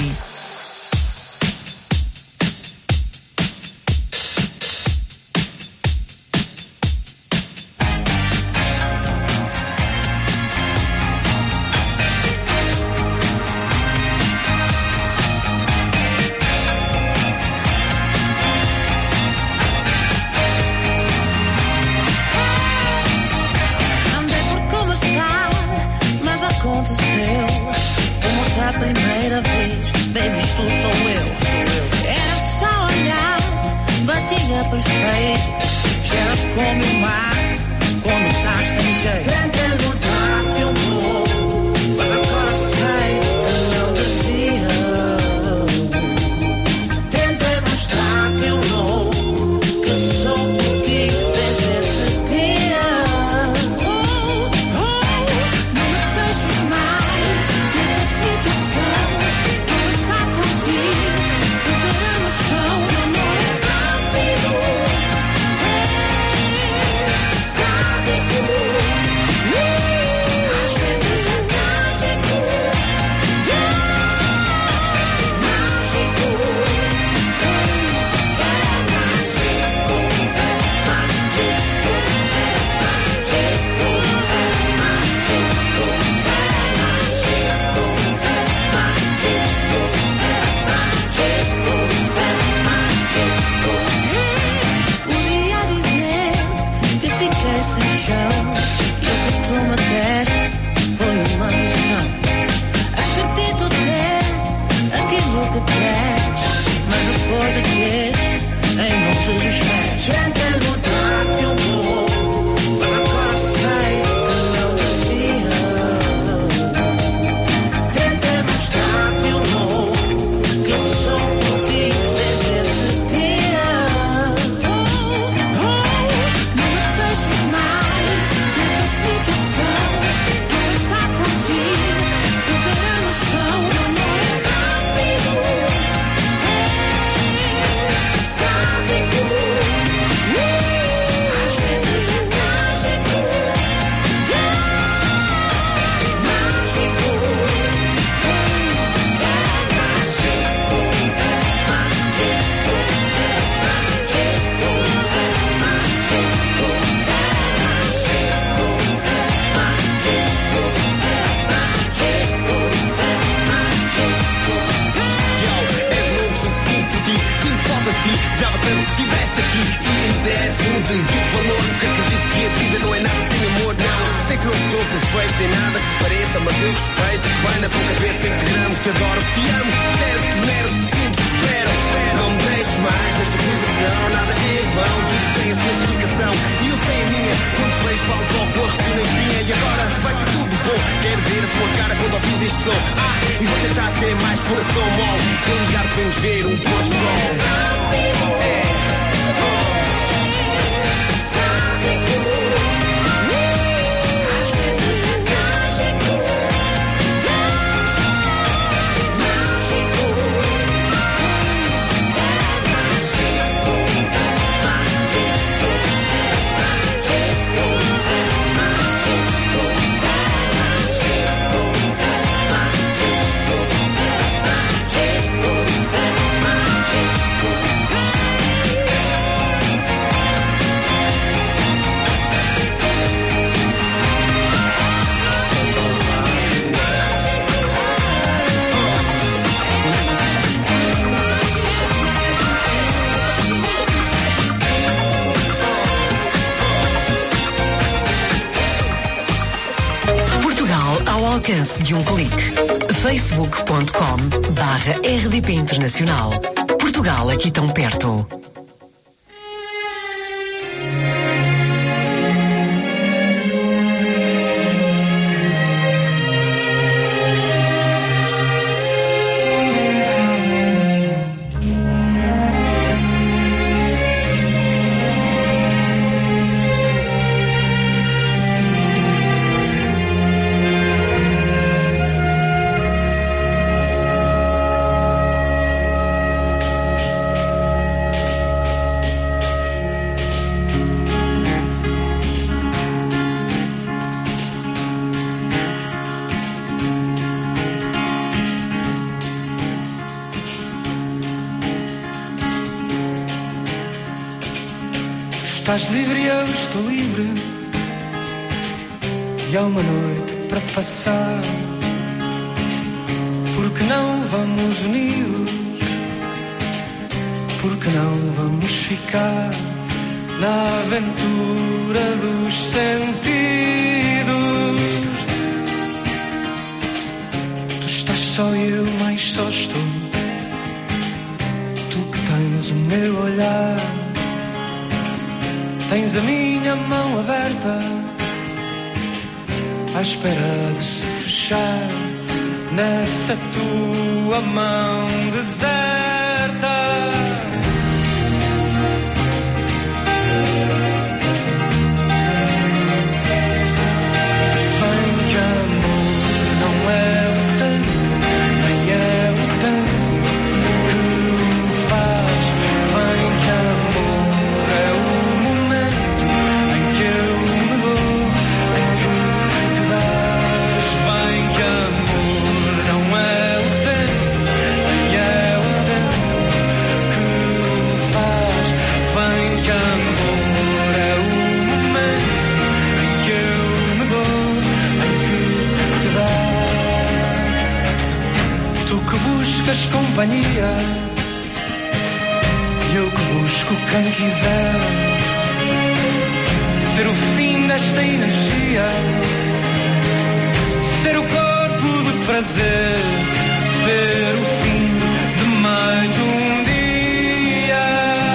perfeito, nem nada que se pareça, mas eu respeito o que vai na tua cabeça. Integramo, te adoro, te amo, te quero, te venero, te sinto, te espero. Não me deixes mais nesta posição, nada é em vão, tudo tem a sua explicação. E eu sei a minha, quando te vejo falo toco, arrepio na espinha. E agora vai ser tudo bom, quero ver a tua cara quando ouvis este som. E vou tentar ser mais coração mole e ligar para nos ver um pôr do sol. Alcance de um clique. facebook.com/RDP Internacional. Portugal aqui tão perto. Estás livre e eu estou livre, e há uma noite para passar. Porque não vamos unidos? Porque não vamos ficar na aventura dos sentidos? Tu estás só e eu mais só estou. Tu que tens o meu olhar, tens a minha mão aberta, à espera de se fechar nessa tua mão deserta. Vem que amor não é o tempo, nem é o tempo que o faz. Vem que amor é o momento em que eu me dou, em que te dás. Vem que amor não é o tempo, nem é o tempo que o faz. Vem que amor é o momento em que eu me dou, em que te dás. Tu que buscas companhia, eu que busco quem quiser ser o fim desta energia, ser o corpo de prazer, ser o fim de mais um dia.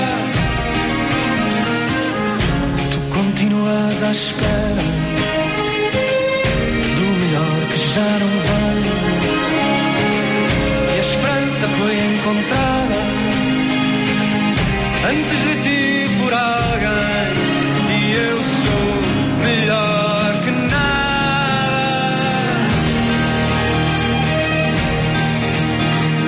Tu continuas à espera do melhor que já não vem, e a esperança foi encontrada antes de ti por alguém, e eu sou melhor que nada.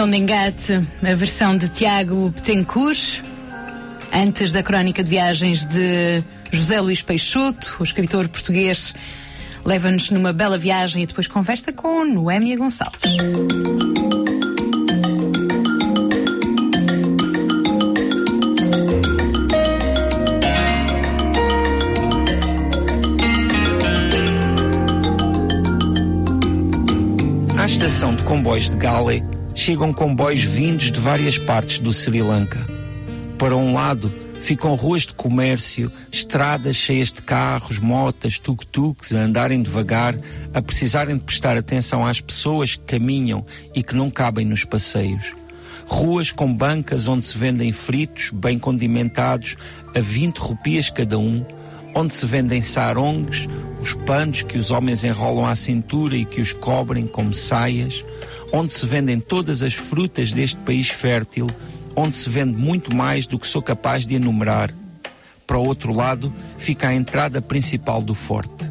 Som de Engate, a versão de Tiago Betancourt, antes da crónica de viagens de José Luís Peixoto, o escritor português, leva-nos numa bela viagem e depois conversa com Noémia Gonçalves. À estação de comboios de Gale chegam comboios vindos de várias partes do Sri Lanka. Para um lado ficam ruas de comércio, estradas cheias de carros, motas, tuk-tuks a andarem devagar, a precisarem de prestar atenção às pessoas que caminham e que não cabem nos passeios. Ruas com bancas onde se vendem fritos, bem condimentados, a 20 rupias cada um, onde se vendem sarongs, os panos que os homens enrolam à cintura e que os cobrem como saias, onde se vendem todas as frutas deste país fértil, onde se vende muito mais do que sou capaz de enumerar. Para o outro lado fica a entrada principal do forte.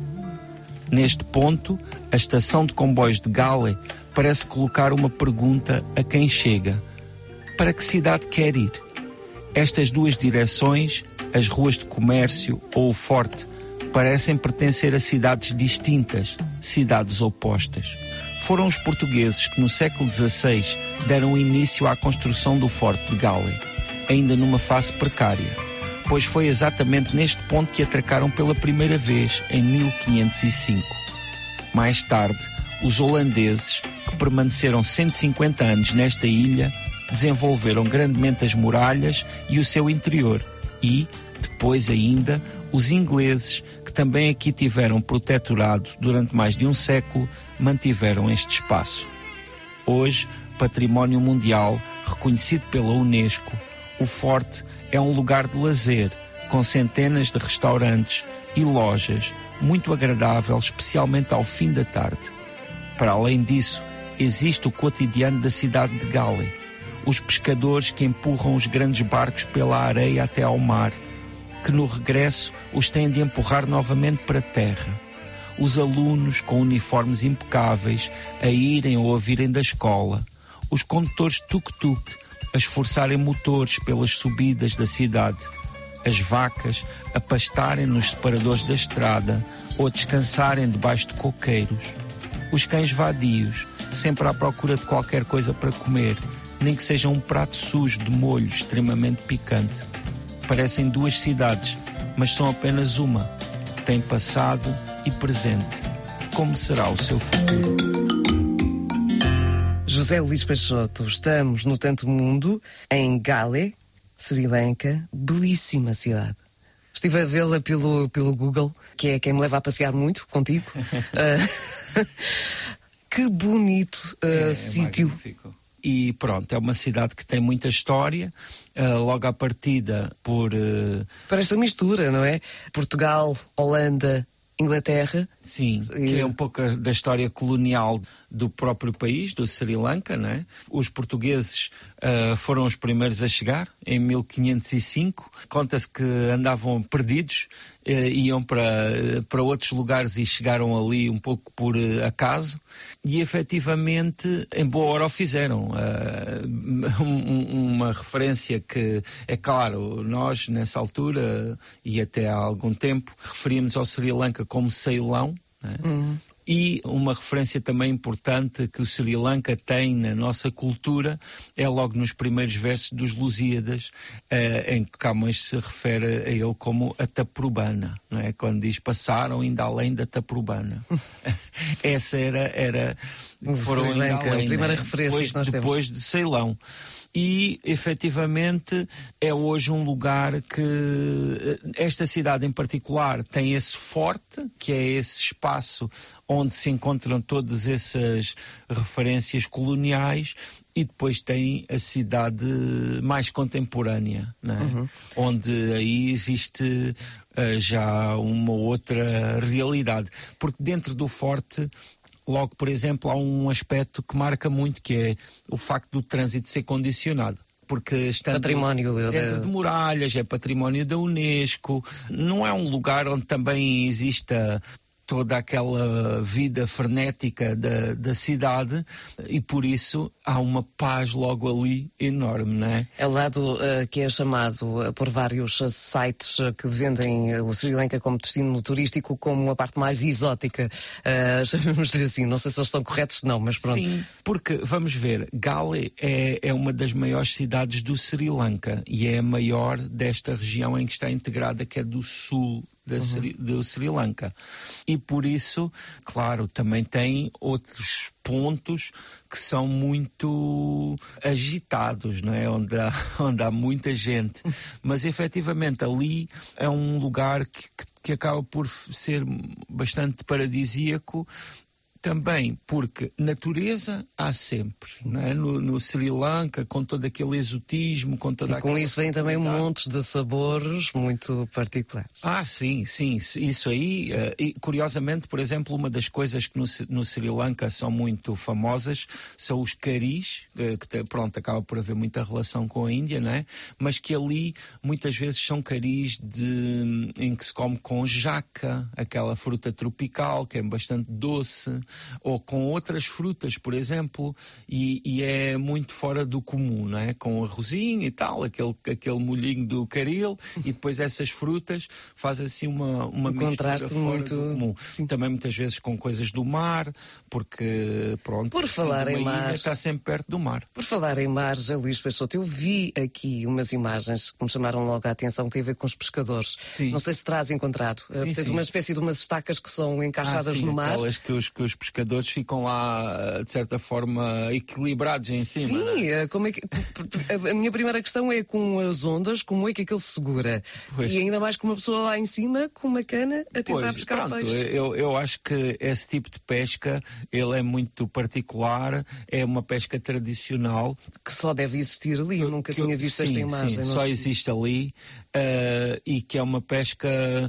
Neste ponto, a estação de comboios de Gale parece colocar uma pergunta a quem chega. Para que cidade quer ir? Estas duas direções, as ruas de comércio ou o forte, parecem pertencer a cidades distintas, cidades opostas. Foram os portugueses que no século XVI deram início à construção do forte de Gale, ainda numa fase precária, pois foi exatamente neste ponto que atracaram pela primeira vez, em 1505. Mais tarde, os holandeses, que permaneceram 150 anos nesta ilha, desenvolveram grandemente as muralhas e o seu interior, e, depois ainda, os ingleses, que também aqui tiveram protetorado durante mais de um século, mantiveram este espaço. Hoje, património mundial, reconhecido pela Unesco, o forte é um lugar de lazer, com centenas de restaurantes e lojas, muito agradável, especialmente ao fim da tarde. Para além disso, existe o cotidiano da cidade de Gale, os pescadores que empurram os grandes barcos pela areia até ao mar, que no regresso os têm de empurrar novamente para a terra. Os alunos com uniformes impecáveis a irem ou a virem da escola. Os condutores tuk-tuk a esforçarem motores pelas subidas da cidade. As vacas a pastarem nos separadores da estrada ou a descansarem debaixo de coqueiros. Os cães vadios, sempre à procura de qualquer coisa para comer, nem que seja um prato sujo de molho extremamente picante. Parecem duas cidades, mas são apenas uma. Tem passado e presente. Como será o seu futuro? José Luís Peixoto, estamos no Tanto Mundo, em Gale, Sri Lanka, belíssima cidade. Estive a vê-la pelo Google, que é quem me leva a passear muito contigo. Que bonito sítio. Magnífico. E pronto, é uma cidade que tem muita história, logo à partida por... Para esta mistura, não é? Portugal, Holanda, Inglaterra. Sim, que é um pouco da história colonial do próprio país, do Sri Lanka, não é? Os portugueses foram os primeiros a chegar, em 1505. Conta-se que andavam perdidos, iam para outros lugares e chegaram ali um pouco por acaso. E efetivamente, em boa hora o fizeram. Uma referência que, é claro, nós nessa altura e até há algum tempo referíamos ao Sri Lanka como Ceilão, né? E uma referência também importante que o Sri Lanka tem na nossa cultura é logo nos primeiros versos dos Lusíadas, em que Camões se refere a ele como a Taprobana, não é? Quando diz passaram ainda além da Taprobana. Essa era foram Sri Lanka, ainda além, a primeira né? referência que nós temos. Depois de Ceilão. E, efetivamente, é hoje um lugar que esta cidade em particular tem esse forte, que é esse espaço onde se encontram todas essas referências coloniais, e depois tem a cidade mais contemporânea, não é? Onde aí existe já uma outra realidade. Porque dentro do forte... Logo, por exemplo, há um aspecto que marca muito, que é o facto do trânsito ser condicionado. Porque estando património dentro de muralhas, é património da Unesco, não é um lugar onde também exista toda aquela vida frenética da cidade, e por isso há uma paz logo ali enorme, não é? É o lado que é chamado por vários sites que vendem o Sri Lanka como destino turístico como a parte mais exótica, chamemos-lhe assim, não sei se eles estão corretos, não, mas pronto. Sim, porque, vamos ver, Gale é uma das maiores cidades do Sri Lanka e é a maior desta região em que está integrada, que é do sul do Sri Lanka. E por isso, claro, também tem outros pontos que são muito agitados, não é? Onde há muita gente. Mas efetivamente ali é um lugar que acaba por ser bastante paradisíaco, também porque natureza há sempre, não é? No Sri Lanka, com todo aquele exotismo, com toda com isso vem também montes de sabores muito particulares. Sim, isso aí. E curiosamente, por exemplo, uma das coisas que no Sri Lanka são muito famosas são os caris, que pronto, acaba por haver muita relação com a Índia, não é? Mas que ali muitas vezes são caris em que se come com jaca, aquela fruta tropical que é bastante doce, ou com outras frutas, por exemplo, e é muito fora do comum, não é? Com arrozinho e tal, aquele molhinho do caril, e depois essas frutas faz assim uma contraste mistura fora muito do comum. Sim. Também muitas vezes com coisas do mar, porque pronto, por falar em mar, está sempre perto do mar. Por falar em mar, José Luís Peixoto, eu vi aqui umas imagens que me chamaram logo a atenção, que tem a ver com os pescadores. Sim. Não sei se terás encontrado. Portanto, uma espécie de umas estacas que são encaixadas no mar. Aquelas que os pescadores ficam lá, de certa forma, equilibrados em cima. Sim, como é que... A minha primeira questão é com as ondas, como é que aquilo se segura? Pois. E ainda mais com uma pessoa lá em cima, com uma cana, a tentar pescar peixe. Eu acho que esse tipo de pesca, ele é muito particular, é uma pesca tradicional. Que só deve existir ali, eu nunca tinha visto esta imagem. Sim, só existe ali, e que é uma pesca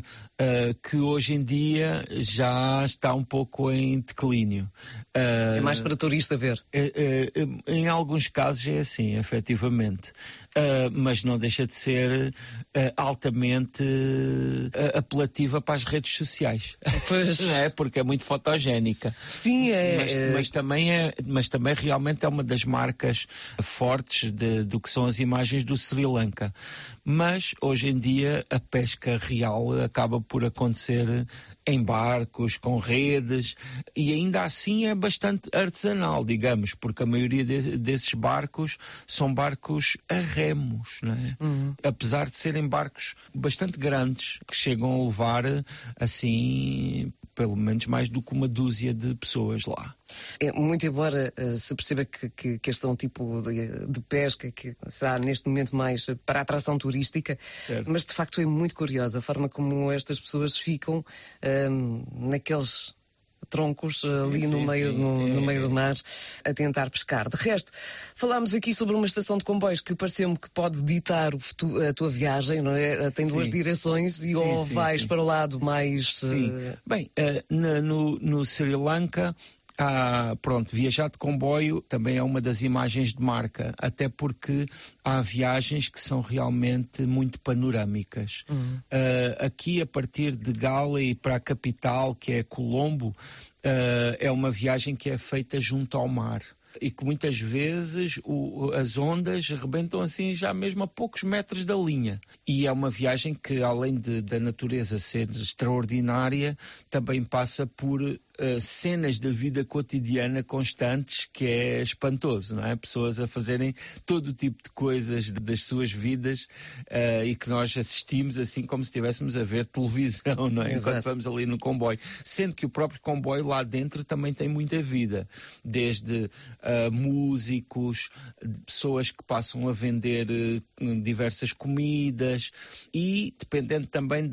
que hoje em dia já está um pouco em declínio. É mais para turista ver. Em alguns casos é assim, efetivamente. Mas não deixa de ser altamente apelativa para as redes sociais. Pois. Não é? Porque é muito fotogénica. Sim, mas também realmente é uma das marcas fortes do que são as imagens do Sri Lanka. Mas hoje em dia a pesca real acaba por acontecer em barcos, com redes, e ainda assim é bastante artesanal, digamos, porque a maioria desses barcos são barcos a remos, não é? Apesar de serem barcos bastante grandes, que chegam a levar, assim, pelo menos mais do que uma dúzia de pessoas lá. Muito embora se perceba que este é um tipo de pesca que será neste momento mais para a atração turística, certo. Mas de facto é muito curiosa a forma como estas pessoas ficam naqueles troncos ali no meio do mar a tentar pescar. De resto, falámos aqui sobre uma estação de comboios que pareceu-me que pode ditar a tua viagem, não é? Tem duas direções e ou vais para o lado mais... Bem, no Sri Lanka... viajar de comboio também é uma das imagens de marca, até porque há viagens que são realmente muito panorâmicas. Aqui, a partir de Gale para a capital, que é Colombo, é uma viagem que é feita junto ao mar. E que muitas vezes as ondas rebentam assim já mesmo a poucos metros da linha. E é uma viagem que, além da natureza ser extraordinária, também passa por cenas da vida cotidiana constantes, que é espantoso, não é? Pessoas a fazerem todo o tipo de coisas das suas vidas e que nós assistimos assim como se estivéssemos a ver televisão, não é? Exato. Enquanto vamos ali no comboio. Sendo que o próprio comboio lá dentro também tem muita vida. Desde músicos, pessoas que passam a vender diversas comidas e, dependendo também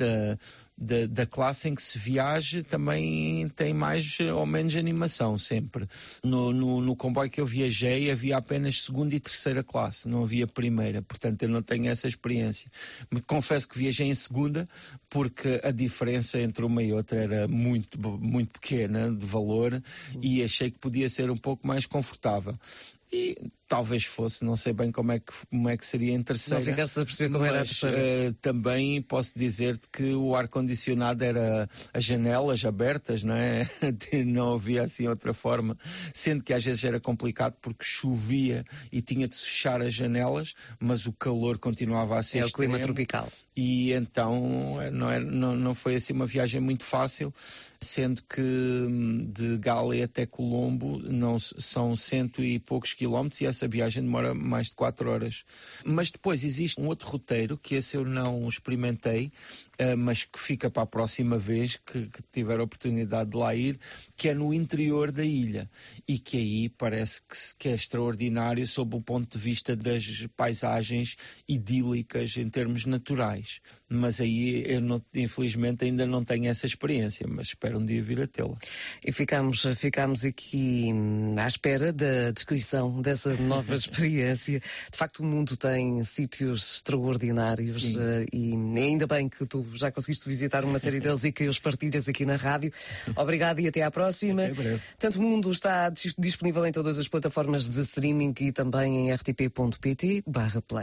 da classe em que se viaja, também tem mais ou menos animação sempre. No comboio que eu viajei havia apenas segunda e terceira classe, não havia primeira, portanto eu não tenho essa experiência. Me confesso que viajei em segunda porque a diferença entre uma e outra era muito, muito pequena de valor. Sim. E achei que podia ser um pouco mais confortável. E talvez fosse, não sei bem como é que seria em terceira. Não ficaste a perceber como era a terceira. Também posso dizer-te que o ar-condicionado era as janelas abertas, não é? Não havia assim outra forma, sendo que às vezes era complicado porque chovia e tinha de fechar as janelas, mas o calor continuava a ser extremo. O clima tropical. E então não foi assim uma viagem muito fácil, sendo que de Gale até Colombo são 100 e poucos quilómetros e essa viagem demora mais de 4 horas. Mas depois existe um outro roteiro, que esse eu não experimentei, mas que fica para a próxima vez que tiver a oportunidade de lá ir, que é no interior da ilha e que aí parece que é extraordinário sob o ponto de vista das paisagens idílicas em termos naturais. Mas aí eu infelizmente ainda não tenho essa experiência, mas espero um dia vir a tê-la. E ficamos aqui à espera da descrição dessa nova experiência. De facto, o mundo tem sítios extraordinários e ainda bem que tu já conseguiste visitar uma série deles e que os partilhas aqui na rádio. Obrigado e até à próxima. Até breve. Tanto Mundo está disponível em todas as plataformas de streaming e também em rtp.pt/play.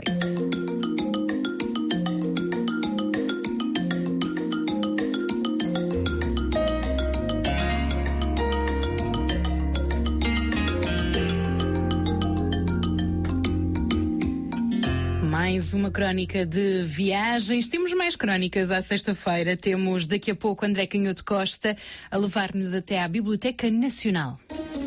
Mais uma crónica de viagens. Temos mais crónicas à sexta-feira. Temos daqui a pouco André Canhoto Costa a levar-nos até à Biblioteca Nacional.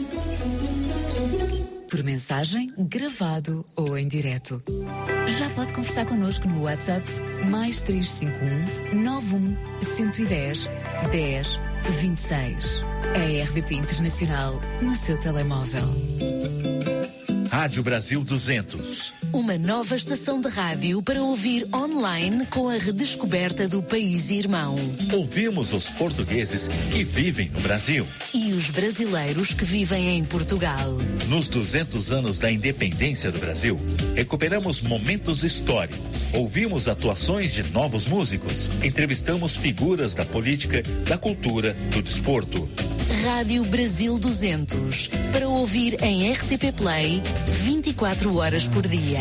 Por mensagem, gravado ou em direto. Já pode conversar connosco no WhatsApp +351 91 110 10 26. A RDP Internacional no seu telemóvel. Rádio Brasil 200. Uma nova estação de rádio para ouvir online com a redescoberta do país irmão. Ouvimos os portugueses que vivem no Brasil. E os brasileiros que vivem em Portugal. Nos 200 anos da independência do Brasil, recuperamos momentos históricos. Ouvimos atuações de novos músicos. Entrevistamos figuras da política, da cultura, do desporto. Rádio Brasil 200. Para ouvir em RTP Play 24 horas por dia.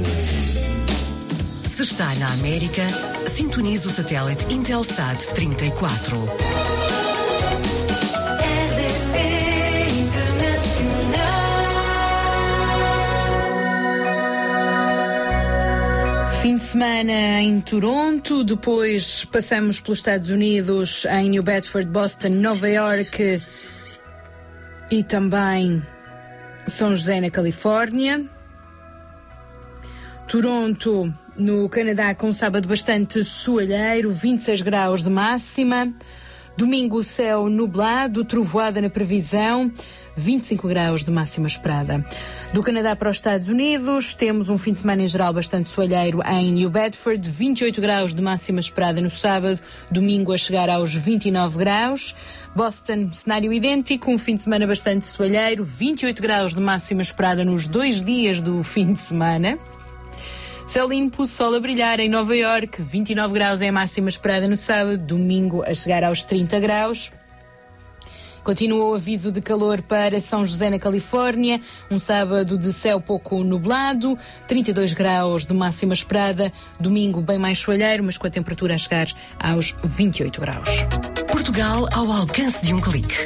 Se está na América, sintonize o satélite Intelsat 34. RDP Internacional. Fim de semana em Toronto, depois passamos pelos Estados Unidos, em New Bedford, Boston, Nova York e também São José, na Califórnia. Toronto, no Canadá, com um sábado bastante soalheiro, 26 graus de máxima. Domingo, céu nublado, trovoada na previsão, 25 graus de máxima esperada. Do Canadá para os Estados Unidos, temos um fim de semana em geral bastante soalheiro em New Bedford, 28 graus de máxima esperada no sábado, domingo a chegar aos 29 graus. Boston, cenário idêntico, um fim de semana bastante soalheiro, 28 graus de máxima esperada nos 2 dias do fim de semana. Céu limpo, sol a brilhar em Nova York, 29 graus é a máxima esperada no sábado, domingo a chegar aos 30 graus. Continua o aviso de calor para São José, na Califórnia, um sábado de céu pouco nublado, 32 graus de máxima esperada, domingo bem mais soalheiro, mas com a temperatura a chegar aos 28 graus. Portugal ao alcance de um clique.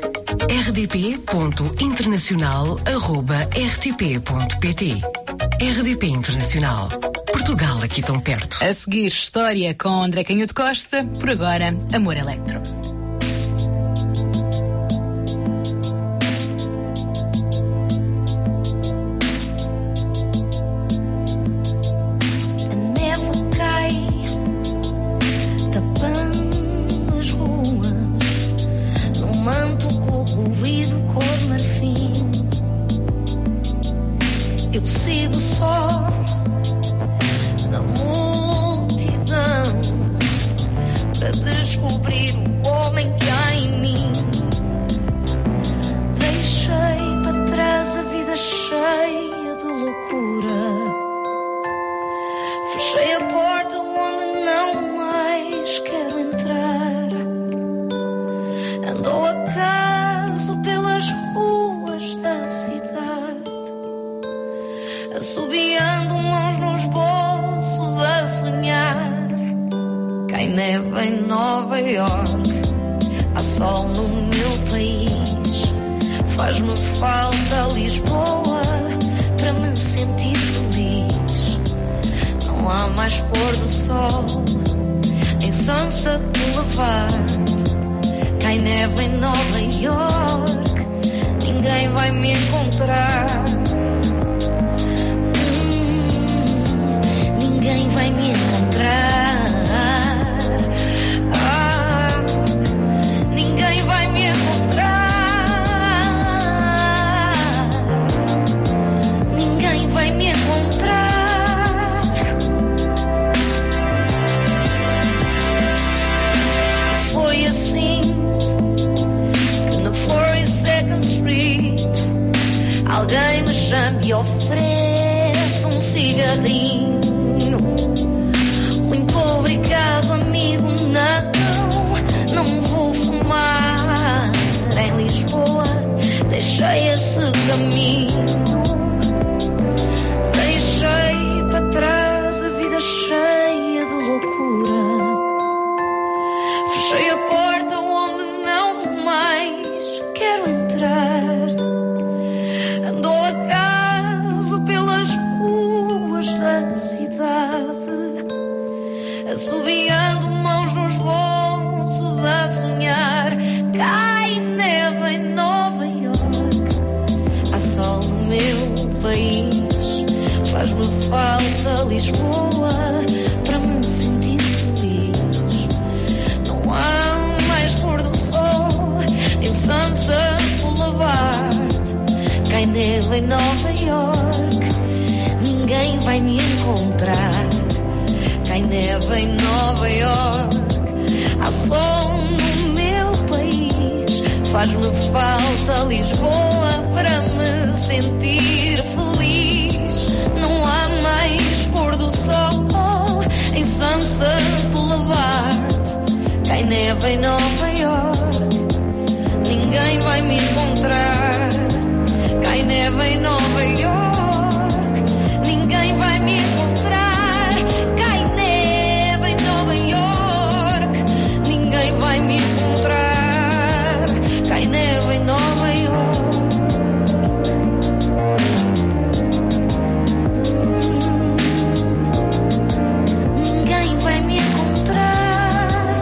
rdp.internacional@rtp.pt. RDP Internacional. Portugal aqui tão perto. A seguir, história com André Canhoto Costa. Por agora, Amor Electro. A neve cai, tapando as ruas, num manto corroído cor marfim. Eu sigo só na multidão para descobrir o cai neve em Nova York, há sol no meu país. Faz-me falta Lisboa para me sentir feliz. Não há mais pôr do sol em Sunset Boulevard, cai neve em Nova York, ninguém vai me encontrar. Ninguém vai me encontrar. Ninguém vai me encontrar. Ninguém vai me encontrar. Foi assim que no 42nd Street alguém me chama e oferece um cigarrinho. Muito obrigado, amigo, não vou fumar. Em Lisboa deixei esse caminho, deixei para trás a vida cheia de loucura. Fechei a porta onde não mais quero entrar. Andou acaso pelas ruas da cidade, assobiando mãos nos bolsos a sonhar. Cai neve em Nova York, há sol no meu país. Faz-me falta Lisboa para me sentir feliz. Não há mais pôr do sol em Sunset Boulevard, cai neve em Nova York, ninguém vai me encontrar. Cai neve em Nova York, há sol no meu país. Faz-me falta Lisboa para me sentir feliz. Não há mais pôr do sol em Sunset Boulevard, cai neve em Nova York, ninguém vai me encontrar. Cai neve em Nova York, ninguém vai me encontrar. Ninguém vai me encontrar. Cai neve em Nova York. Ninguém vai me encontrar.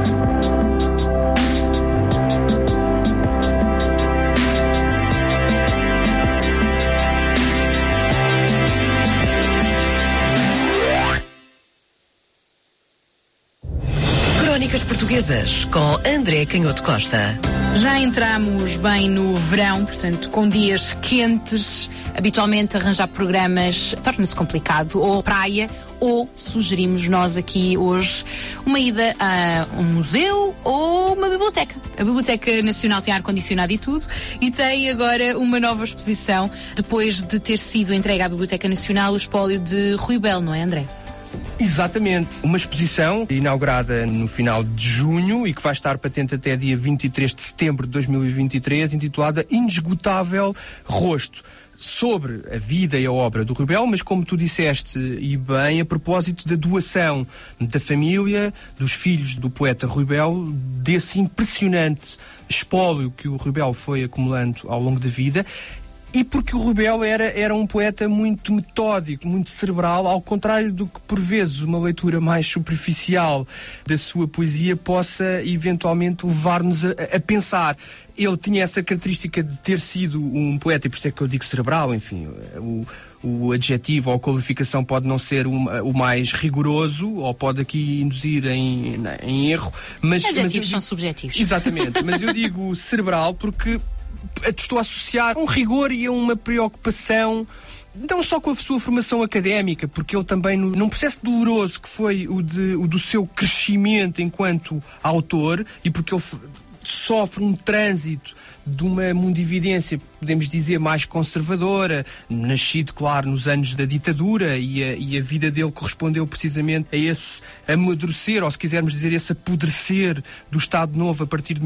Crónicas Portuguesas com André Canhoto Costa. Já entramos bem no verão, portanto, com dias quentes. Habitualmente arranjar programas torna-se complicado, ou praia, ou sugerimos nós aqui hoje uma ida a um museu ou uma biblioteca. A Biblioteca Nacional tem ar-condicionado e tudo, e tem agora uma nova exposição, depois de ter sido entregue à Biblioteca Nacional o espólio de Rui Belo, não é, André? Exatamente, uma exposição inaugurada no final de junho e que vai estar patente até dia 23 de setembro de 2023, intitulada Inesgotável Rosto, sobre a vida e a obra do Rui Belo, mas como tu disseste e bem, a propósito da doação da família, dos filhos do poeta Rui Belo, desse impressionante espólio que o Rui Belo foi acumulando ao longo da vida. E porque o Rui Belo era um poeta muito metódico, muito cerebral, ao contrário do que por vezes uma leitura mais superficial da sua poesia possa eventualmente levar-nos a pensar. Ele tinha essa característica de ter sido um poeta, e por isso é que eu digo cerebral, enfim, o adjetivo ou a qualificação pode não ser o mais rigoroso, ou pode aqui induzir em erro. Mas adjetivos são subjetivos. Exatamente, mas eu digo cerebral porque estou a associar um rigor e a uma preocupação, não só com a sua formação académica, porque ele também, num processo doloroso que foi o do seu crescimento enquanto autor, e porque ele sofre um trânsito de uma mundividência, podemos dizer, mais conservadora, nascido, claro, nos anos da ditadura, e a vida dele correspondeu precisamente a esse amadurecer, ou se quisermos dizer, esse apodrecer do Estado Novo a partir de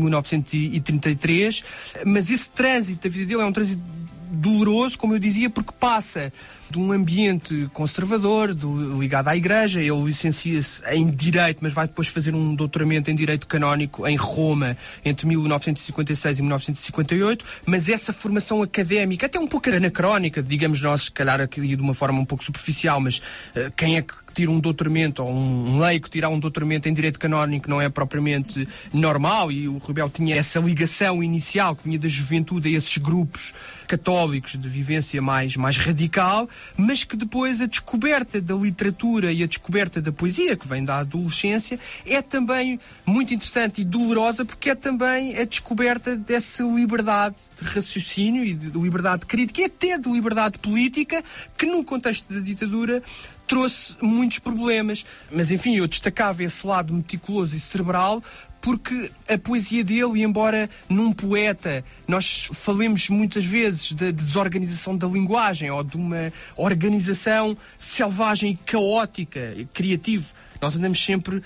1933, mas esse trânsito da vida dele é um trânsito doloroso, como eu dizia, porque passa de um ambiente conservador, ligado à Igreja. Ele licencia-se em Direito, mas vai depois fazer um doutoramento em Direito Canónico em Roma entre 1956 e 1958, mas essa formação académica, até um pouco anacrónica, digamos nós, se calhar aqui de uma forma um pouco superficial, mas quem é que tira um doutoramento, ou um leigo tirar um doutoramento em Direito Canónico não é propriamente normal, e o Rubel tinha essa ligação inicial que vinha da juventude a esses grupos católicos de vivência mais radical, mas que depois a descoberta da literatura e a descoberta da poesia, que vem da adolescência, é também muito interessante e dolorosa, porque é também a descoberta dessa liberdade de raciocínio e de liberdade crítica e até de liberdade política, que no contexto da ditadura trouxe muitos problemas. Mas enfim, eu destacava esse lado meticuloso e cerebral, porque a poesia dele, e embora num poeta nós falemos muitas vezes da desorganização da linguagem ou de uma organização selvagem e caótica e criativa, nós andamos sempre,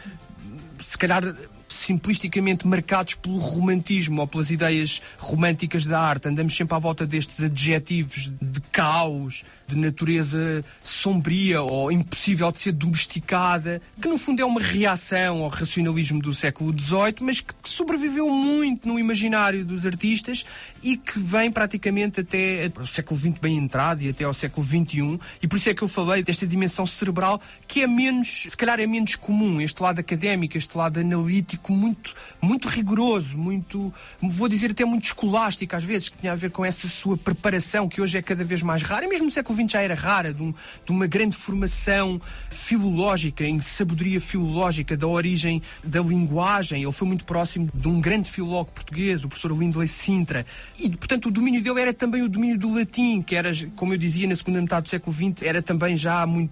se calhar simplisticamente marcados pelo romantismo ou pelas ideias românticas da arte. Andamos sempre à volta destes adjetivos de caos, de natureza sombria ou impossível de ser domesticada, que no fundo é uma reação ao racionalismo do século XVIII, mas que sobreviveu muito no imaginário dos artistas e que vem praticamente até o século XX bem entrado e até ao século XXI, e por isso é que eu falei desta dimensão cerebral que é menos, se calhar é menos comum, este lado académico, este lado analítico muito rigoroso, muito, vou dizer até muito escolástico às vezes, que tinha a ver com essa sua preparação que hoje é cada vez mais rara, e mesmo no século XX já era rara, de uma grande formação filológica, em sabedoria filológica da origem da linguagem. Ele foi muito próximo de um grande filólogo português, o professor Lindley Sintra, e portanto o domínio dele era também o domínio do latim, que era, como eu dizia, na segunda metade do século XX, era também já muito